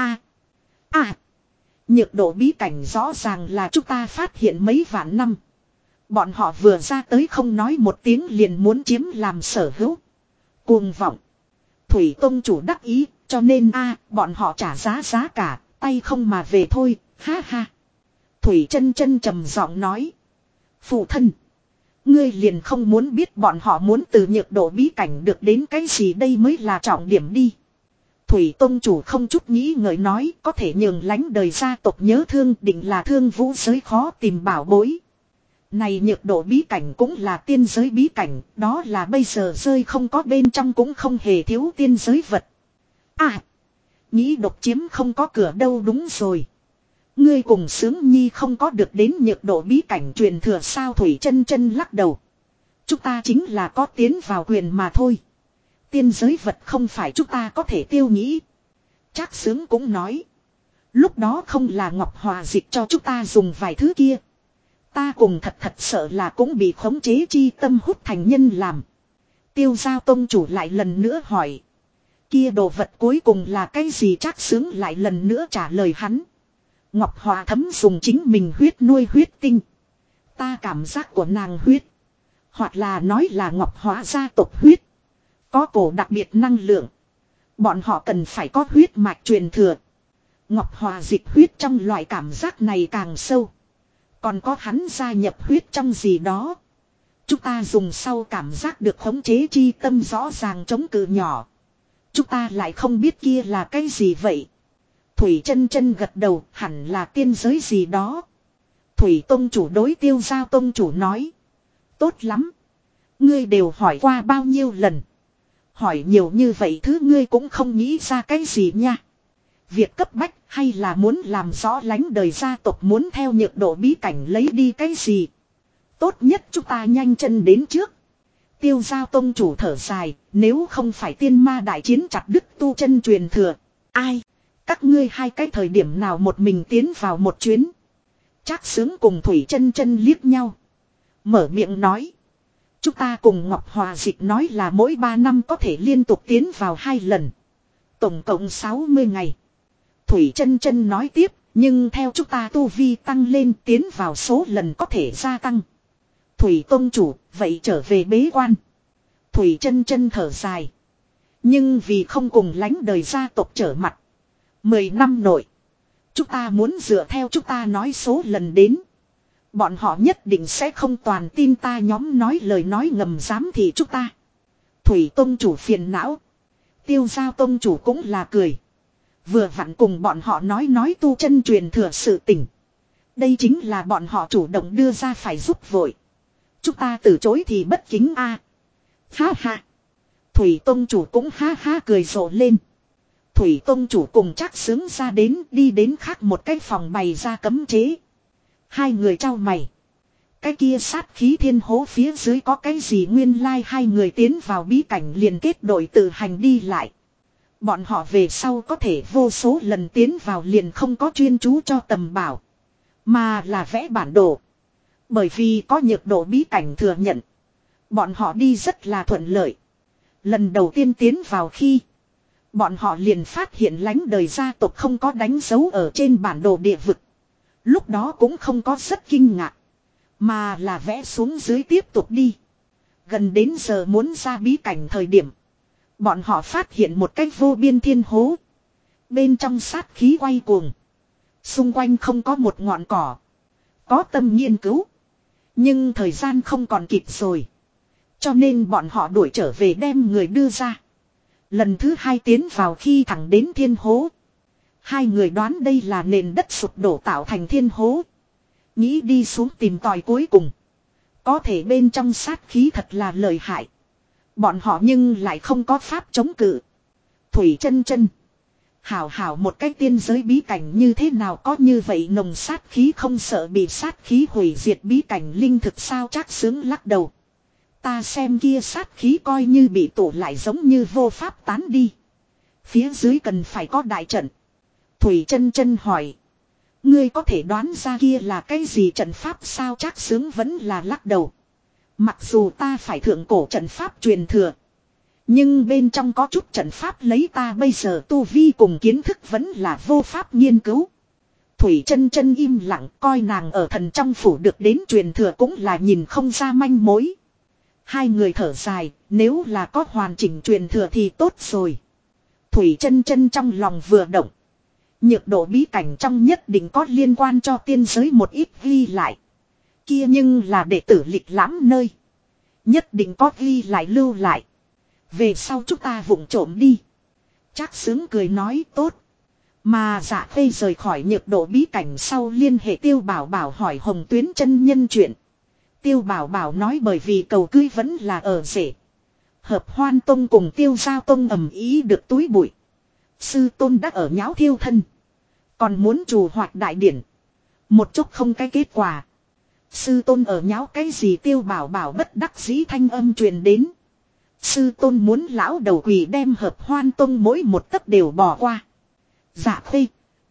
nhược độ bí cảnh rõ ràng là chúng ta phát hiện mấy vạn năm. Bọn họ vừa ra tới không nói một tiếng liền muốn chiếm làm sở hữu. Cuồng vọng. Thủy Tông chủ đắc ý, Cho nên bọn họ trả giá cả, tay không mà về thôi, ha ha. Thủy Chân Chân trầm giọng nói. Phụ thân. Ngươi liền không muốn biết bọn họ muốn từ nhược độ bí cảnh được đến cái gì đây mới là trọng điểm đi. Thủy Tông chủ không chút nghĩ ngợi nói có thể nhường lánh đời gia tộc nhớ thương định là thương vũ giới khó tìm bảo bối. Này nhược độ bí cảnh cũng là tiên giới bí cảnh, đó là bây giờ rơi không có bên trong cũng không hề thiếu tiên giới vật. Nghĩ độc chiếm không có cửa đâu đúng rồi. Ngươi cùng Sướng Nhi không có được đến nhược độ bí cảnh truyền thừa sao Thủy Chân Chân lắc đầu. Chúng ta chính là có tiến vào quyền mà thôi. Tiên giới vật không phải chúng ta có thể tiêu nghĩ. Trác Sướng cũng nói. Lúc đó không là Ngọc Hòa dịch cho chúng ta dùng vài thứ kia. Ta cùng thật sợ là cũng bị khống chế chi tâm hút thành nhân làm. Tiêu Giao Tông chủ lại lần nữa hỏi. Kia đồ vật cuối cùng là cái gì Trác Sướng lại lần nữa trả lời hắn. Ngọc Hòa thấm dùng chính mình huyết nuôi huyết tinh. Ta cảm giác của nàng huyết. Hoặc là nói là Ngọc Hòa gia tộc huyết. Có cổ đặc biệt năng lượng. Bọn họ cần phải có huyết mạch truyền thừa. Ngọc Hòa dịch huyết trong loại cảm giác này càng sâu. Còn có hắn gia nhập huyết trong gì đó. Chúng ta dùng sau cảm giác được khống chế chi tâm rõ ràng chống cự nhỏ. Chúng ta lại không biết kia là cái gì vậy. Thủy Chân Chân gật đầu hẳn là tiên giới gì đó. Thủy Tông chủ đối Tiêu Giao Tông chủ nói. Tốt lắm. Ngươi đều hỏi qua bao nhiêu lần. Hỏi nhiều như vậy thứ ngươi cũng không nghĩ ra cái gì nha. Việc cấp bách hay là muốn làm rõ lánh đời gia tộc muốn theo nhược độ bí cảnh lấy đi cái gì. Tốt nhất chúng ta nhanh chân đến trước. Tiêu Giao Tông chủ thở dài. Nếu không phải tiên ma đại chiến chặt đứt tu chân truyền thừa. Ai? Các ngươi hai cái thời điểm nào một mình tiến vào một chuyến. Trác Sướng cùng Thủy Chân Chân liếc nhau. Mở miệng nói. Chúng ta cùng Ngọc Hòa dịch nói là mỗi 3 năm có thể liên tục tiến vào 2 lần. Tổng cộng 60 ngày. Thủy Chân Chân nói tiếp. Nhưng theo chúng ta tu vi tăng lên tiến vào số lần có thể gia tăng. Thủy Tông chủ vậy trở về bế quan. Thủy Chân Chân thở dài. Nhưng vì không cùng lánh đời gia tộc trở mặt. 10 năm nội. Chúng ta muốn dựa theo chúng ta nói số lần đến. Bọn họ nhất định sẽ không toàn tin ta nhóm nói lời nói ngầm giám thị chúng ta. Thủy Tông chủ phiền não. Tiêu Giao Tông chủ cũng là cười. Vừa vặn cùng bọn họ nói tu chân truyền thừa sự tình. Đây chính là bọn họ chủ động đưa ra phải giúp vội. Chúng ta từ chối thì bất kính a. Ha ha. Thủy Tông chủ cũng ha ha cười rộ lên. Thủy Tông chủ cùng Trác Sướng ra đến đi đến khác một cái phòng bày ra cấm chế. Hai người trao mày. Cái kia sát khí thiên hố phía dưới có cái gì nguyên lai hai người tiến vào bí cảnh liền kết đội tự hành đi lại. Bọn họ về sau có thể vô số lần tiến vào liền không có chuyên chú cho tầm bảo. Mà là vẽ bản đồ. Bởi vì có nhược độ bí cảnh thừa nhận. Bọn họ đi rất là thuận lợi. Lần đầu tiên tiến vào khi bọn họ liền phát hiện lánh đời gia tộc không có đánh dấu ở trên bản đồ địa vực. Lúc đó cũng không có rất kinh ngạc. Mà là vẽ xuống dưới tiếp tục đi. Gần đến giờ muốn ra bí cảnh thời điểm. Bọn họ phát hiện một cái vô biên thiên hố. Bên trong sát khí quay cuồng. Xung quanh không có một ngọn cỏ. Có tâm nghiên cứu. Nhưng thời gian không còn kịp rồi. Cho nên bọn họ đuổi trở về đem người đưa ra. Lần thứ hai tiến vào khi thẳng đến thiên hố. Hai người đoán đây là nền đất sụp đổ tạo thành thiên hố. Nghĩ đi xuống tìm tòi cuối cùng. Có thể bên trong sát khí thật là lợi hại. Bọn họ nhưng lại không có pháp chống cự. Thủy Chân Chân. Hảo một cái tiên giới bí cảnh như thế nào có như vậy nồng sát khí không sợ bị sát khí hủy diệt bí cảnh linh thực sao Trác Sướng lắc đầu. Ta xem kia sát khí coi như bị tụ lại giống như vô pháp tán đi. Phía dưới cần phải có đại trận. Thủy Chân Chân hỏi. Ngươi có thể đoán ra kia là cái gì trận pháp sao Trác Sướng vẫn là lắc đầu. Mặc dù ta phải thượng cổ trận pháp truyền thừa. Nhưng bên trong có chút trận pháp lấy ta bây giờ tu vi cùng kiến thức vẫn là vô pháp nghiên cứu. Thủy Chân Chân im lặng coi nàng ở thần trong phủ được đến truyền thừa cũng là nhìn không ra manh mối. Hai người thở dài, nếu là có hoàn chỉnh truyền thừa thì tốt rồi. Thủy chân chân trong lòng vừa động. Nhược độ bí cảnh trong nhất định có liên quan cho tiên giới một ít ghi lại. Kia nhưng là đệ tử lịch lãm nơi. Nhất định có ghi lại lưu lại. Về sau chúng ta vụng trộm đi. Trác Xướng cười nói tốt. Mà Dạ Khê rời khỏi nhược độ bí cảnh sau liên hệ Tiêu Bảo Bảo hỏi Hồng Tuyến chân nhân chuyện. Tiêu Bảo Bảo nói bởi vì cầu cưới vẫn là ở rể. Hợp Hoan Tông cùng Tiêu Giao Tông ầm ý được túi bụi. Sư tôn đã ở nháo thiêu thân. Còn muốn trù hoạt đại điển. Một chút không cái kết quả. Sư tôn ở nháo cái gì Tiêu Bảo Bảo bất đắc dĩ thanh âm truyền đến. Sư tôn muốn lão đầu quỷ đem Hợp Hoan Tông mỗi một tấc đều bỏ qua. Dạ Khê.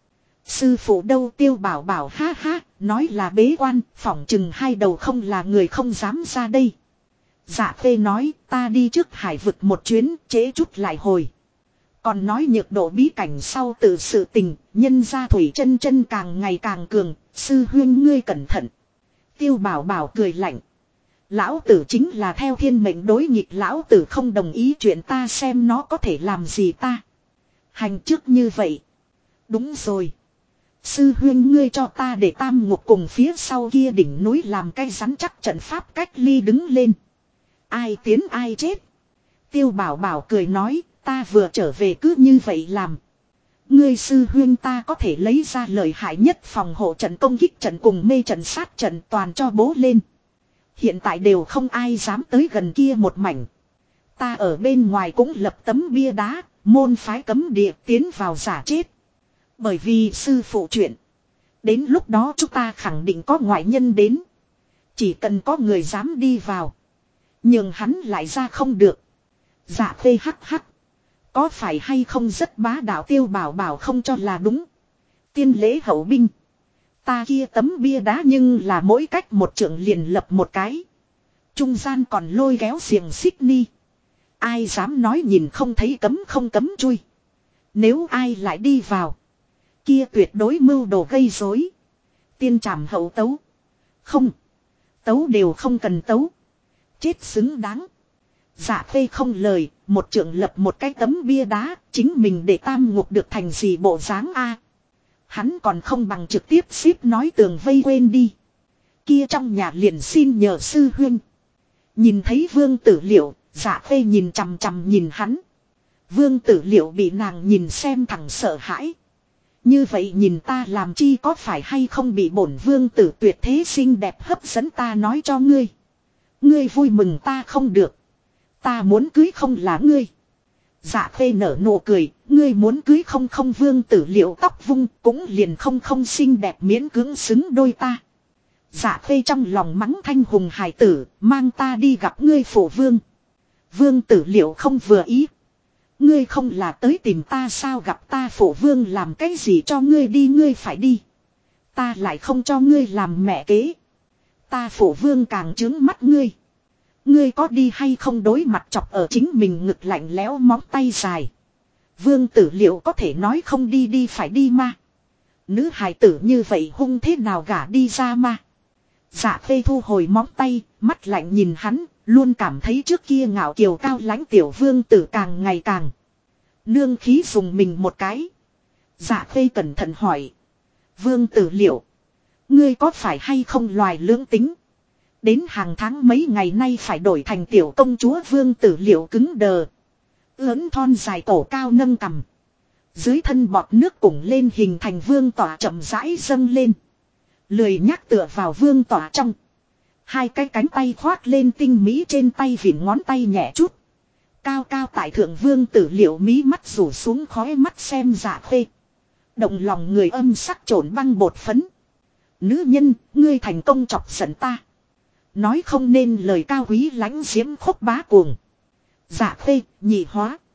Sư phụ đâu Tiêu Bảo Bảo ha ha, nói là bế quan, phỏng chừng hai đầu không là người không dám ra đây. Dạ Khê nói, ta đi trước hải vực một chuyến, trễ chút lại hồi. Còn nói nhược độ bí cảnh sau từ sự tình, nhân gia Thủy chân chân càng ngày càng cường, sư huynh ngươi cẩn thận. Tiêu Bảo Bảo cười lạnh. Lão tử chính là theo thiên mệnh đối nghịch, lão tử không đồng ý chuyện ta xem nó có thể làm gì ta. Hành trước như vậy. Đúng rồi. Sư huynh ngươi cho ta để Tam Ngục cùng phía sau kia đỉnh núi làm cái rắn chắc trận pháp cách ly đứng lên. Ai tiến ai chết. Tiêu Bảo Bảo cười nói, ta vừa trở về cứ như vậy làm. Ngươi sư huynh ta có thể lấy ra lợi hại nhất phòng hộ trận công kích trận cùng mê trận sát trận toàn cho bố lên. Hiện tại đều không ai dám tới gần kia một mảnh. Ta ở bên ngoài cũng lập tấm bia đá, môn phái cấm địa tiến vào giả chết. Bởi vì sư phụ chuyện. Đến lúc đó chúng ta khẳng định có ngoại nhân đến. Chỉ cần có người dám đi vào. Nhưng hắn lại ra không được. Dạ Khê hắc hắc. Có phải hay không rất bá đạo Tiêu Bảo Bảo không cho là đúng. Tiên lễ hậu binh. Ta kia tấm bia đá nhưng là mỗi cách một trượng liền lập một cái. Trung gian còn lôi kéo xiềng xích ni. Ai dám nói nhìn không thấy cấm không cấm chui. Nếu ai lại đi vào. Kia tuyệt đối mưu đồ gây rối. Tiên trảm hậu tấu. Không. Tấu đều không cần tấu. Chết xứng đáng. Dạ Khê không lời. Một trượng lập một cái tấm bia đá. Chính mình để Tam Ngục được thành gì bộ dáng a. Hắn còn không bằng trực tiếp ship nói tường vây quên đi. Kia trong nhà liền xin nhờ sư huynh. Nhìn thấy Vương Tử Liệu. Dạ Khê nhìn chằm chằm nhìn hắn. Vương Tử Liệu bị nàng nhìn xem thẳng sợ hãi. Như vậy nhìn ta làm chi có phải hay không bị bổn vương tử tuyệt thế xinh đẹp hấp dẫn ta nói cho ngươi. Ngươi vui mừng ta không được. Ta muốn cưới không là ngươi. Dạ Khê nở nụ cười, ngươi muốn cưới không không Vương Tử Liệu tóc vung cũng liền không không xinh đẹp miễn cưỡng xứng đôi ta. Dạ Khê trong lòng mắng thanh hùng hài tử, mang ta đi gặp ngươi phổ vương. Vương Tử Liệu không vừa ý. Ngươi không là tới tìm ta sao gặp ta phổ vương làm cái gì cho ngươi đi ngươi phải đi. Ta lại không cho ngươi làm mẹ kế. Ta phổ vương càng trướng mắt ngươi. Ngươi có đi hay không đối mặt chọc ở chính mình ngực lạnh lẽo móng tay dài. Vương Tử Liệu có thể nói không đi đi phải đi mà. Nữ hài tử như vậy hung thế nào gả đi ra mà. Dạ Khê thu hồi móng tay, mắt lạnh nhìn hắn, luôn cảm thấy trước kia ngạo kiều cao lãnh tiểu vương tử càng ngày càng. Nương khí dùng mình một cái. Dạ Khê cẩn thận hỏi. Vương Tử Liệu. Ngươi có phải hay không loài lưỡng tính. Đến hàng tháng mấy ngày nay phải đổi thành tiểu công chúa Vương Tử Liệu cứng đờ. Ướn thon dài cổ cao nâng cằm. Dưới thân bọt nước cùng lên hình thành vương tỏa chậm rãi dâng lên. Lười nhắc tựa vào vương tỏa trong. Hai cái cánh tay khoác lên tinh mỹ trên tay vịn ngón tay nhẹ chút. Cao cao tại thượng Vương Tử Liệu mí mắt rủ xuống khói mắt xem Dạ Khê. Động lòng người âm sắc trộn băng bột phấn. Nữ nhân, ngươi thành công chọc giận ta. Nói không nên lời cao quý lãnh diễm khúc bá cuồng. Dạ Khê, nhị hóa.